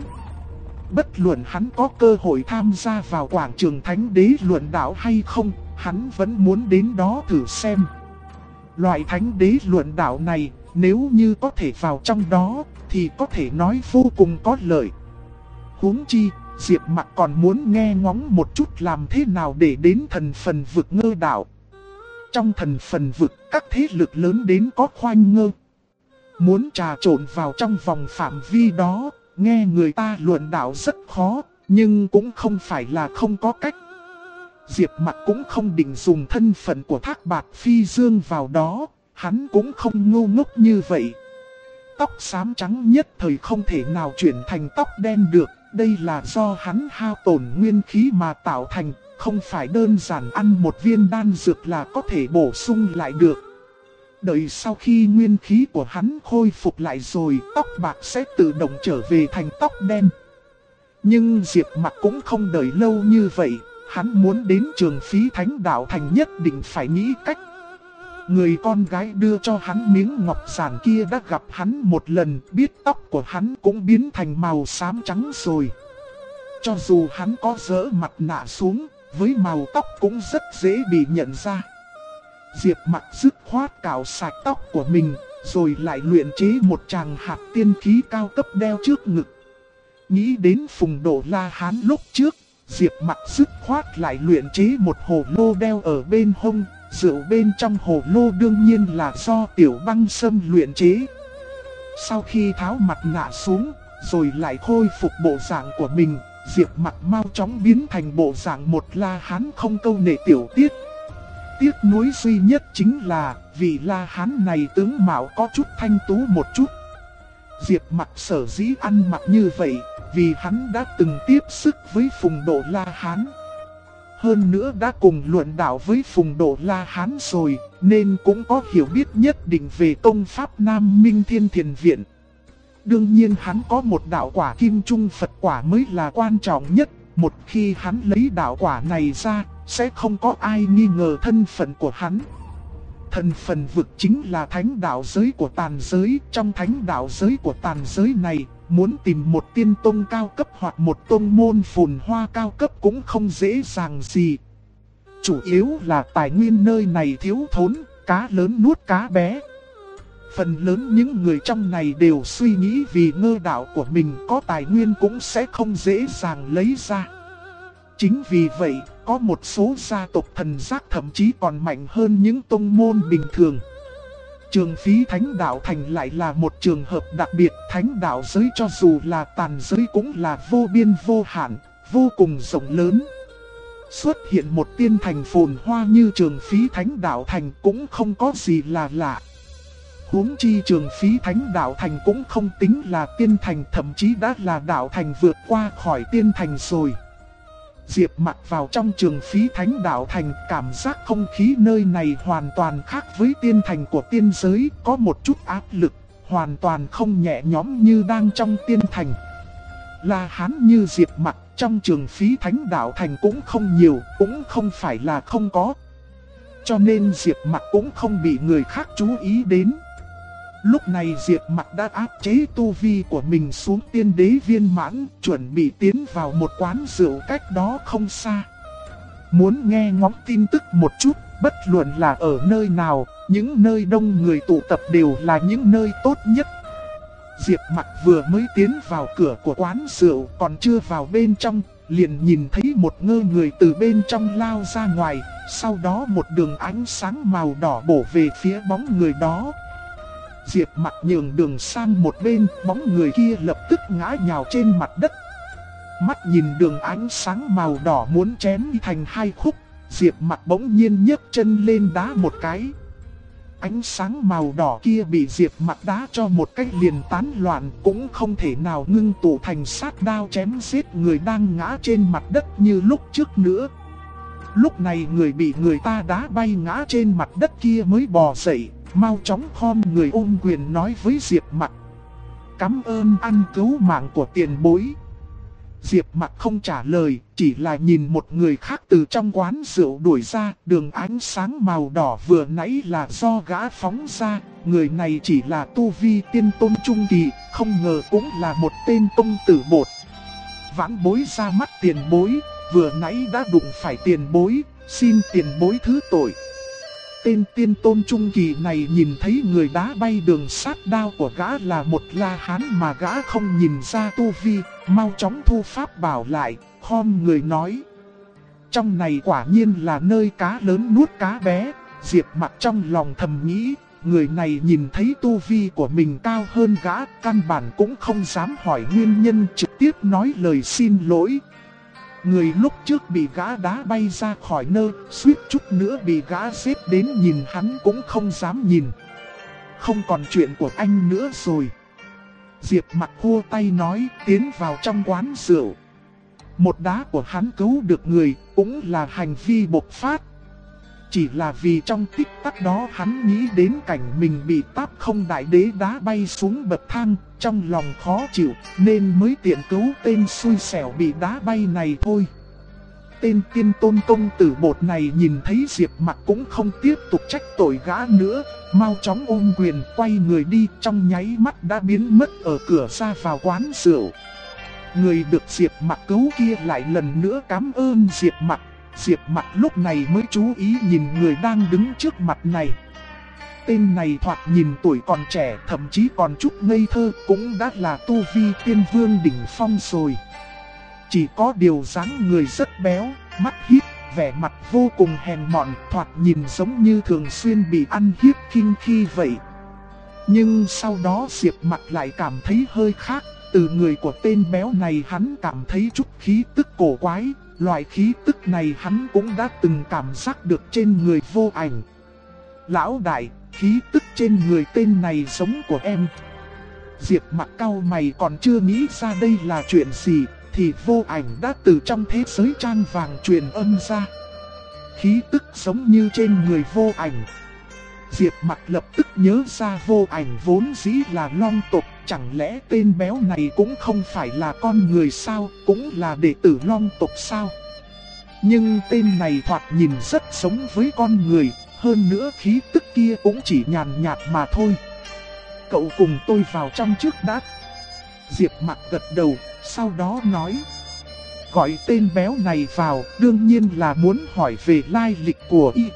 Bất luận hắn có cơ hội tham gia vào quảng trường Thánh Đế luận đạo hay không, hắn vẫn muốn đến đó thử xem. Loại Thánh Đế luận đạo này, nếu như có thể vào trong đó, thì có thể nói vô cùng có lợi. Huống chi, Diệp Mặc còn muốn nghe ngóng một chút làm thế nào để đến thần phần vực ngơ đạo. Trong thần phần vực, các thế lực lớn đến có khoanh ngơ. Muốn trà trộn vào trong vòng phạm vi đó, nghe người ta luận đạo rất khó, nhưng cũng không phải là không có cách. Diệp Mặc cũng không định dùng thân phận của Thác Bạt Phi Dương vào đó, hắn cũng không ngu ngốc như vậy. Tóc xám trắng nhất thời không thể nào chuyển thành tóc đen được, đây là do hắn hao tổn nguyên khí mà tạo thành, không phải đơn giản ăn một viên đan dược là có thể bổ sung lại được. Đợi sau khi nguyên khí của hắn khôi phục lại rồi, tóc bạc sẽ tự động trở về thành tóc đen. Nhưng Diệp Mặc cũng không đợi lâu như vậy, hắn muốn đến Trường Phí Thánh Đạo Thành nhất định phải nghĩ cách. Người con gái đưa cho hắn miếng ngọc giản kia đã gặp hắn một lần, biết tóc của hắn cũng biến thành màu xám trắng rồi. Cho dù hắn có dỡ mặt nạ xuống, với màu tóc cũng rất dễ bị nhận ra. Diệp Mặc dứt khoát cạo sạch tóc của mình, rồi lại luyện chế một tràng hạt tiên khí cao cấp đeo trước ngực. Nghĩ đến Phùng Độ La Hán lúc trước, Diệp Mặc dứt khoát lại luyện chế một hồ lô đeo ở bên hông. Rượu bên trong hồ lô đương nhiên là do Tiểu Băng Sâm luyện chế. Sau khi tháo mặt nạ xuống, rồi lại khôi phục bộ dạng của mình, Diệp Mặc mau chóng biến thành bộ dạng một La Hán không câu nệ tiểu tiết. Tiếc nuối duy nhất chính là vì La Hán này tướng mạo có chút thanh tú một chút. Diệp Mặc sở dĩ ăn mặc như vậy vì hắn đã từng tiếp sức với Phùng Độ La Hán. Hơn nữa đã cùng luận đạo với Phùng Độ La Hán rồi, nên cũng có hiểu biết nhất định về công pháp Nam Minh Thiên Thiền Viện. Đương nhiên hắn có một đạo quả Kim Trung Phật quả mới là quan trọng nhất. Một khi hắn lấy đạo quả này ra, sẽ không có ai nghi ngờ thân phận của hắn. Thần phần vực chính là thánh đạo giới của tàn giới. Trong thánh đạo giới của tàn giới này, muốn tìm một tiên tông cao cấp hoặc một tông môn phồn hoa cao cấp cũng không dễ dàng gì. Chủ yếu là tài nguyên nơi này thiếu thốn, cá lớn nuốt cá bé. Phần lớn những người trong này đều suy nghĩ vì ngơ đạo của mình có tài nguyên cũng sẽ không dễ dàng lấy ra. Chính vì vậy, có một số gia tộc thần giác thậm chí còn mạnh hơn những tông môn bình thường. Trường phí Thánh Đạo Thành lại là một trường hợp đặc biệt. Thánh đạo giới cho dù là tàn giới cũng là vô biên vô hạn, vô cùng rộng lớn. Xuất hiện một tiên thành phồn hoa như trường phí Thánh Đạo Thành cũng không có gì là lạ. Huống chi trường phí Thánh Đạo Thành cũng không tính là tiên thành, thậm chí đã là đạo thành vượt qua khỏi tiên thành rồi. Diệp Mặc vào trong trường phí Thánh Đạo Thành, cảm giác không khí nơi này hoàn toàn khác với tiên thành của tiên giới, có một chút áp lực, hoàn toàn không nhẹ nhõm như đang trong tiên thành. La Hán như Diệp Mặc trong trường phí Thánh Đạo Thành cũng không nhiều, cũng không phải là không có. Cho nên Diệp Mặc cũng không bị người khác chú ý đến. Lúc này Diệp Mặc đã áp chế tu vi của mình xuống tiên đế viên mãn, chuẩn bị tiến vào một quán rượu cách đó không xa. Muốn nghe ngóng tin tức một chút, bất luận là ở nơi nào, những nơi đông người tụ tập đều là những nơi tốt nhất. Diệp Mặc vừa mới tiến vào cửa của quán rượu, còn chưa vào bên trong, liền nhìn thấy một ngơ người từ bên trong lao ra ngoài, sau đó một đường ánh sáng màu đỏ bổ về phía bóng người đó. Diệp Mặc nhường đường sang một bên, bóng người kia lập tức ngã nhào trên mặt đất. Mắt nhìn đường ánh sáng màu đỏ muốn chém thành hai khúc, Diệp Mặc bỗng nhiên nhấc chân lên đá một cái. Ánh sáng màu đỏ kia bị Diệp Mặc đá cho một cách liền tán loạn, cũng không thể nào ngưng tụ thành sát đao chém giết người đang ngã trên mặt đất như lúc trước nữa. Lúc này người bị người ta đá bay ngã trên mặt đất kia mới bò dậy, mau chóng khom người ôm quyền nói với Diệp Mặc: "Cảm ơn ăn cứu mạng của tiền bối." Diệp Mặc không trả lời, chỉ là nhìn một người khác từ trong quán rượu đuổi ra. Đường ánh sáng màu đỏ vừa nãy là do gã phóng ra, người này chỉ là tu vi tiên tôn trung kỳ, không ngờ cũng là một tên công tử bột. Vãn bối ra mắt tiền bối, vừa nãy đã đụng phải tiền bối, xin tiền bối thứ tội. Tên tiên tôn trung kỳ này nhìn thấy người đá bay đường sát đao của gã là một La Hán mà gã không nhìn ra tu vi, mau chóng thu pháp bảo lại, khom người nói: "Trong này quả nhiên là nơi cá lớn nuốt cá bé." Diệp Mặc trong lòng thầm nghĩ, người này nhìn thấy tu vi của mình cao hơn gã, căn bản cũng không dám hỏi nguyên nhân, trực tiếp nói lời xin lỗi. Người lúc trước bị gã đá bay ra khỏi nơi, suýt chút nữa bị gã giết đến nhìn hắn cũng không dám nhìn. "Không còn chuyện của anh nữa rồi." Diệp Mặc khua tay nói, tiến vào trong quán rượu. Một đá của hắn cứu được người, cũng là hành vi bộc phát. Chỉ là vì trong tích tắc đó hắn nghĩ đến cảnh mình bị Táp Không Đại Đế đá bay xuống bậc thang, trong lòng khó chịu, nên mới tiện cứu tên xui xẻo bị đá bay này thôi. Tên tiên tôn công tử bột này nhìn thấy Diệp Mặc cũng không tiếp tục trách tội gã nữa, mau chóng ôm quyền quay người đi, trong nháy mắt đã biến mất ở cửa ra vào quán rượu. Người được Diệp Mặc cứu kia lại lần nữa cảm ơn Diệp Mặc. Diệp Mặc lúc này mới chú ý nhìn người đang đứng trước mặt này. Tên này thoạt nhìn tuổi còn trẻ, thậm chí còn chút ngây thơ, cũng đã là tu vi tiên vương đỉnh phong rồi. Chỉ có điều dáng người rất béo, mắt híp, vẻ mặt vô cùng hèn mọn, thoạt nhìn giống như thường xuyên bị ăn hiếp khinh khi vậy. Nhưng sau đó Diệp Mặc lại cảm thấy hơi khác, Từ người của tên béo này hắn cảm thấy chút khí tức cổ quái, loại khí tức này hắn cũng đã từng cảm giác được trên người Vô Ảnh. Lão đại, khí tức trên người tên này giống của em. Diệp Mặc cau mày còn chưa nghĩ ra đây là chuyện gì, thì Vô Ảnh đã từ trong thế giới trang vàng truyền âm ra. Khí tức giống như trên người Vô Ảnh. Diệp Mặc lập tức nhớ ra Vô Ảnh vốn dĩ là long tộc, chẳng lẽ tên béo này cũng không phải là con người sao, cũng là đệ tử long tộc sao? Nhưng tên này thoạt nhìn rất giống với con người, hơn nữa khí tức kia cũng chỉ nhàn nhạt mà thôi. Cậu cùng tôi vào trong trước đã. Diệp Mặc gật đầu, sau đó nói. Gọi tên béo này vào, đương nhiên là muốn hỏi về lai lịch của y.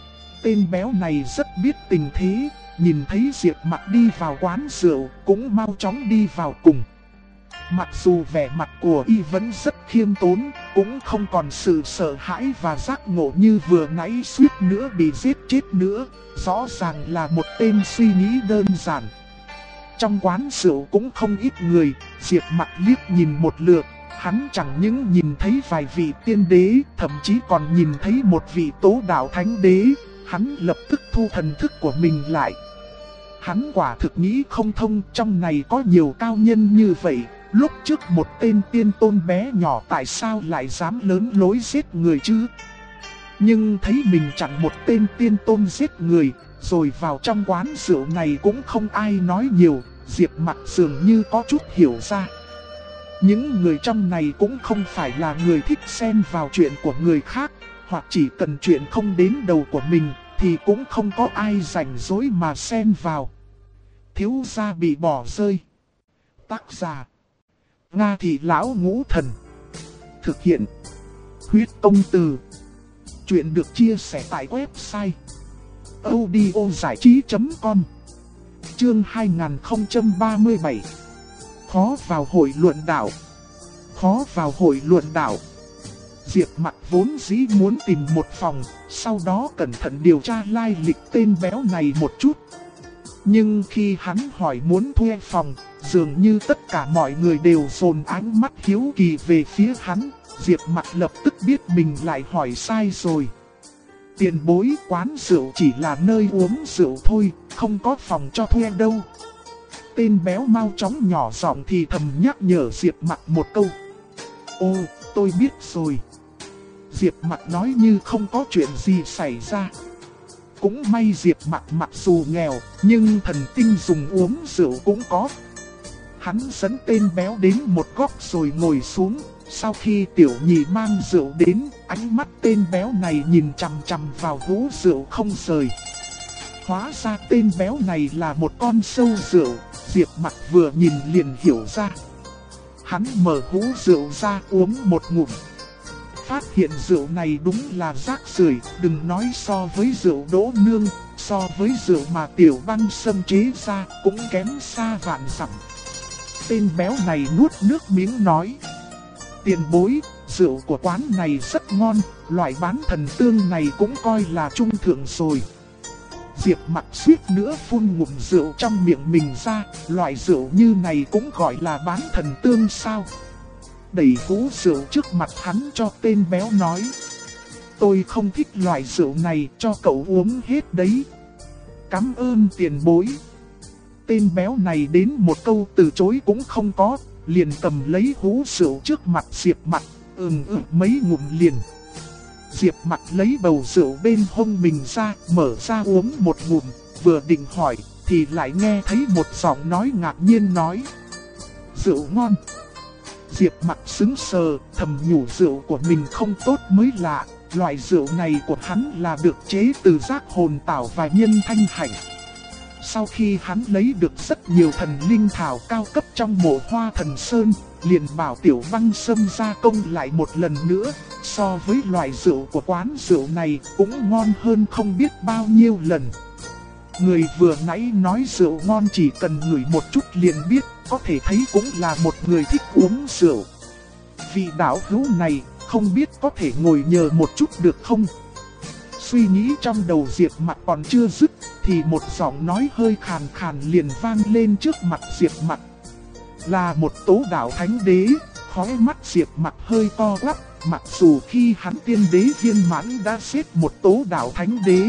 Tên béo này rất biết tình thế, nhìn thấy Diệp Mặc đi vào quán rượu, cũng mau chóng đi vào cùng. Mặc dù vẻ mặt của y vẫn rất khiêm tốn, cũng không còn sự sợ hãi và giác ngộ như vừa nãy suýt nữa bị giết chết nữa, rõ ràng là một tên suy nghĩ đơn giản. Trong quán rượu cũng không ít người, Diệp Mặc liếc nhìn một lượt, hắn chẳng những nhìn thấy vài vị tiên đế, thậm chí còn nhìn thấy một vị tố đạo thánh đế, hắn lập tức thu thần thức của mình lại. Hắn quả thực nghĩ không thông, trong này có nhiều cao nhân như vậy, lúc trước một tên tiên tôn bé nhỏ tại sao lại dám lớn lối giết người chứ? Nhưng thấy mình chặn một tên tiên tôn giết người, rồi vào trong quán rượu này cũng không ai nói nhiều, Diệp Mặc dường như có chút hiểu ra. Những người trong này cũng không phải là người thích xen vào chuyện của người khác, hoặc chỉ cần chuyện không đến đầu của mình, thì cũng không có ai rảnh rỗi mà xen vào. Thiếu gia bị bỏ rơi. Tác giả Nga Thị Lão Ngũ Thần. Thực hiện Huyết Công Từ. Chuyện được chia sẻ tại website audiozảichí.com. Chương 2037. Khó vào hội luận đạo. Khó vào hội luận đạo. Diệp Mặc vốn dĩ muốn tìm một phòng, sau đó cẩn thận điều tra lai lịch tên béo này một chút. Nhưng khi hắn hỏi muốn thuê phòng, dường như tất cả mọi người đều dồn ánh mắt hiếu kỳ về phía hắn. Diệp Mặc lập tức biết mình lại hỏi sai rồi. Tiền bối, quán rượu chỉ là nơi uống rượu thôi, không có phòng cho thuê đâu. Tên béo mau chóng nhỏ giọng thì thầm nhắc nhở Diệp Mặc một câu. Ô, tôi biết rồi. Diệp Mặc nói như không có chuyện gì xảy ra. Cũng may Diệp Mặc mặc dù nghèo, nhưng thần tinh dùng uống rượu cũng có. Hắn dẫn tên béo đến một góc rồi ngồi xuống. Sau khi tiểu nhị mang rượu đến, ánh mắt tên béo này nhìn chằm chằm vào hũ rượu không rời. Hóa ra tên béo này là một con sâu rượu, Diệp Mặc vừa nhìn liền hiểu ra. Hắn mở hũ rượu ra uống một ngụm. Phát hiện rượu này đúng là rác rưởi, đừng nói so với rượu Đỗ Nương, so với rượu mà Tiểu Băng Sâm chế ra cũng kém xa vạn dặm. Tên béo này nuốt nước miếng nói. Tiền bối, rượu của quán này rất ngon, loại bán thần tương này cũng coi là trung thượng rồi. Diệp Mặc suýt nữa phun ngụm rượu trong miệng mình ra, loại rượu như này cũng gọi là bán thần tương sao? Đẩy hũ rượu trước mặt hắn cho tên béo nói. Tôi không thích loại rượu này, cho cậu uống hết đấy. Cảm ơn tiền bối. Tên béo này đến một câu từ chối cũng không có, liền cầm lấy hũ rượu trước mặt Diệp Mặc, mấy ngụm liền. Diệp Mặc lấy bầu rượu bên hông mình ra, mở ra uống một ngụm, vừa định hỏi, thì lại nghe thấy một giọng nói ngạc nhiên nói. Rượu ngon. Diệp Mặc sững sờ, thầm nhủ rượu của mình không tốt mới lạ, loại rượu này của hắn là được chế từ giác hồn tảo và nhân thanh hạnh. Sau khi hắn lấy được rất nhiều thần linh thảo cao cấp trong mộ Hoa Thần Sơn, liền bảo Tiểu Băng Sâm gia công lại một lần nữa, so với loại rượu của quán rượu này cũng ngon hơn không biết bao nhiêu lần. Người vừa nãy nói rượu ngon chỉ cần ngửi một chút liền biết, có thể thấy cũng là một người thích uống rượu. Vị đạo hữu này không biết có thể ngồi nhờ một chút được không? Suy nghĩ trong đầu Diệp Mặc còn chưa dứt, thì một giọng nói hơi khàn khàn liền vang lên trước mặt Diệp Mặc. là một tố đạo thánh đế. Khóe mắt Diệp Mặc hơi co quắp, mặc dù khi hắn tiên đế viên mãn đã giết một tố đạo thánh đế.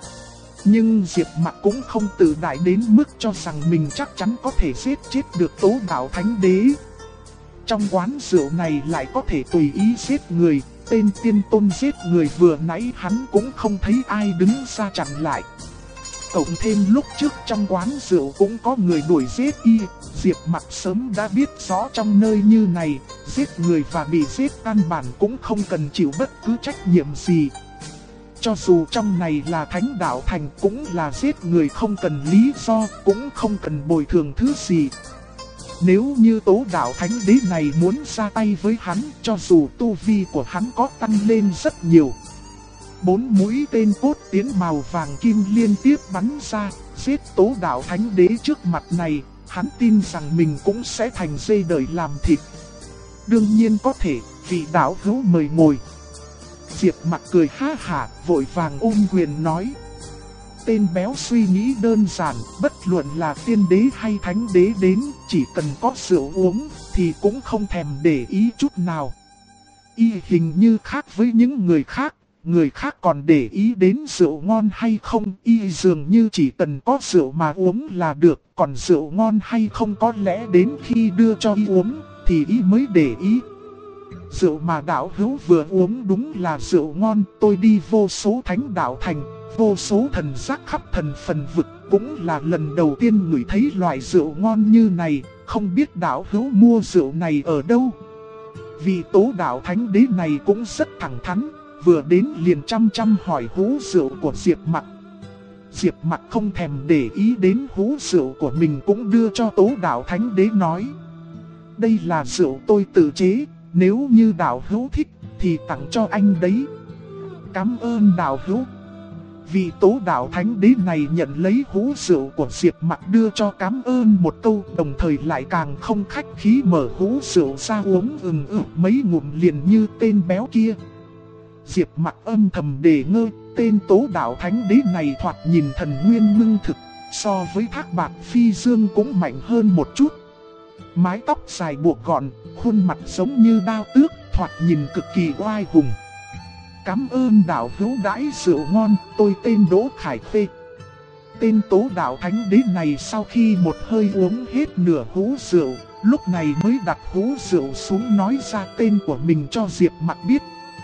Nhưng Diệp Mặc cũng không tự đại đến mức cho rằng mình chắc chắn có thể giết chết được tố đạo thánh đế. Trong quán rượu này lại có thể tùy ý giết người, tên tiên tôn giết người vừa nãy hắn cũng không thấy ai đứng ra chặn lại. Cộng thêm lúc trước trong quán rượu cũng có người đuổi giết y, Diệp Mặc sớm đã biết rõ trong nơi như này, giết người và bị giết căn bản cũng không cần chịu bất cứ trách nhiệm gì. Cho dù trong này là Thánh Đạo Thành cũng là giết người không cần lý do, cũng không cần bồi thường thứ gì. Nếu như tố đạo thánh đế này muốn ra tay với hắn, cho dù tu vi của hắn có tăng lên rất nhiều. 4 mũi tên cốt tiến màu vàng kim liên tiếp bắn ra, giết tố đạo thánh đế trước mặt này, hắn tin rằng mình cũng sẽ thành dê đợi làm thịt. Đương nhiên có thể, vị đạo hữu mời ngồi. Diệp Mặc cười ha hả, vội vàng ôm quyền nói. Tên béo suy nghĩ đơn giản, bất luận là tiên đế hay thánh đế đến, chỉ cần có rượu uống, thì cũng không thèm để ý chút nào. Y hình như khác với những người khác còn để ý đến rượu ngon hay không, y dường như chỉ cần có rượu mà uống là được, còn rượu ngon hay không có lẽ đến khi đưa cho y uống, thì y mới để ý. Rượu mà đạo hữu vừa uống đúng là rượu ngon, tôi đi vô số thánh đạo thành, vô số thần giác khắp thần phần vực, cũng là lần đầu tiên ngửi thấy loại rượu ngon như này, không biết đạo hữu mua rượu này ở đâu. Vị tố đạo thánh đế này cũng rất thẳng thắn, vừa đến liền chăm hỏi hũ rượu của Diệp Mặc. Diệp Mặc không thèm để ý đến hũ rượu của mình cũng đưa cho tố đạo thánh đế nói. Đây là rượu tôi tự chế, nếu như đạo hữu thích thì tặng cho anh đấy. Cảm ơn đạo hữu. Vị tố đạo thánh đế này nhận lấy hũ rượu của Diệp Mặc đưa cho cảm ơn một câu, đồng thời lại càng không khách khí mở hũ rượu ra uống mấy ngụm liền như tên béo kia. Diệp Mặc âm thầm để ngơ, tên tố đạo thánh đế này thoạt nhìn thần nguyên ngưng thực, so với Thác Bạt Phi Dương cũng mạnh hơn một chút. Mái tóc dài buộc gọn, khuôn mặt giống như đao tước, thoạt nhìn cực kỳ oai hùng. Cảm ơn đạo hữu đãi rượu ngon, tôi tên Đỗ Khải Phê. Tên tố đạo thánh đế này sau khi một hơi uống hết nửa hũ rượu, lúc này mới đặt hũ rượu xuống nói ra tên của mình cho Diệp Mặc biết.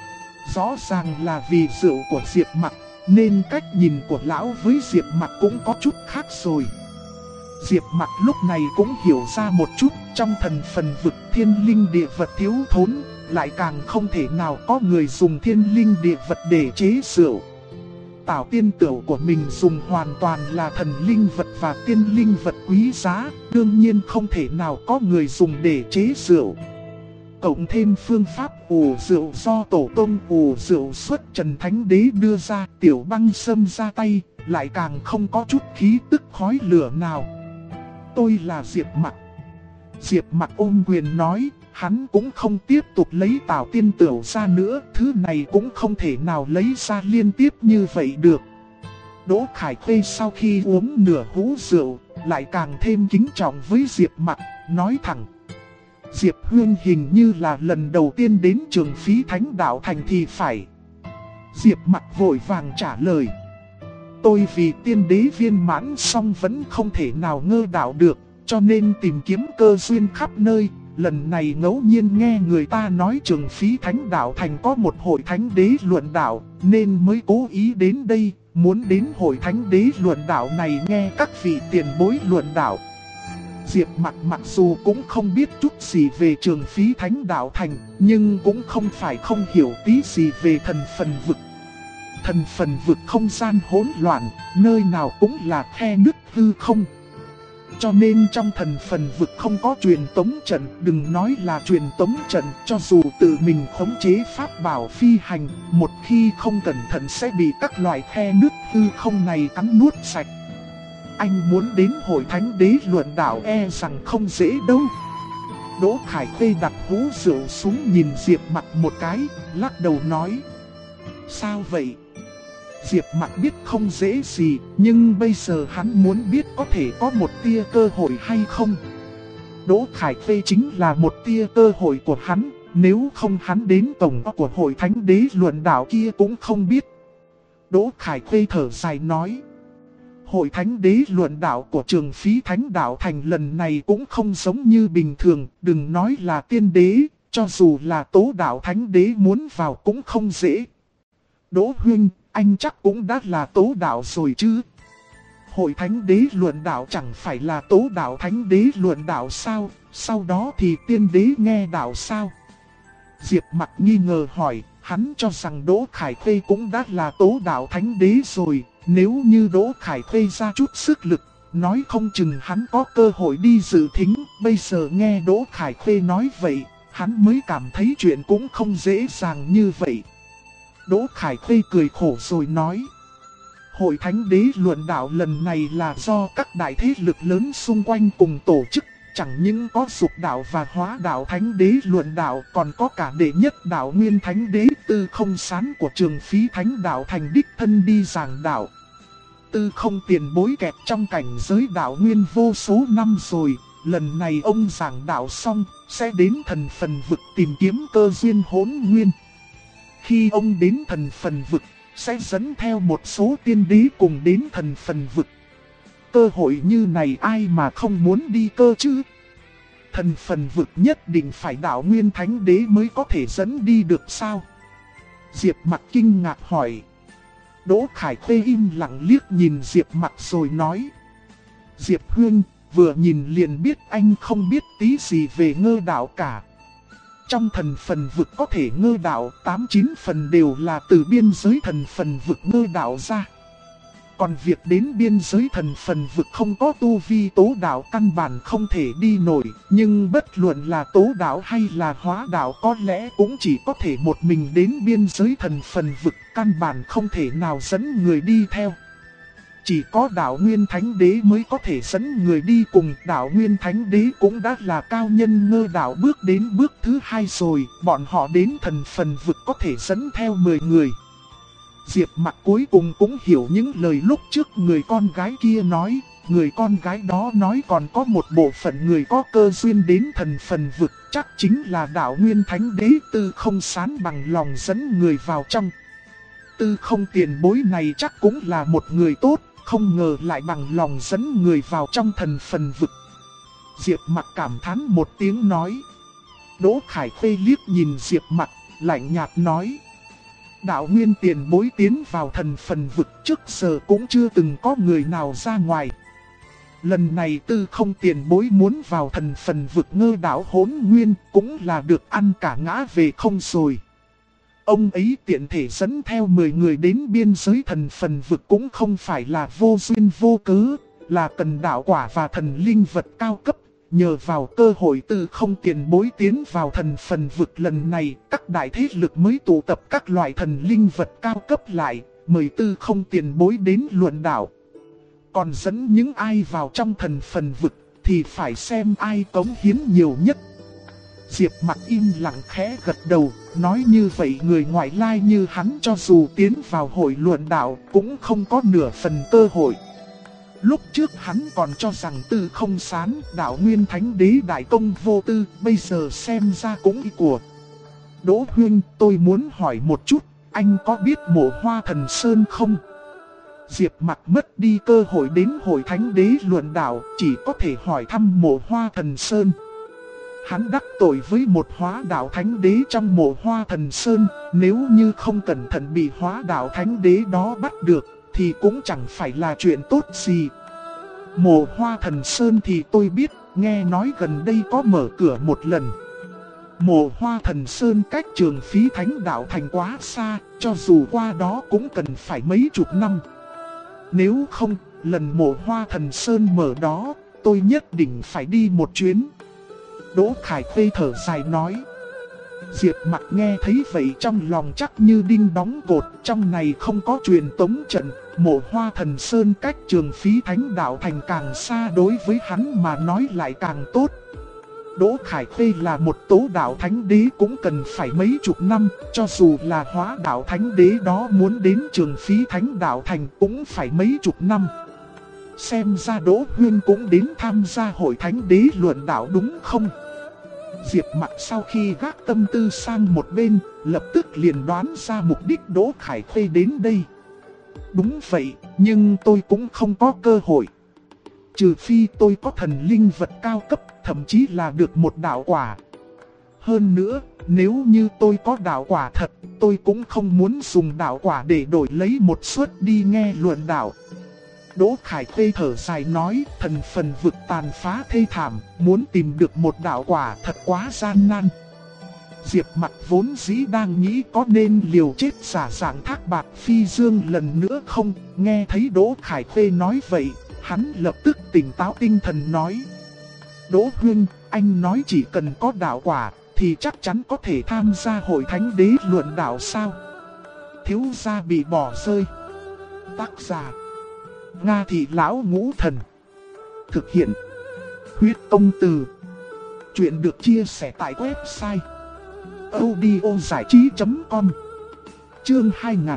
Rõ ràng là vì rượu của Diệp Mặc, nên cách nhìn của lão với Diệp Mặc cũng có chút khác rồi. Diệp Mặc lúc này cũng hiểu ra một chút, trong thần phần vực thiên linh địa vật thiếu thốn, lại càng không thể nào có người dùng thiên linh địa vật để chế rượu. Tảo tiên tửu của mình dùng hoàn toàn là thần linh vật và tiên linh vật quý giá, đương nhiên không thể nào có người dùng để chế rượu. Cộng thêm phương pháp ủ rượu do tổ tông ủ rượu xuất Trần Thánh Đế đưa ra, Tiểu Băng Sâm ra tay, lại càng không có chút khí tức khói lửa nào. Tôi là Diệp Mặc. Diệp Mặc ôm quyền nói, hắn cũng không tiếp tục lấy Tảo tiên tửu ra nữa, thứ này cũng không thể nào lấy ra liên tiếp như vậy được. Đỗ Khải Khê sau khi uống nửa hũ rượu, lại càng thêm kính trọng với Diệp Mặc, nói thẳng. Diệp Huyên hình như là lần đầu tiên đến Trường Phí Thánh Đạo Thành thì phải. Diệp Mặc vội vàng trả lời. Tôi vì tiên đế viên mãn xong vẫn không thể nào ngơ đạo được, cho nên tìm kiếm cơ duyên khắp nơi. Lần này ngẫu nhiên nghe người ta nói Trường Phí Thánh Đạo Thành có một hội thánh đế luận đạo, nên mới cố ý đến đây, muốn đến hội thánh đế luận đạo này nghe các vị tiền bối luận đạo. Diệp Mặc mặc dù cũng không biết chút gì về Trường Phí Thánh Đạo Thành, nhưng cũng không phải không hiểu tí gì về thần phần vực. Thần phần vực không gian hỗn loạn, nơi nào cũng là khe nứt hư không. Cho nên trong thần phần vực không có truyền tống trận, đừng nói là truyền tống trận, cho dù tự mình khống chế pháp bảo phi hành, một khi không cẩn thận sẽ bị các loại khe nứt hư không này cắn nuốt sạch. Anh muốn đến hội thánh đế luận đạo e rằng không dễ đâu. Đỗ Khải Khê đặt hũ rượu xuống nhìn Diệp Mặc một cái, lắc đầu nói. Sao vậy? Diệp Mặc biết không dễ gì, nhưng bây giờ hắn muốn biết có thể có một tia cơ hội hay không. Đỗ Khải Phê chính là một tia cơ hội của hắn, nếu không hắn đến tổng của hội thánh đế luận đạo kia cũng không biết. Đỗ Khải Phê thở dài nói, hội thánh đế luận đạo của trường phí thánh đạo thành lần này cũng không giống như bình thường, đừng nói là tiên đế, cho dù là tố đạo thánh đế muốn vào cũng không dễ. Đỗ huynh, anh chắc cũng đã là tố đạo rồi chứ? Hội thánh đế luận đạo chẳng phải là tố đạo thánh đế luận đạo sao, sau đó thì tiên đế nghe đạo sao? Diệp Mặc nghi ngờ hỏi, hắn cho rằng Đỗ Khải Phê cũng đã là tố đạo thánh đế rồi, nếu như Đỗ Khải Phê ra chút sức lực, nói không chừng hắn có cơ hội đi dự thính, bây giờ nghe Đỗ Khải Phê nói vậy, hắn mới cảm thấy chuyện cũng không dễ dàng như vậy. Đỗ Khải Phê cười khổ rồi nói, hội thánh đế luận đạo lần này là do các đại thế lực lớn xung quanh cùng tổ chức, chẳng những có Dục đạo và Hóa đạo thánh đế luận đạo, còn có cả đệ nhất đạo Nguyên thánh đế Tư Không Sán của trường phí thánh đạo thành đích thân đi giảng đạo. Tư Không tiền bối kẹt trong cảnh giới đạo nguyên vô số năm rồi, lần này ông giảng đạo xong, sẽ đến thần phần vực tìm kiếm cơ duyên hỗn nguyên. Khi ông đến thần phần vực, sẽ dẫn theo một số tiên đế cùng đến thần phần vực. Cơ hội như này ai mà không muốn đi cơ chứ? Thần phần vực nhất định phải đạo nguyên thánh đế mới có thể dẫn đi được sao? Diệp Mặc kinh ngạc hỏi. Đỗ Khải Phê im lặng liếc nhìn Diệp Mặc rồi nói, Diệp Huynh, vừa nhìn liền biết anh không biết tí gì về ngơ đạo cả. Trong thần phần vực có thể ngơ đạo, 8-9 phần đều là từ biên giới thần phần vực ngơ đạo ra. Còn việc đến biên giới thần phần vực không có tu vi tố đạo căn bản không thể đi nổi. Nhưng bất luận là tố đạo hay là hóa đạo có lẽ cũng chỉ có thể một mình đến biên giới thần phần vực, căn bản không thể nào dẫn người đi theo. Chỉ có đạo Nguyên Thánh Đế mới có thể dẫn người đi cùng. Đạo Nguyên Thánh Đế cũng đã là cao nhân ngơ đạo bước đến bước thứ 2 rồi. Bọn họ đến thần phần vực có thể dẫn theo 10 người. Diệp Mặc cuối cùng cũng hiểu những lời lúc trước người con gái kia nói. Người con gái đó nói còn có một bộ phận người có cơ duyên đến thần phần vực, chắc chính là đạo Nguyên Thánh Đế Tư Không Sán bằng lòng dẫn người vào trong. Tư Không tiền bối này chắc cũng là một người tốt, không ngờ lại bằng lòng dẫn người vào trong thần phần vực. Diệp Mặc cảm thán một tiếng nói. Đỗ Khải Phê liếc nhìn Diệp Mặc, lạnh nhạt nói. Đạo Nguyên tiền bối tiến vào thần phần vực trước giờ cũng chưa từng có người nào ra ngoài. Lần này Tư Không tiền bối muốn vào thần phần vực ngơ đạo hỗn nguyên cũng là được ăn cả ngã về không rồi. Ông ấy tiện thể dẫn theo 10 người đến biên giới thần phần vực cũng không phải là vô duyên vô cớ, là cần đạo quả và thần linh vật cao cấp. Nhờ vào cơ hội Tư Không tiền bối tiến vào thần phần vực lần này, các đại thế lực mới tụ tập các loại thần linh vật cao cấp lại, mời Tư Không tiền bối đến luận đạo. Còn dẫn những ai vào trong thần phần vực thì phải xem ai cống hiến nhiều nhất. Diệp Mặc im lặng khẽ gật đầu, nói như vậy người ngoại lai như hắn cho dù tiến vào hội luận đạo cũng không có nửa phần cơ hội. Lúc trước hắn còn cho rằng Tư Không Sán, đạo Nguyên Thánh Đế đại công vô tư, bây giờ xem ra cũng ý của. Đỗ Huynh, tôi muốn hỏi một chút, anh có biết Mộ Hoa Thần Sơn không? Diệp Mặc mất đi cơ hội đến hội Thánh Đế luận đạo, chỉ có thể hỏi thăm Mộ Hoa Thần Sơn. Hắn đắc tội với một hóa đạo thánh đế trong Mộ Hoa Thần Sơn, nếu như không cẩn thận bị hóa đạo thánh đế đó bắt được, thì cũng chẳng phải là chuyện tốt gì. Mộ Hoa Thần Sơn thì tôi biết, nghe nói gần đây có mở cửa một lần. Mộ Hoa Thần Sơn cách trường phí thánh đạo thành quá xa, cho dù qua đó cũng cần phải mấy chục năm. Nếu không, lần Mộ Hoa Thần Sơn mở đó, tôi nhất định phải đi một chuyến. Đỗ Khải Phê thở dài nói. Diệp Mặc nghe thấy vậy trong lòng chắc như đinh đóng cột, trong này không có truyền tống trận, Mộ Hoa Thần Sơn cách trường phí thánh đạo thành càng xa, đối với hắn mà nói lại càng tốt. Đỗ Khải Phê là một tố đạo thánh đế cũng cần phải mấy chục năm, cho dù là hóa đạo thánh đế đó muốn đến trường phí thánh đạo thành cũng phải mấy chục năm. xem ra Đỗ Huyên cũng đến tham gia hội thánh đế luận đạo đúng không? Diệp Mặc sau khi gác tâm tư sang một bên, lập tức liền đoán ra mục đích Đỗ Khải Khuê đến đây. Đúng vậy, nhưng tôi cũng không có cơ hội. Trừ phi tôi có thần linh vật cao cấp, thậm chí là được một đạo quả. Hơn nữa, nếu như tôi có đạo quả thật, tôi cũng không muốn dùng đạo quả để đổi lấy một suất đi nghe luận đạo. Đỗ Khải Khuê thở dài nói, thần phần vực tàn phá thê thảm, muốn tìm được một đạo quả thật quá gian nan. Diệp Mặc vốn dĩ đang nghĩ có nên liều chết giả dạng Thác Bạt Phi Dương lần nữa không, nghe thấy Đỗ Khải Khuê nói vậy, hắn lập tức tỉnh táo tinh thần nói. Đỗ Huyên, anh nói chỉ cần có đạo quả, thì chắc chắn có thể tham gia hội thánh đế luận đạo sao? Thiếu gia bị bỏ rơi. Tác giả Nga Thị Lão Ngũ Thần. Thực hiện Huyết Công Từ. Chuyện được chia sẻ tại website audiozảichí.com. Chương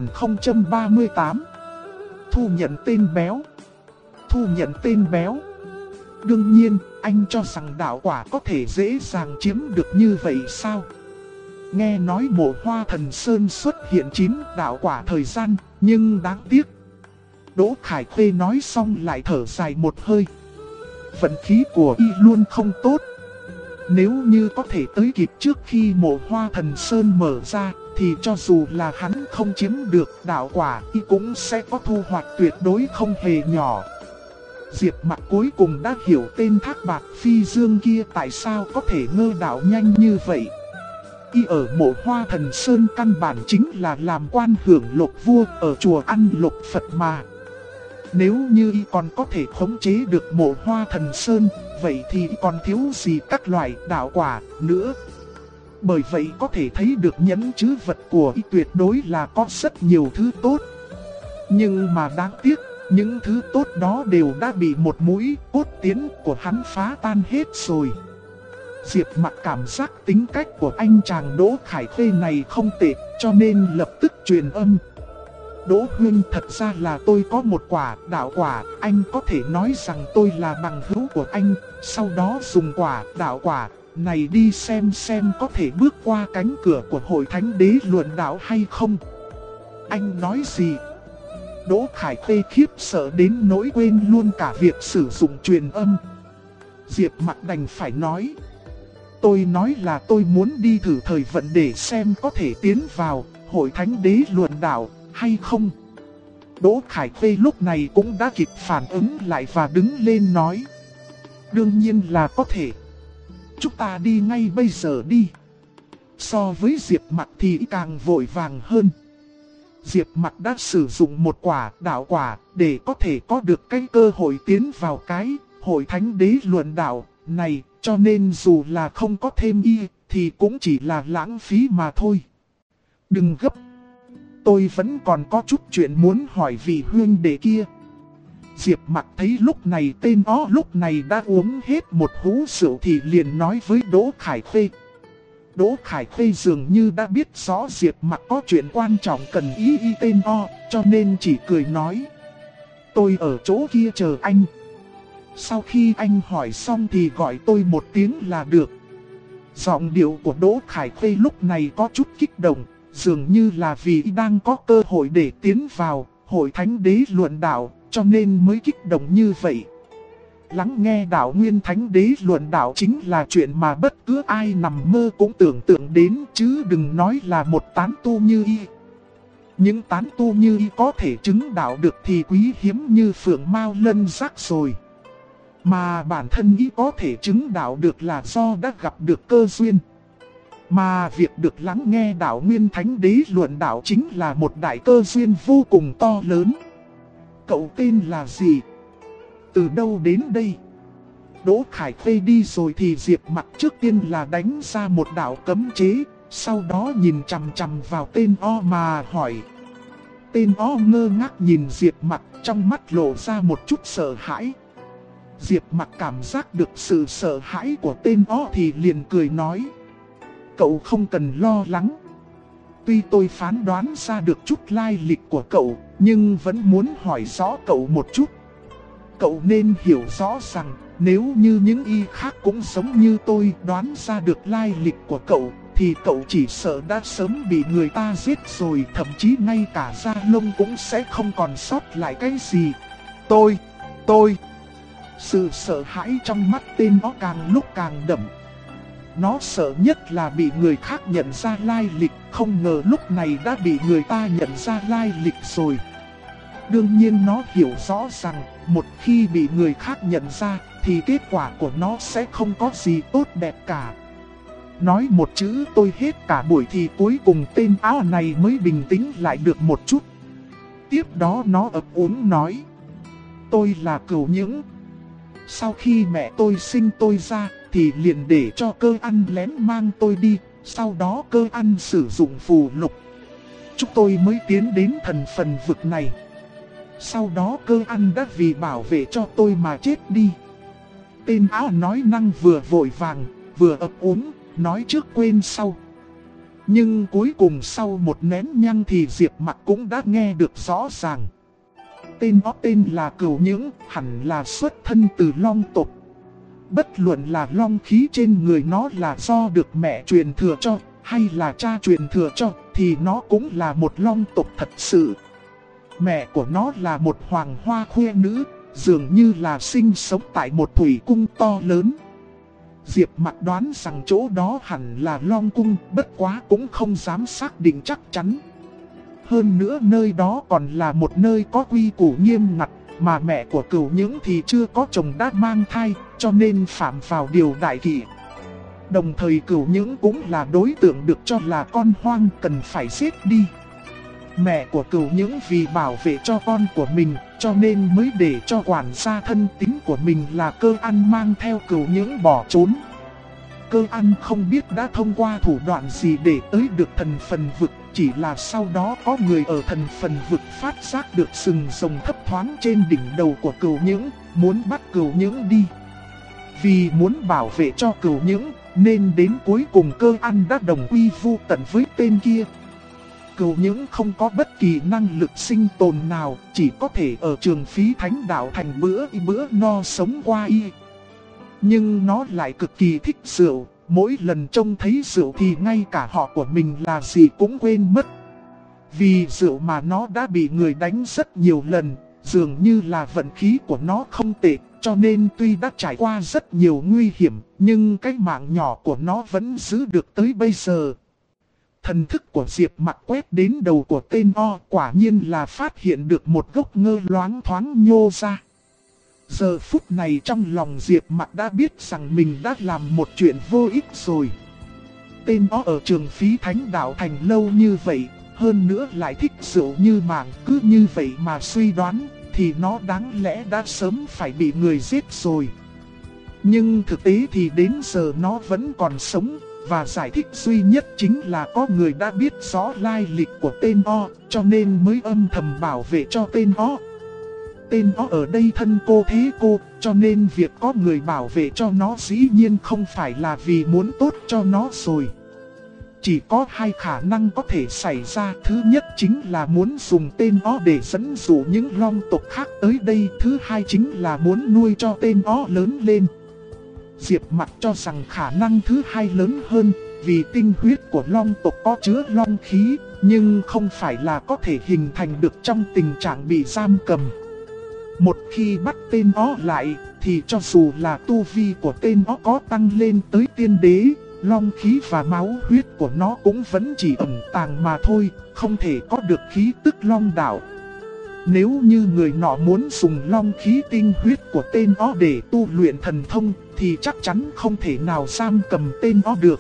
2038. Thu nhận tên béo. Thu nhận tên béo. Đương nhiên, anh cho rằng đạo quả có thể dễ dàng chiếm được như vậy sao? Nghe nói Mộ Hoa Thần Sơn xuất hiện 9 đạo quả thời gian, nhưng đáng tiếc. Đỗ Khải Khuê nói xong lại thở dài một hơi. Vận khí của y luôn không tốt. Nếu như có thể tới kịp trước khi Mộ Hoa Thần Sơn mở ra, thì cho dù là hắn không chiếm được đạo quả, y cũng sẽ có thu hoạch tuyệt đối không hề nhỏ. Diệp Mặc cuối cùng đã hiểu tên Thác Bạt Phi Dương kia tại sao có thể ngơ đạo nhanh như vậy. Y ở Mộ Hoa Thần Sơn căn bản chính là làm quan hưởng lộc vua ở chùa ăn lộc Phật mà. Nếu như y còn có thể khống chế được Mộ Hoa Thần Sơn, vậy thì y còn thiếu gì các loại đạo quả nữa. Bởi vậy có thể thấy được nhẫn chữ vật của y tuyệt đối là có rất nhiều thứ tốt. Nhưng mà đáng tiếc, những thứ tốt đó đều đã bị một mũi cốt tiến của hắn phá tan hết rồi. Diệp Mặc cảm giác tính cách của anh chàng Đỗ Khải Khuê này không tệ, cho nên lập tức truyền âm. Đỗ Huyên, thật ra là tôi có một quả đạo quả, anh có thể nói rằng tôi là bằng hữu của anh, sau đó dùng quả đạo quả này đi xem có thể bước qua cánh cửa của hội thánh đế luận đạo hay không. Anh nói gì? Đỗ Khải Khuê khiếp sợ đến nỗi quên luôn cả việc sử dụng truyền âm. Diệp Mặc đành phải nói. Tôi nói là tôi muốn đi thử thời vận để xem có thể tiến vào hội thánh đế luận đạo hay không. Đỗ Khải Khuê lúc này cũng đã kịp phản ứng lại và đứng lên nói. Đương nhiên là có thể. Chúng ta đi ngay bây giờ đi. So với Diệp Mặc thì càng vội vàng hơn. Diệp Mặc đã sử dụng một quả đạo quả để có thể có được cái cơ hội tiến vào cái hội thánh đế luận đạo này, cho nên dù là không có thêm y thì cũng chỉ là lãng phí mà thôi. Đừng gấp. Tôi vẫn còn có chút chuyện muốn hỏi vị huynh đệ kia. Diệp Mặc thấy lúc này tên ó lúc này đã uống hết một hũ rượu thì liền nói với Đỗ Khải Khuê. Đỗ Khải Khuê dường như đã biết rõ Diệp Mặc có chuyện quan trọng cần ý tên o, cho nên chỉ cười nói. Tôi ở chỗ kia chờ anh. Sau khi anh hỏi xong thì gọi tôi một tiếng là được. Giọng điệu của Đỗ Khải Khuê lúc này có chút kích động, dường như là vì đang có cơ hội để tiến vào hội thánh đế luận đạo, cho nên mới kích động như vậy. Lắng nghe đạo nguyên thánh đế luận đạo chính là chuyện mà bất cứ ai nằm mơ cũng tưởng tượng đến, chứ đừng nói là một tán tu như y. Những tán tu như y có thể chứng đạo được thì quý hiếm như phượng mao lân giác rồi. Mà bản thân y có thể chứng đạo được là do đã gặp được cơ duyên. Mà việc được lắng nghe đạo nguyên thánh đế luận đạo chính là một đại cơ duyên vô cùng to lớn. Cậu tên là gì? Từ đâu đến đây? Đỗ Khải Khuê đi rồi thì Diệp Mặc trước tiên là đánh ra một đạo cấm chế, sau đó nhìn chằm chằm vào tên O mà hỏi. Tên O ngơ ngác nhìn Diệp Mặc, trong mắt lộ ra một chút sợ hãi. Diệp Mặc cảm giác được sự sợ hãi của tên O thì liền cười nói. Cậu không cần lo lắng. Tuy tôi phán đoán ra được chút lai lịch của cậu, nhưng vẫn muốn hỏi rõ cậu một chút. cậu nên hiểu rõ rằng nếu như những y khác cũng giống như tôi đoán ra được lai lịch của cậu, thì cậu chỉ sợ đã sớm bị người ta giết rồi, thậm chí ngay cả da lông cũng sẽ không còn sót lại cái gì. Tôi... Sự sợ hãi trong mắt tên nó càng lúc càng đậm. Nó sợ nhất là bị người khác nhận ra lai lịch, không ngờ lúc này đã bị người ta nhận ra lai lịch rồi. Đương nhiên nó hiểu rõ rằng, một khi bị người khác nhận ra, thì kết quả của nó sẽ không có gì tốt đẹp cả. Nói một chữ tôi hết cả buổi thì cuối cùng tên áo này mới bình tĩnh lại được một chút. Tiếp đó nó ấp úng nói: tôi là Cửu Những. Sau khi mẹ tôi sinh tôi ra, thì liền để cho Cơ Ăn lén mang tôi đi. Sau đó Cơ Ăn sử dụng phù lục, chúng tôi mới tiến đến thần phần vực này. Sau đó Cơ Ăn đã vì bảo vệ cho tôi mà chết đi. Tên áo nói năng vừa vội vàng, vừa ấp úng, nói trước quên sau. Nhưng cuối cùng sau một nén nhang thì Diệp Mặc cũng đã nghe được rõ ràng. Tên nó tên là Cửu Những, hẳn là xuất thân từ Long tộc. Bất luận là long khí trên người nó là do được mẹ truyền thừa cho, hay là cha truyền thừa cho, thì nó cũng là một long tộc thật sự. Mẹ của nó là một hoàng hoa khuê nữ, dường như là sinh sống tại một thủy cung to lớn. Diệp Mặc đoán rằng chỗ đó hẳn là Long Cung, bất quá cũng không dám xác định chắc chắn. Hơn nữa nơi đó còn là một nơi có quy củ nghiêm ngặt, mà mẹ của Cửu Những thì chưa có chồng đã mang thai, cho nên phạm vào điều đại kỵ. Đồng thời Cửu Những cũng là đối tượng được cho là con hoang cần phải giết đi. Mẹ của Cửu Những vì bảo vệ cho con của mình, cho nên mới để cho quản gia thân tín của mình là Cơ Ăn mang theo Cửu Những bỏ trốn. Cơ Ăn không biết đã thông qua thủ đoạn gì để tới được thần phần vực, chỉ là sau đó có người ở thần phần vực phát giác được sừng rồng thấp thoáng trên đỉnh đầu của Cửu Những, muốn bắt Cửu Những đi. Vì muốn bảo vệ cho Cửu Những, nên đến cuối cùng Cơ Ăn đã đồng quy vu tận với tên kia. Cửu Những không có bất kỳ năng lực sinh tồn nào, chỉ có thể ở Trường Phí Thánh Đạo thành bữa no sống qua y. Nhưng nó lại cực kỳ thích rượu, mỗi lần trông thấy rượu thì ngay cả họ của mình là gì cũng quên mất. Vì rượu mà nó đã bị người đánh rất nhiều lần, dường như là vận khí của nó không tệ, cho nên tuy đã trải qua rất nhiều nguy hiểm, nhưng cái mạng nhỏ của nó vẫn giữ được tới bây giờ. Thần thức của Diệp Mặc quét đến đầu của tên O, quả nhiên là phát hiện được một gốc ngơ loáng thoáng nhô ra. Giờ phút này trong lòng Diệp Mặc đã biết rằng mình đã làm một chuyện vô ích rồi. Tên O ở Trường Phí Thánh Đạo thành lâu như vậy, hơn nữa lại thích rượu như mảng, cứ như vậy mà suy đoán, thì nó đáng lẽ đã sớm phải bị người giết rồi. Nhưng thực tế thì đến giờ nó vẫn còn sống. Và giải thích duy nhất chính là có người đã biết rõ lai lịch của tên O, cho nên mới âm thầm bảo vệ cho tên O. Tên O ở đây thân cô thế cô, cho nên việc có người bảo vệ cho nó dĩ nhiên không phải là vì muốn tốt cho nó rồi. Chỉ có hai khả năng có thể xảy ra, thứ nhất chính là muốn dùng tên O để dẫn dụ những long tộc khác tới đây, thứ hai chính là muốn nuôi cho tên O lớn lên. Diệp Mặc cho rằng khả năng thứ hai lớn hơn, vì tinh huyết của long tộc có chứa long khí, nhưng không phải là có thể hình thành được trong tình trạng bị giam cầm. Một khi bắt tên ó lại, thì cho dù là tu vi của tên ó có tăng lên tới tiên đế, long khí và máu huyết của nó cũng vẫn chỉ ẩn tàng mà thôi, không thể có được khí tức long đạo. Nếu như người nọ muốn dùng long khí tinh huyết của tên ó để tu luyện thần thông, thì chắc chắn không thể nào giam cầm tên ó được.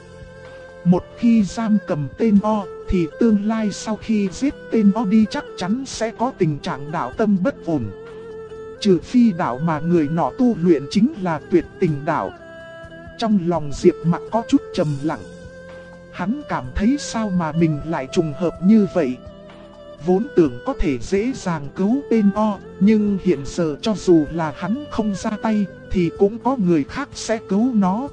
Một khi giam cầm tên ó, thì tương lai sau khi giết tên ó đi chắc chắn sẽ có tình trạng đạo tâm bất ổn. Trừ phi đạo mà người nọ tu luyện chính là tuyệt tình đạo. Trong lòng Diệp Mặc có chút trầm lặng. Hắn cảm thấy sao mà mình lại trùng hợp như vậy. Vốn tưởng có thể dễ dàng cứu tên O, nhưng hiện giờ cho dù là hắn không ra tay, thì cũng có người khác sẽ cứu nó.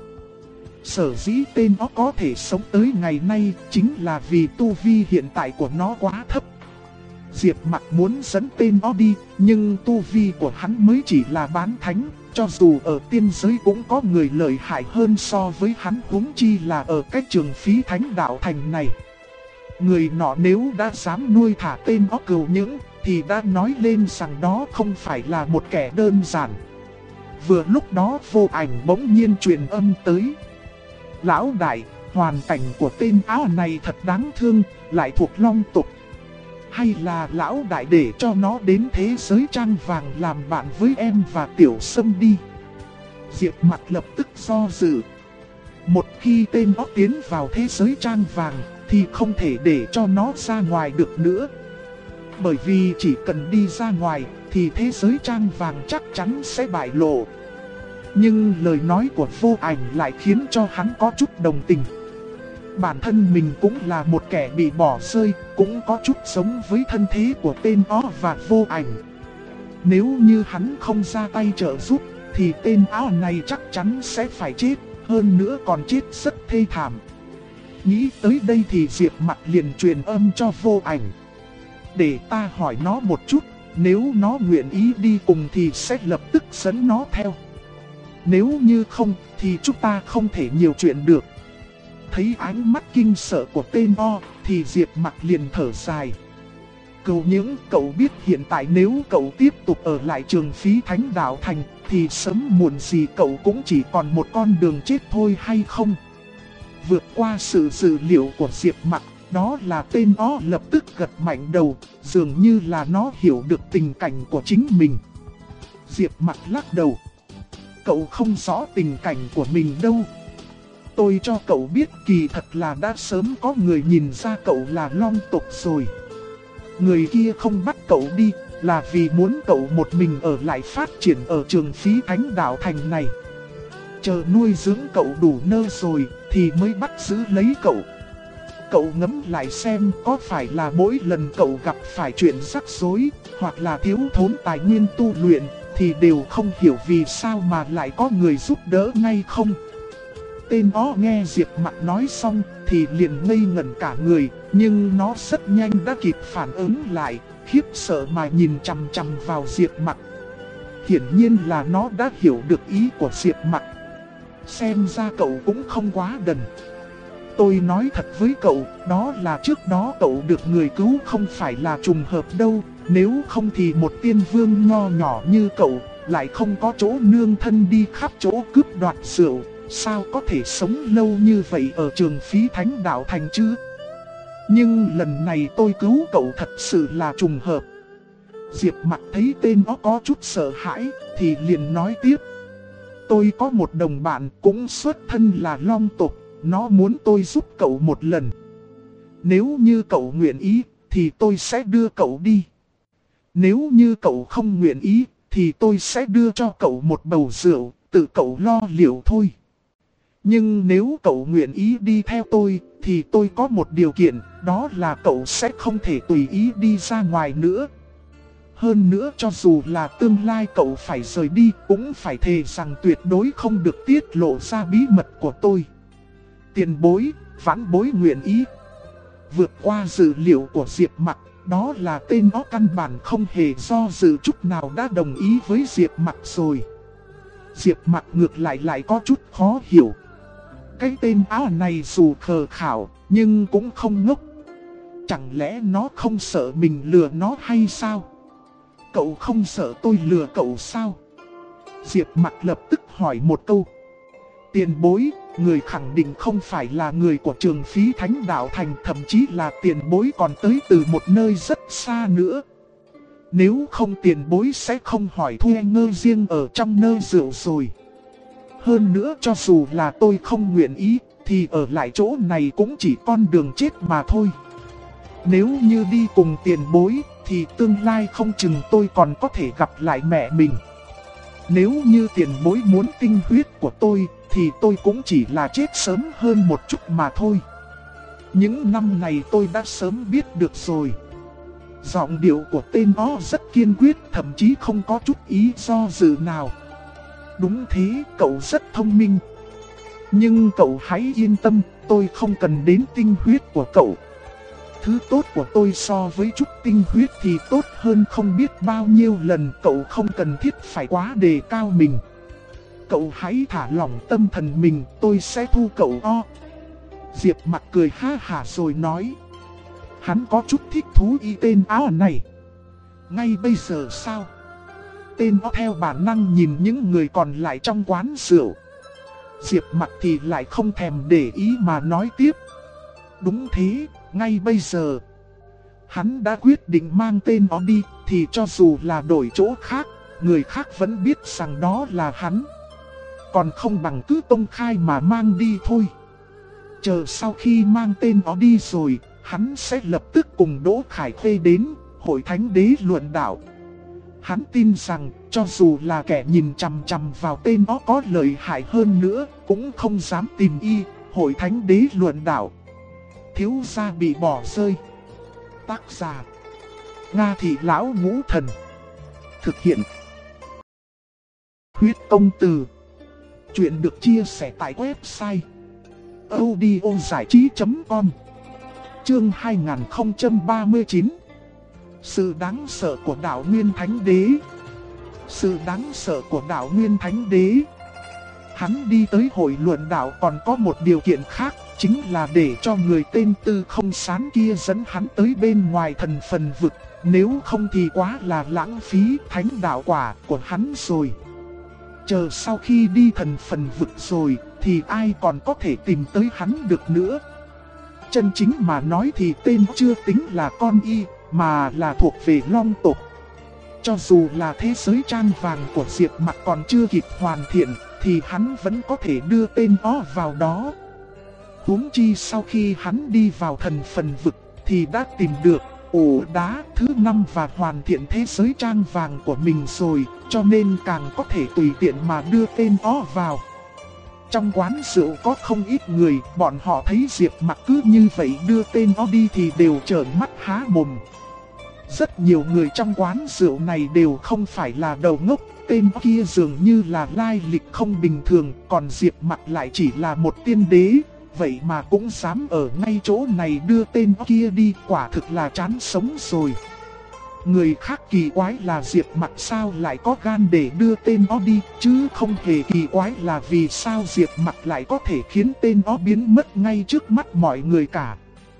Sở dĩ tên O có thể sống tới ngày nay chính là vì tu vi hiện tại của nó quá thấp. Diệp Mặc muốn dẫn tên nó đi, nhưng tu vi của hắn mới chỉ là bán thánh, cho dù ở tiên giới cũng có người lợi hại hơn so với hắn, huống chi là ở cái trường phí thánh đạo thành này. Người nọ nếu đã dám nuôi thả tên nó cừu những, thì đã nói lên rằng đó không phải là một kẻ đơn giản. Vừa lúc đó Vô Ảnh bỗng nhiên truyền âm tới. Lão đại, hoàn cảnh của tên áo này thật đáng thương, lại thuộc Long tộc. Hay là lão đại để cho nó đến thế giới trang vàng làm bạn với em và Tiểu Sâm đi. Diệp Mặc lập tức do dự. Một khi tên nó tiến vào thế giới trang vàng thì không thể để cho nó ra ngoài được nữa. Bởi vì chỉ cần đi ra ngoài thì thế giới trang vàng chắc chắn sẽ bại lộ. Nhưng lời nói của Vô Ảnh lại khiến cho hắn có chút đồng tình. Bản thân mình cũng là một kẻ bị bỏ rơi, cũng có chút giống với thân thế của tên ó và Vô Ảnh. Nếu như hắn không ra tay trợ giúp thì tên áo này chắc chắn sẽ phải chết, hơn nữa còn chết rất thê thảm. Nghĩ tới đây thì Diệp Mặc liền truyền âm cho Vô Ảnh. Để ta hỏi nó một chút, nếu nó nguyện ý đi cùng thì sẽ lập tức dẫn nó theo. Nếu như không thì chúng ta không thể nhiều chuyện được. Thấy ánh mắt kinh sợ của tên O thì Diệp Mặc liền thở dài. Cậu những cậu biết hiện tại nếu cậu tiếp tục ở lại trường phí thánh đạo thành thì sớm muộn gì cậu cũng chỉ còn một con đường chết thôi hay không? Vượt qua sự dự liệu của Diệp Mặc, đó là tên O lập tức gật mạnh đầu, dường như là nó hiểu được tình cảnh của chính mình. Diệp Mặc lắc đầu. Cậu không rõ tình cảnh của mình đâu. Tôi cho cậu biết kỳ thật là đã sớm có người nhìn ra cậu là Long tộc rồi. Người kia không bắt cậu đi là vì muốn cậu một mình ở lại phát triển ở trường phí thánh đạo thành này. Chờ nuôi dưỡng cậu đủ nơ rồi thì mới bắt giữ lấy cậu. Cậu ngẫm lại xem có phải là mỗi lần cậu gặp phải chuyện rắc rối hoặc là thiếu thốn tài nguyên tu luyện thì đều không hiểu vì sao mà lại có người giúp đỡ ngay không? Tên ó nghe Diệp Mặc nói xong thì liền ngây ngẩn cả người, nhưng nó rất nhanh đã kịp phản ứng lại, khiếp sợ mà nhìn chằm chằm vào Diệp Mặc. Hiển nhiên là nó đã hiểu được ý của Diệp Mặc. Xem ra cậu cũng không quá đần. Tôi nói thật với cậu, đó là trước đó cậu được người cứu không phải là trùng hợp đâu. Nếu không thì một tiên vương nho nhỏ như cậu lại không có chỗ nương thân đi khắp chỗ cướp đoạt rượu, sao có thể sống lâu như vậy ở trường phí thánh đạo thành chứ? Nhưng lần này tôi cứu cậu thật sự là trùng hợp. Diệp Mặc thấy tên nó có chút sợ hãi thì liền nói tiếp. Tôi có một đồng bạn cũng xuất thân là Long tộc, nó muốn tôi giúp cậu một lần. Nếu như cậu nguyện ý thì tôi sẽ đưa cậu đi. Nếu như cậu không nguyện ý thì tôi sẽ đưa cho cậu một bầu rượu, tự cậu lo liệu thôi. Nhưng nếu cậu nguyện ý đi theo tôi thì tôi có một điều kiện, đó là cậu sẽ không thể tùy ý đi ra ngoài nữa. Hơn nữa cho dù là tương lai cậu phải rời đi cũng phải thề rằng tuyệt đối không được tiết lộ ra bí mật của tôi. Tiền bối, vãn bối nguyện ý. Vượt qua dự liệu của Diệp Mặc, đó là tên nó căn bản không hề do dự chút nào đã đồng ý với Diệp Mặc rồi. Diệp Mặc ngược lại có chút khó hiểu. Cái tên áo này dù khờ khảo nhưng cũng không ngốc. Chẳng lẽ nó không sợ mình lừa nó hay sao? Cậu không sợ tôi lừa cậu sao? Diệp Mặc lập tức hỏi một câu. Tiền bối, người khẳng định không phải là người của trường phí thánh đạo thành, thậm chí là tiền bối còn tới từ một nơi rất xa nữa. Nếu không tiền bối sẽ không hỏi thuê ngơ riêng ở trong nơi rượu rồi. Hơn nữa cho dù là tôi không nguyện ý thì ở lại chỗ này cũng chỉ con đường chết mà thôi. Nếu như đi cùng tiền bối thì tương lai không chừng tôi còn có thể gặp lại mẹ mình. Nếu như tiền bối muốn tinh huyết của tôi thì tôi cũng chỉ là chết sớm hơn một chút mà thôi. Những năm này tôi đã sớm biết được rồi. Giọng điệu của tên nó rất kiên quyết, thậm chí không có chút ý do dự nào. Đúng thế, cậu rất thông minh. Nhưng cậu hãy yên tâm, tôi không cần đến tinh huyết của cậu. thứ tốt của tôi so với chút tinh huyết thì tốt hơn không biết bao nhiêu lần. Cậu không cần thiết phải quá đề cao mình. Cậu hãy thả lỏng tâm thần mình, tôi sẽ thu cậu o. Diệp Mặc cười ha hả rồi nói. Hắn có chút thích thú ý tên áo này. Ngay bây giờ sao? Tên ó theo bản năng nhìn những người còn lại trong quán rượu. Diệp Mặc thì lại không thèm để ý mà nói tiếp. Đúng thế, ngay bây giờ. Hắn đã quyết định mang tên ó đi, thì cho dù là đổi chỗ khác, người khác vẫn biết rằng đó là hắn. Còn không bằng cứ công khai mà mang đi thôi. Chờ sau khi mang tên ó đi rồi, hắn sẽ lập tức cùng Đỗ Khải Khuê đến Hội Thánh Đế luận đạo. Hắn tin rằng cho dù là kẻ nhìn chằm chằm vào tên ó có lợi hại hơn nữa, cũng không dám tìm Hội Thánh Đế luận đạo. Thiếu gia bị bỏ rơi. Tác giả Nga Thị Lão Ngũ Thần. Thực hiện Huyết Công Từ. Chuyện được chia sẻ tại website audiozảichí.com. Chương 2039. Sự đáng sợ của đạo Nguyên Thánh Đế. Sự đáng sợ của đạo Nguyên Thánh Đế. Hắn đi tới hội luận đạo còn có một điều kiện khác, chính là để cho người tên Tư Không Sán kia dẫn hắn tới bên ngoài thần phần vực. Nếu không thì quá là lãng phí thánh đạo quả của hắn rồi. Chờ sau khi đi thần phần vực rồi, thì ai còn có thể tìm tới hắn được nữa. Chân chính mà nói thì tên chưa tính là con mà là thuộc về Long tộc. Cho dù là thế giới trang vàng của Diệp Mặc còn chưa kịp hoàn thiện, thì hắn vẫn có thể đưa tên ó vào đó. Huống chi sau khi hắn đi vào thần phần vực, thì đã tìm được ổ đá thứ 5 và hoàn thiện thế giới trang vàng của mình rồi, cho nên càng có thể tùy tiện mà đưa tên ó vào. Trong quán rượu có không ít người, bọn họ thấy Diệp Mặc cứ như vậy đưa tên ó đi thì đều trợn mắt há mồm. Rất nhiều người trong quán rượu này đều không phải là đầu ngốc, tên kia dường như là lai lịch không bình thường, còn Diệp Mặc lại chỉ là một tiên đế, vậy mà cũng dám ở ngay chỗ này đưa tên kia đi, quả thực là chán sống rồi. Người khác kỳ quái là Diệp Mặc sao lại có gan để đưa tên ó đi, chứ không hề kỳ quái là vì sao Diệp Mặc lại có thể khiến tên ó biến mất ngay trước mắt mọi người cả.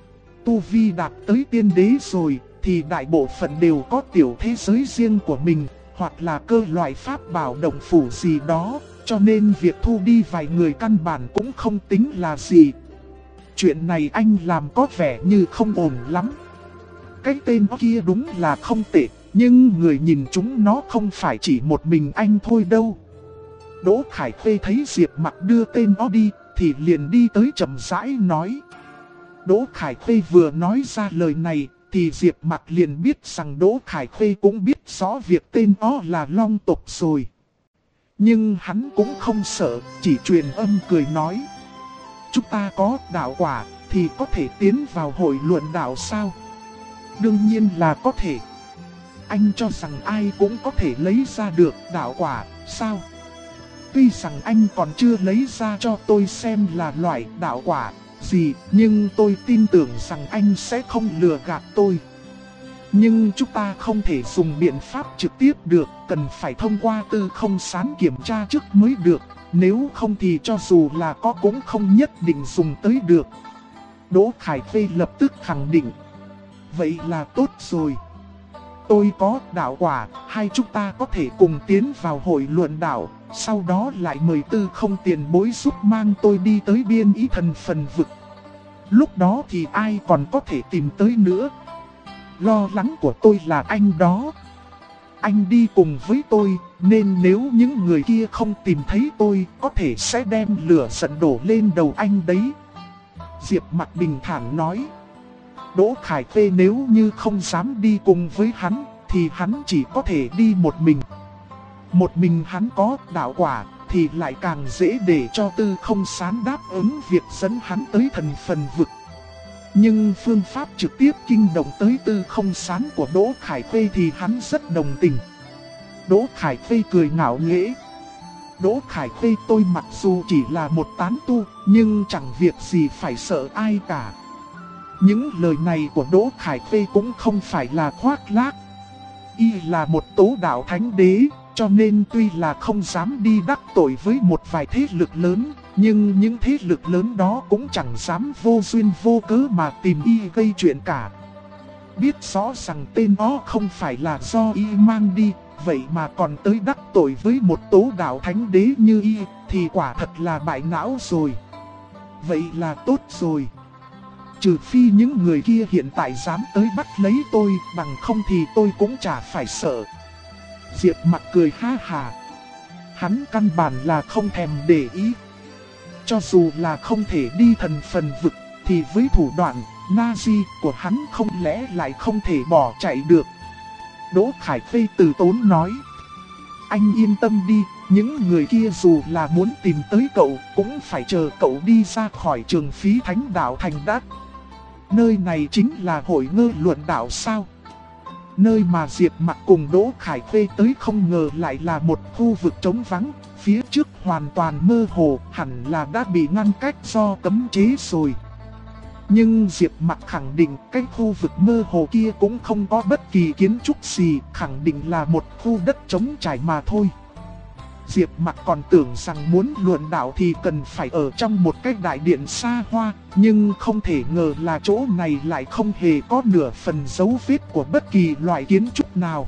Tu vi đạt tới tiên đế rồi, thì đại bộ phận đều có tiểu thế giới riêng của mình, hoặc là cơ loại pháp bảo động phủ gì đó, cho nên việc thu đi vài người căn bản cũng không tính là gì. Chuyện này anh làm có vẻ như không ổn lắm. Cái tên kia đúng là không tệ, nhưng người nhìn chúng nó không phải chỉ một mình anh thôi đâu. Đỗ Khải Khuê thấy Diệp Mặc đưa tên nó đi, thì liền đi tới chậm rãi nói. Đỗ Khải Khuê vừa nói ra lời này, thì Diệp Mặc liền biết rằng Đỗ Khải Khuê cũng biết rõ việc tên nó là Long tộc rồi. Nhưng hắn cũng không sợ, chỉ truyền âm cười nói. Chúng ta có đạo quả, thì có thể tiến vào hội luận đạo sao? Đương nhiên là có thể. Anh cho rằng ai cũng có thể lấy ra được đạo quả, sao? Tuy rằng anh còn chưa lấy ra cho tôi xem là loại đạo quả gì, nhưng tôi tin tưởng rằng anh sẽ không lừa gạt tôi. Nhưng chúng ta không thể dùng biện pháp trực tiếp được, cần phải thông qua Tư Không Sán kiểm tra trước mới được, nếu không thì cho dù là có cũng không nhất định dùng tới được. Đỗ Khải Khuê lập tức khẳng định. Vậy là tốt rồi. Tôi có đạo quả, hai chúng ta có thể cùng tiến vào hội luận đạo, sau đó lại mời Tư Không tiền bối giúp mang tôi đi tới biên ý thần phần vực. Lúc đó thì ai còn có thể tìm tới nữa. Lo lắng của tôi là anh đó. Anh đi cùng với tôi, nên nếu những người kia không tìm thấy tôi, có thể sẽ đem lửa giận đổ lên đầu anh đấy. Diệp Mặc bình thản nói. Đỗ Khải Khuê nếu như không dám đi cùng với hắn, thì hắn chỉ có thể đi một mình. Một mình hắn có đạo quả, thì lại càng dễ để cho Tư Không Sán đáp ứng việc dẫn hắn tới thần phần vực. Nhưng phương pháp trực tiếp kinh động tới Tư Không Sán của Đỗ Khải Khuê thì hắn rất đồng tình. Đỗ Khải Khuê cười ngạo nghễ. Đỗ Khải Khuê, tôi mặc dù chỉ là một tán tu, nhưng chẳng việc gì phải sợ ai cả. Những lời này của Đỗ Khải Phê cũng không phải là khoác lác. Y là một tố đạo thánh đế, cho nên tuy là không dám đi đắc tội với một vài thế lực lớn, nhưng những thế lực lớn đó cũng chẳng dám vô duyên vô cớ mà tìm Y gây chuyện cả. Biết rõ rằng tên đó không phải là do Y mang đi, vậy mà còn tới đắc tội với một tố đạo thánh đế như Y, thì quả thật là bại não rồi. Vậy là tốt rồi. Trừ phi những người kia hiện tại dám tới bắt lấy tôi, bằng không thì tôi cũng chả phải sợ. Diệp Mặc cười ha hà. Hắn căn bản là không thèm để ý. Cho dù là không thể đi thần phần vực, thì với thủ đoạn Nazi của hắn không lẽ lại không thể bỏ chạy được. Đỗ Khải Phê từ tốn nói. Anh yên tâm đi, những người kia dù là muốn tìm tới cậu, cũng phải chờ cậu đi ra khỏi trường Phí Thánh Đạo Thành đã. Nơi này chính là hội ngơ luận đạo sao? Nơi mà Diệp Mặc cùng Đỗ Khải Phê tới không ngờ lại là một khu vực trống vắng, phía trước hoàn toàn mơ hồ, hẳn là đã bị ngăn cách do cấm chế rồi. Nhưng Diệp Mặc khẳng định cái khu vực mơ hồ kia cũng không có bất kỳ kiến trúc gì, khẳng định là một khu đất trống trải mà thôi. Diệp Mặc còn tưởng rằng muốn luận đạo thì cần phải ở trong một cái đại điện xa hoa, nhưng không thể ngờ là chỗ này lại không hề có nửa phần dấu vết của bất kỳ loại kiến trúc nào.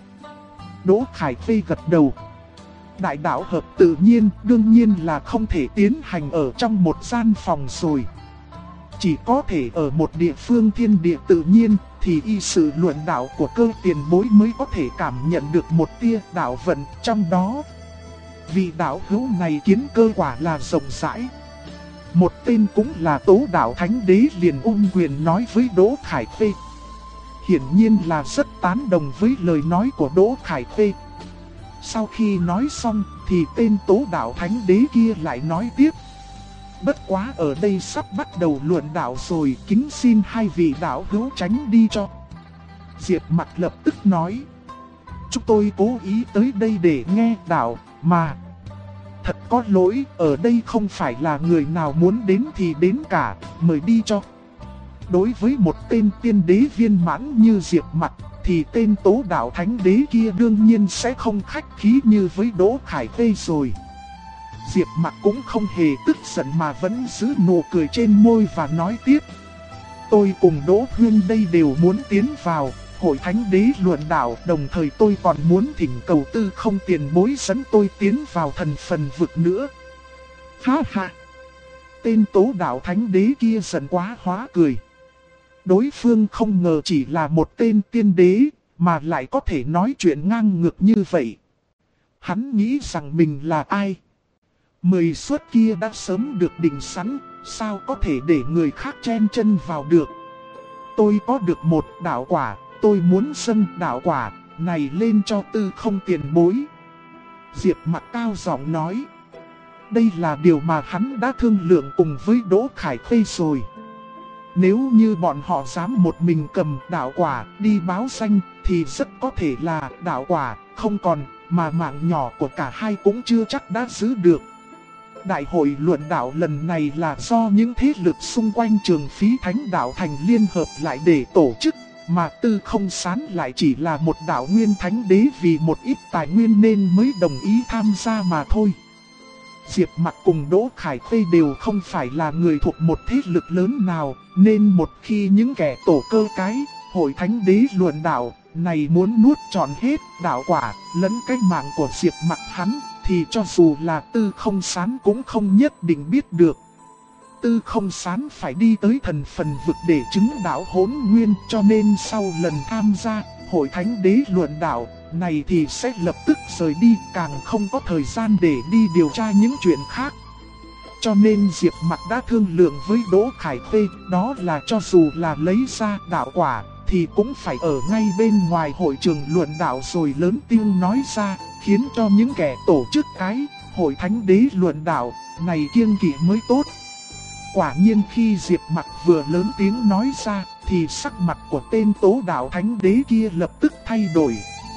Đỗ Khải Phê gật đầu. Đại đạo hợp tự nhiên đương nhiên là không thể tiến hành ở trong một gian phòng rồi. Chỉ có thể ở một địa phương thiên địa tự nhiên thì y sự luận đạo của cơ tiền bối mới có thể cảm nhận được một tia đạo vận trong đó. Vị đạo hữu này kiến cơ quả là rộng rãi. Một tên cũng là tố đạo thánh đế liền ôm quyền nói với Đỗ Khải Phê. Hiển nhiên là rất tán đồng với lời nói của Đỗ Khải Phê. Sau khi nói xong thì tên tố đạo thánh đế kia lại nói tiếp. Bất quá ở đây sắp bắt đầu luận đạo rồi, kính xin hai vị đạo hữu tránh đi cho. Diệp Mặc lập tức nói. Chúng tôi cố ý tới đây để nghe đạo mà. Thật có lỗi, ở đây không phải là người nào muốn đến thì đến cả, mời đi cho. Đối với một tên tiên đế viên mãn như Diệp Mặc, thì tên tố đạo thánh đế kia đương nhiên sẽ không khách khí như với Đỗ Khải Phê rồi. Diệp Mặc cũng không hề tức giận mà vẫn giữ nụ cười trên môi và nói tiếp. Tôi cùng Đỗ Huyên đây đều muốn tiến vào hội thánh đế luận đạo, đồng thời tôi còn muốn thỉnh cầu Tư Không tiền bối dẫn tôi tiến vào thần phần vực nữa. Ha ha! Tên tố đạo thánh đế kia giận quá hóa cười. Đối phương không ngờ chỉ là một tên tiên đế, mà lại có thể nói chuyện ngang ngược như vậy. Hắn nghĩ rằng mình là ai? 10 suất kia đã sớm được định sẵn, sao có thể để người khác chen chân vào được? Tôi có được một đạo quả, tôi muốn dâng đạo quả này lên cho Tư Không tiền bối. Diệp Mặc cao giọng nói. Đây là điều mà hắn đã thương lượng cùng với Đỗ Khải Phê rồi. Nếu như bọn họ dám một mình cầm đạo quả đi báo danh thì rất có thể là đạo quả không còn, mà mạng nhỏ của cả hai cũng chưa chắc đã giữ được. Đại hội luận đạo lần này là do những thế lực xung quanh trường Phí Thánh Đạo Thành liên hợp lại để tổ chức, mà Tư Không Sán lại chỉ là một đạo nguyên thánh đế vì một ít tài nguyên nên mới đồng ý tham gia mà thôi. Diệp Mặc cùng Đỗ Khải Phê đều không phải là người thuộc một thế lực lớn nào, nên một khi những kẻ tổ cơ cái hội thánh đế luận đạo này muốn nuốt trọn hết đạo quả lẫn cái mạng của Diệp Mặc hắn, thì cho dù là Tư Không Sán cũng không nhất định biết được. Tư Không Sán phải đi tới thần phần vực để chứng đạo hỗn nguyên, cho nên sau lần tham gia hội thánh đế luận đạo này thì sẽ lập tức rời đi, càng không có thời gian để đi điều tra những chuyện khác. Cho nên Diệp Mặc đã thương lượng với Đỗ Khải Phê, đó là cho dù là lấy ra đạo quả thì cũng phải ở ngay bên ngoài hội trường luận đạo rồi lớn tiếng nói ra, khiến cho những kẻ tổ chức cái hội thánh đế luận đạo này kiêng kỵ mới tốt. Quả nhiên khi Diệp Mặc vừa lớn tiếng nói ra thì sắc mặt của tên tố đạo thánh đế kia lập tức thay đổi.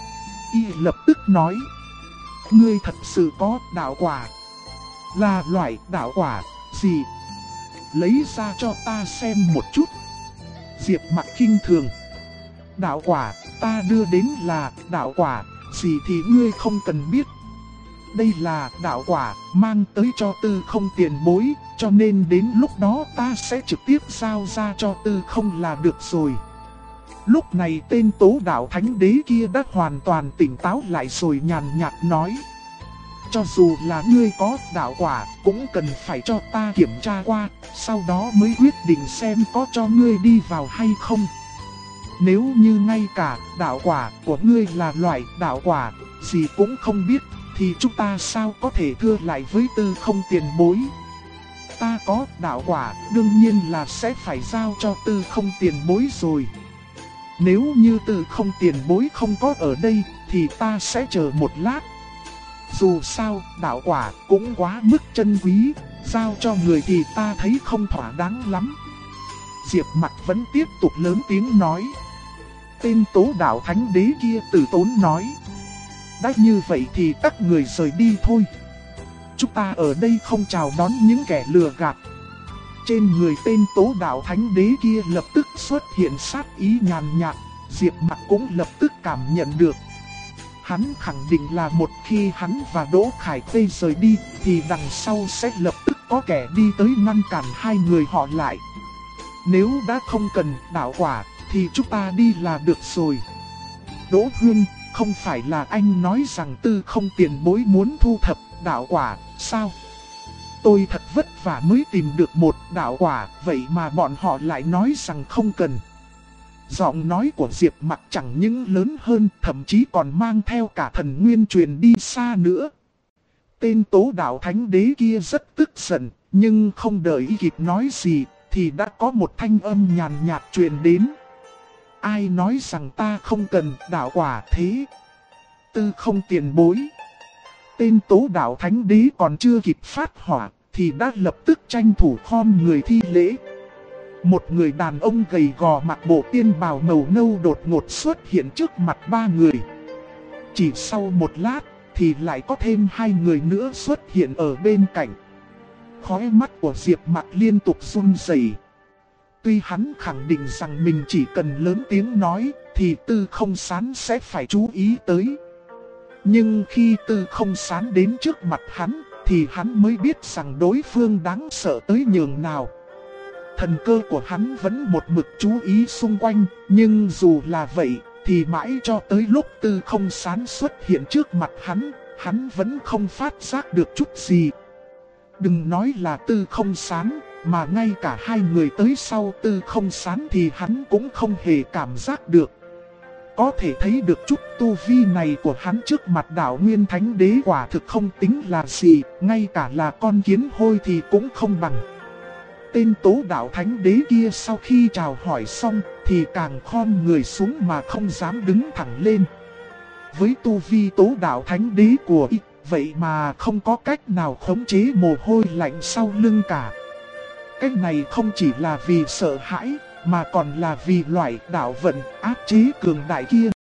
Y lập tức nói. Ngươi thật sự có đạo quả? Là loại đạo quả gì? Lấy ra cho ta xem một chút. Diệp Mặc khinh thường. Đạo quả, ta đưa đến là đạo quả, gì thì ngươi không cần biết. Đây là đạo quả mang tới cho Tư Không tiền bối, cho nên đến lúc đó ta sẽ trực tiếp giao ra cho Tư Không là được rồi. Lúc này tên Tố Đạo Thánh Đế kia đã hoàn toàn tỉnh táo lại rồi nhàn nhạt nói. Cho dù là ngươi có đạo quả, cũng cần phải cho ta kiểm tra qua, sau đó mới quyết định xem có cho ngươi đi vào hay không. Nếu như ngay cả đạo quả của ngươi là loại đạo quả gì cũng không biết, thì chúng ta sao có thể thưa lại với Tư Không tiền bối. Ta có đạo quả, đương nhiên là sẽ phải giao cho Tư Không tiền bối rồi. Nếu như Tư Không tiền bối không có ở đây, thì ta sẽ chờ một lát. Dù sao, đạo quả cũng quá mức chân quý, giao cho người thì ta thấy không thỏa đáng lắm. Diệp Mặc vẫn tiếp tục lớn tiếng nói. Tên Tố Đạo Thánh Đế kia từ tốn nói. Đã như vậy thì các người rời đi thôi. Chúng ta ở đây không chào đón những kẻ lừa gạt. Trên người tên Tố Đạo Thánh Đế kia lập tức xuất hiện sát ý nhàn nhạt. Diệp Mặc cũng lập tức cảm nhận được. Hắn khẳng định là một khi hắn và Đỗ Khải Tây rời đi, thì đằng sau sẽ lập tức có kẻ đi tới ngăn cản hai người họ lại. Nếu đã không cần đạo quả, thì chúng ta đi là được rồi. Đỗ Hương, không phải là anh nói rằng Tư Không tiền bối muốn thu thập đạo quả, sao? Tôi thật vất vả mới tìm được một đạo quả, vậy mà bọn họ lại nói rằng không cần. Giọng nói của Diệp Mặc chẳng những lớn hơn, thậm chí còn mang theo cả thần nguyên truyền đi xa nữa. Tên Tố Đạo Thánh Đế kia rất tức giận, nhưng không đợi kịp nói gì, thì đã có một thanh âm nhàn nhạt truyền đến. Ai nói rằng ta không cần đạo quả thế? Tư Không tiền bối. Tên Tố Đạo Thánh Đế còn chưa kịp phát hỏa, thì đã lập tức tranh thủ khom người thi lễ. Một người đàn ông gầy gò mặc bộ tiên bào màu nâu đột ngột xuất hiện trước mặt ba người. Chỉ sau một lát, thì lại có thêm hai người nữa xuất hiện ở bên cạnh. Khóe mắt của Diệp Mặc liên tục run rẩy. Tuy hắn khẳng định rằng mình chỉ cần lớn tiếng nói, thì Tư Không Sán sẽ phải chú ý tới. Nhưng khi Tư Không Sán đến trước mặt hắn, thì hắn mới biết rằng đối phương đáng sợ tới nhường nào. Thần cơ của hắn vẫn một mực chú ý xung quanh, nhưng dù là vậy, thì mãi cho tới lúc Tư Không Sán xuất hiện trước mặt hắn vẫn không phát giác được chút gì. Đừng nói là Tư Không Sán, mà ngay cả hai người tới sau Tư Không Sán thì hắn cũng không hề cảm giác được. Có thể thấy được chút tu vi này của hắn trước mặt Đạo Nguyên Thánh Đế quả thực không tính là gì, ngay cả là con kiến hôi thì cũng không bằng. Tên Tố Đạo Thánh Đế kia sau khi chào hỏi xong thì càng khom người xuống mà không dám đứng thẳng lên. Với tu vi Tố Đạo Thánh Đế của y, vậy mà không có cách nào khống chế mồ hôi lạnh sau lưng cả. Cách này không chỉ là vì sợ hãi, mà còn là vì loại đạo vận áp chế cường đại kia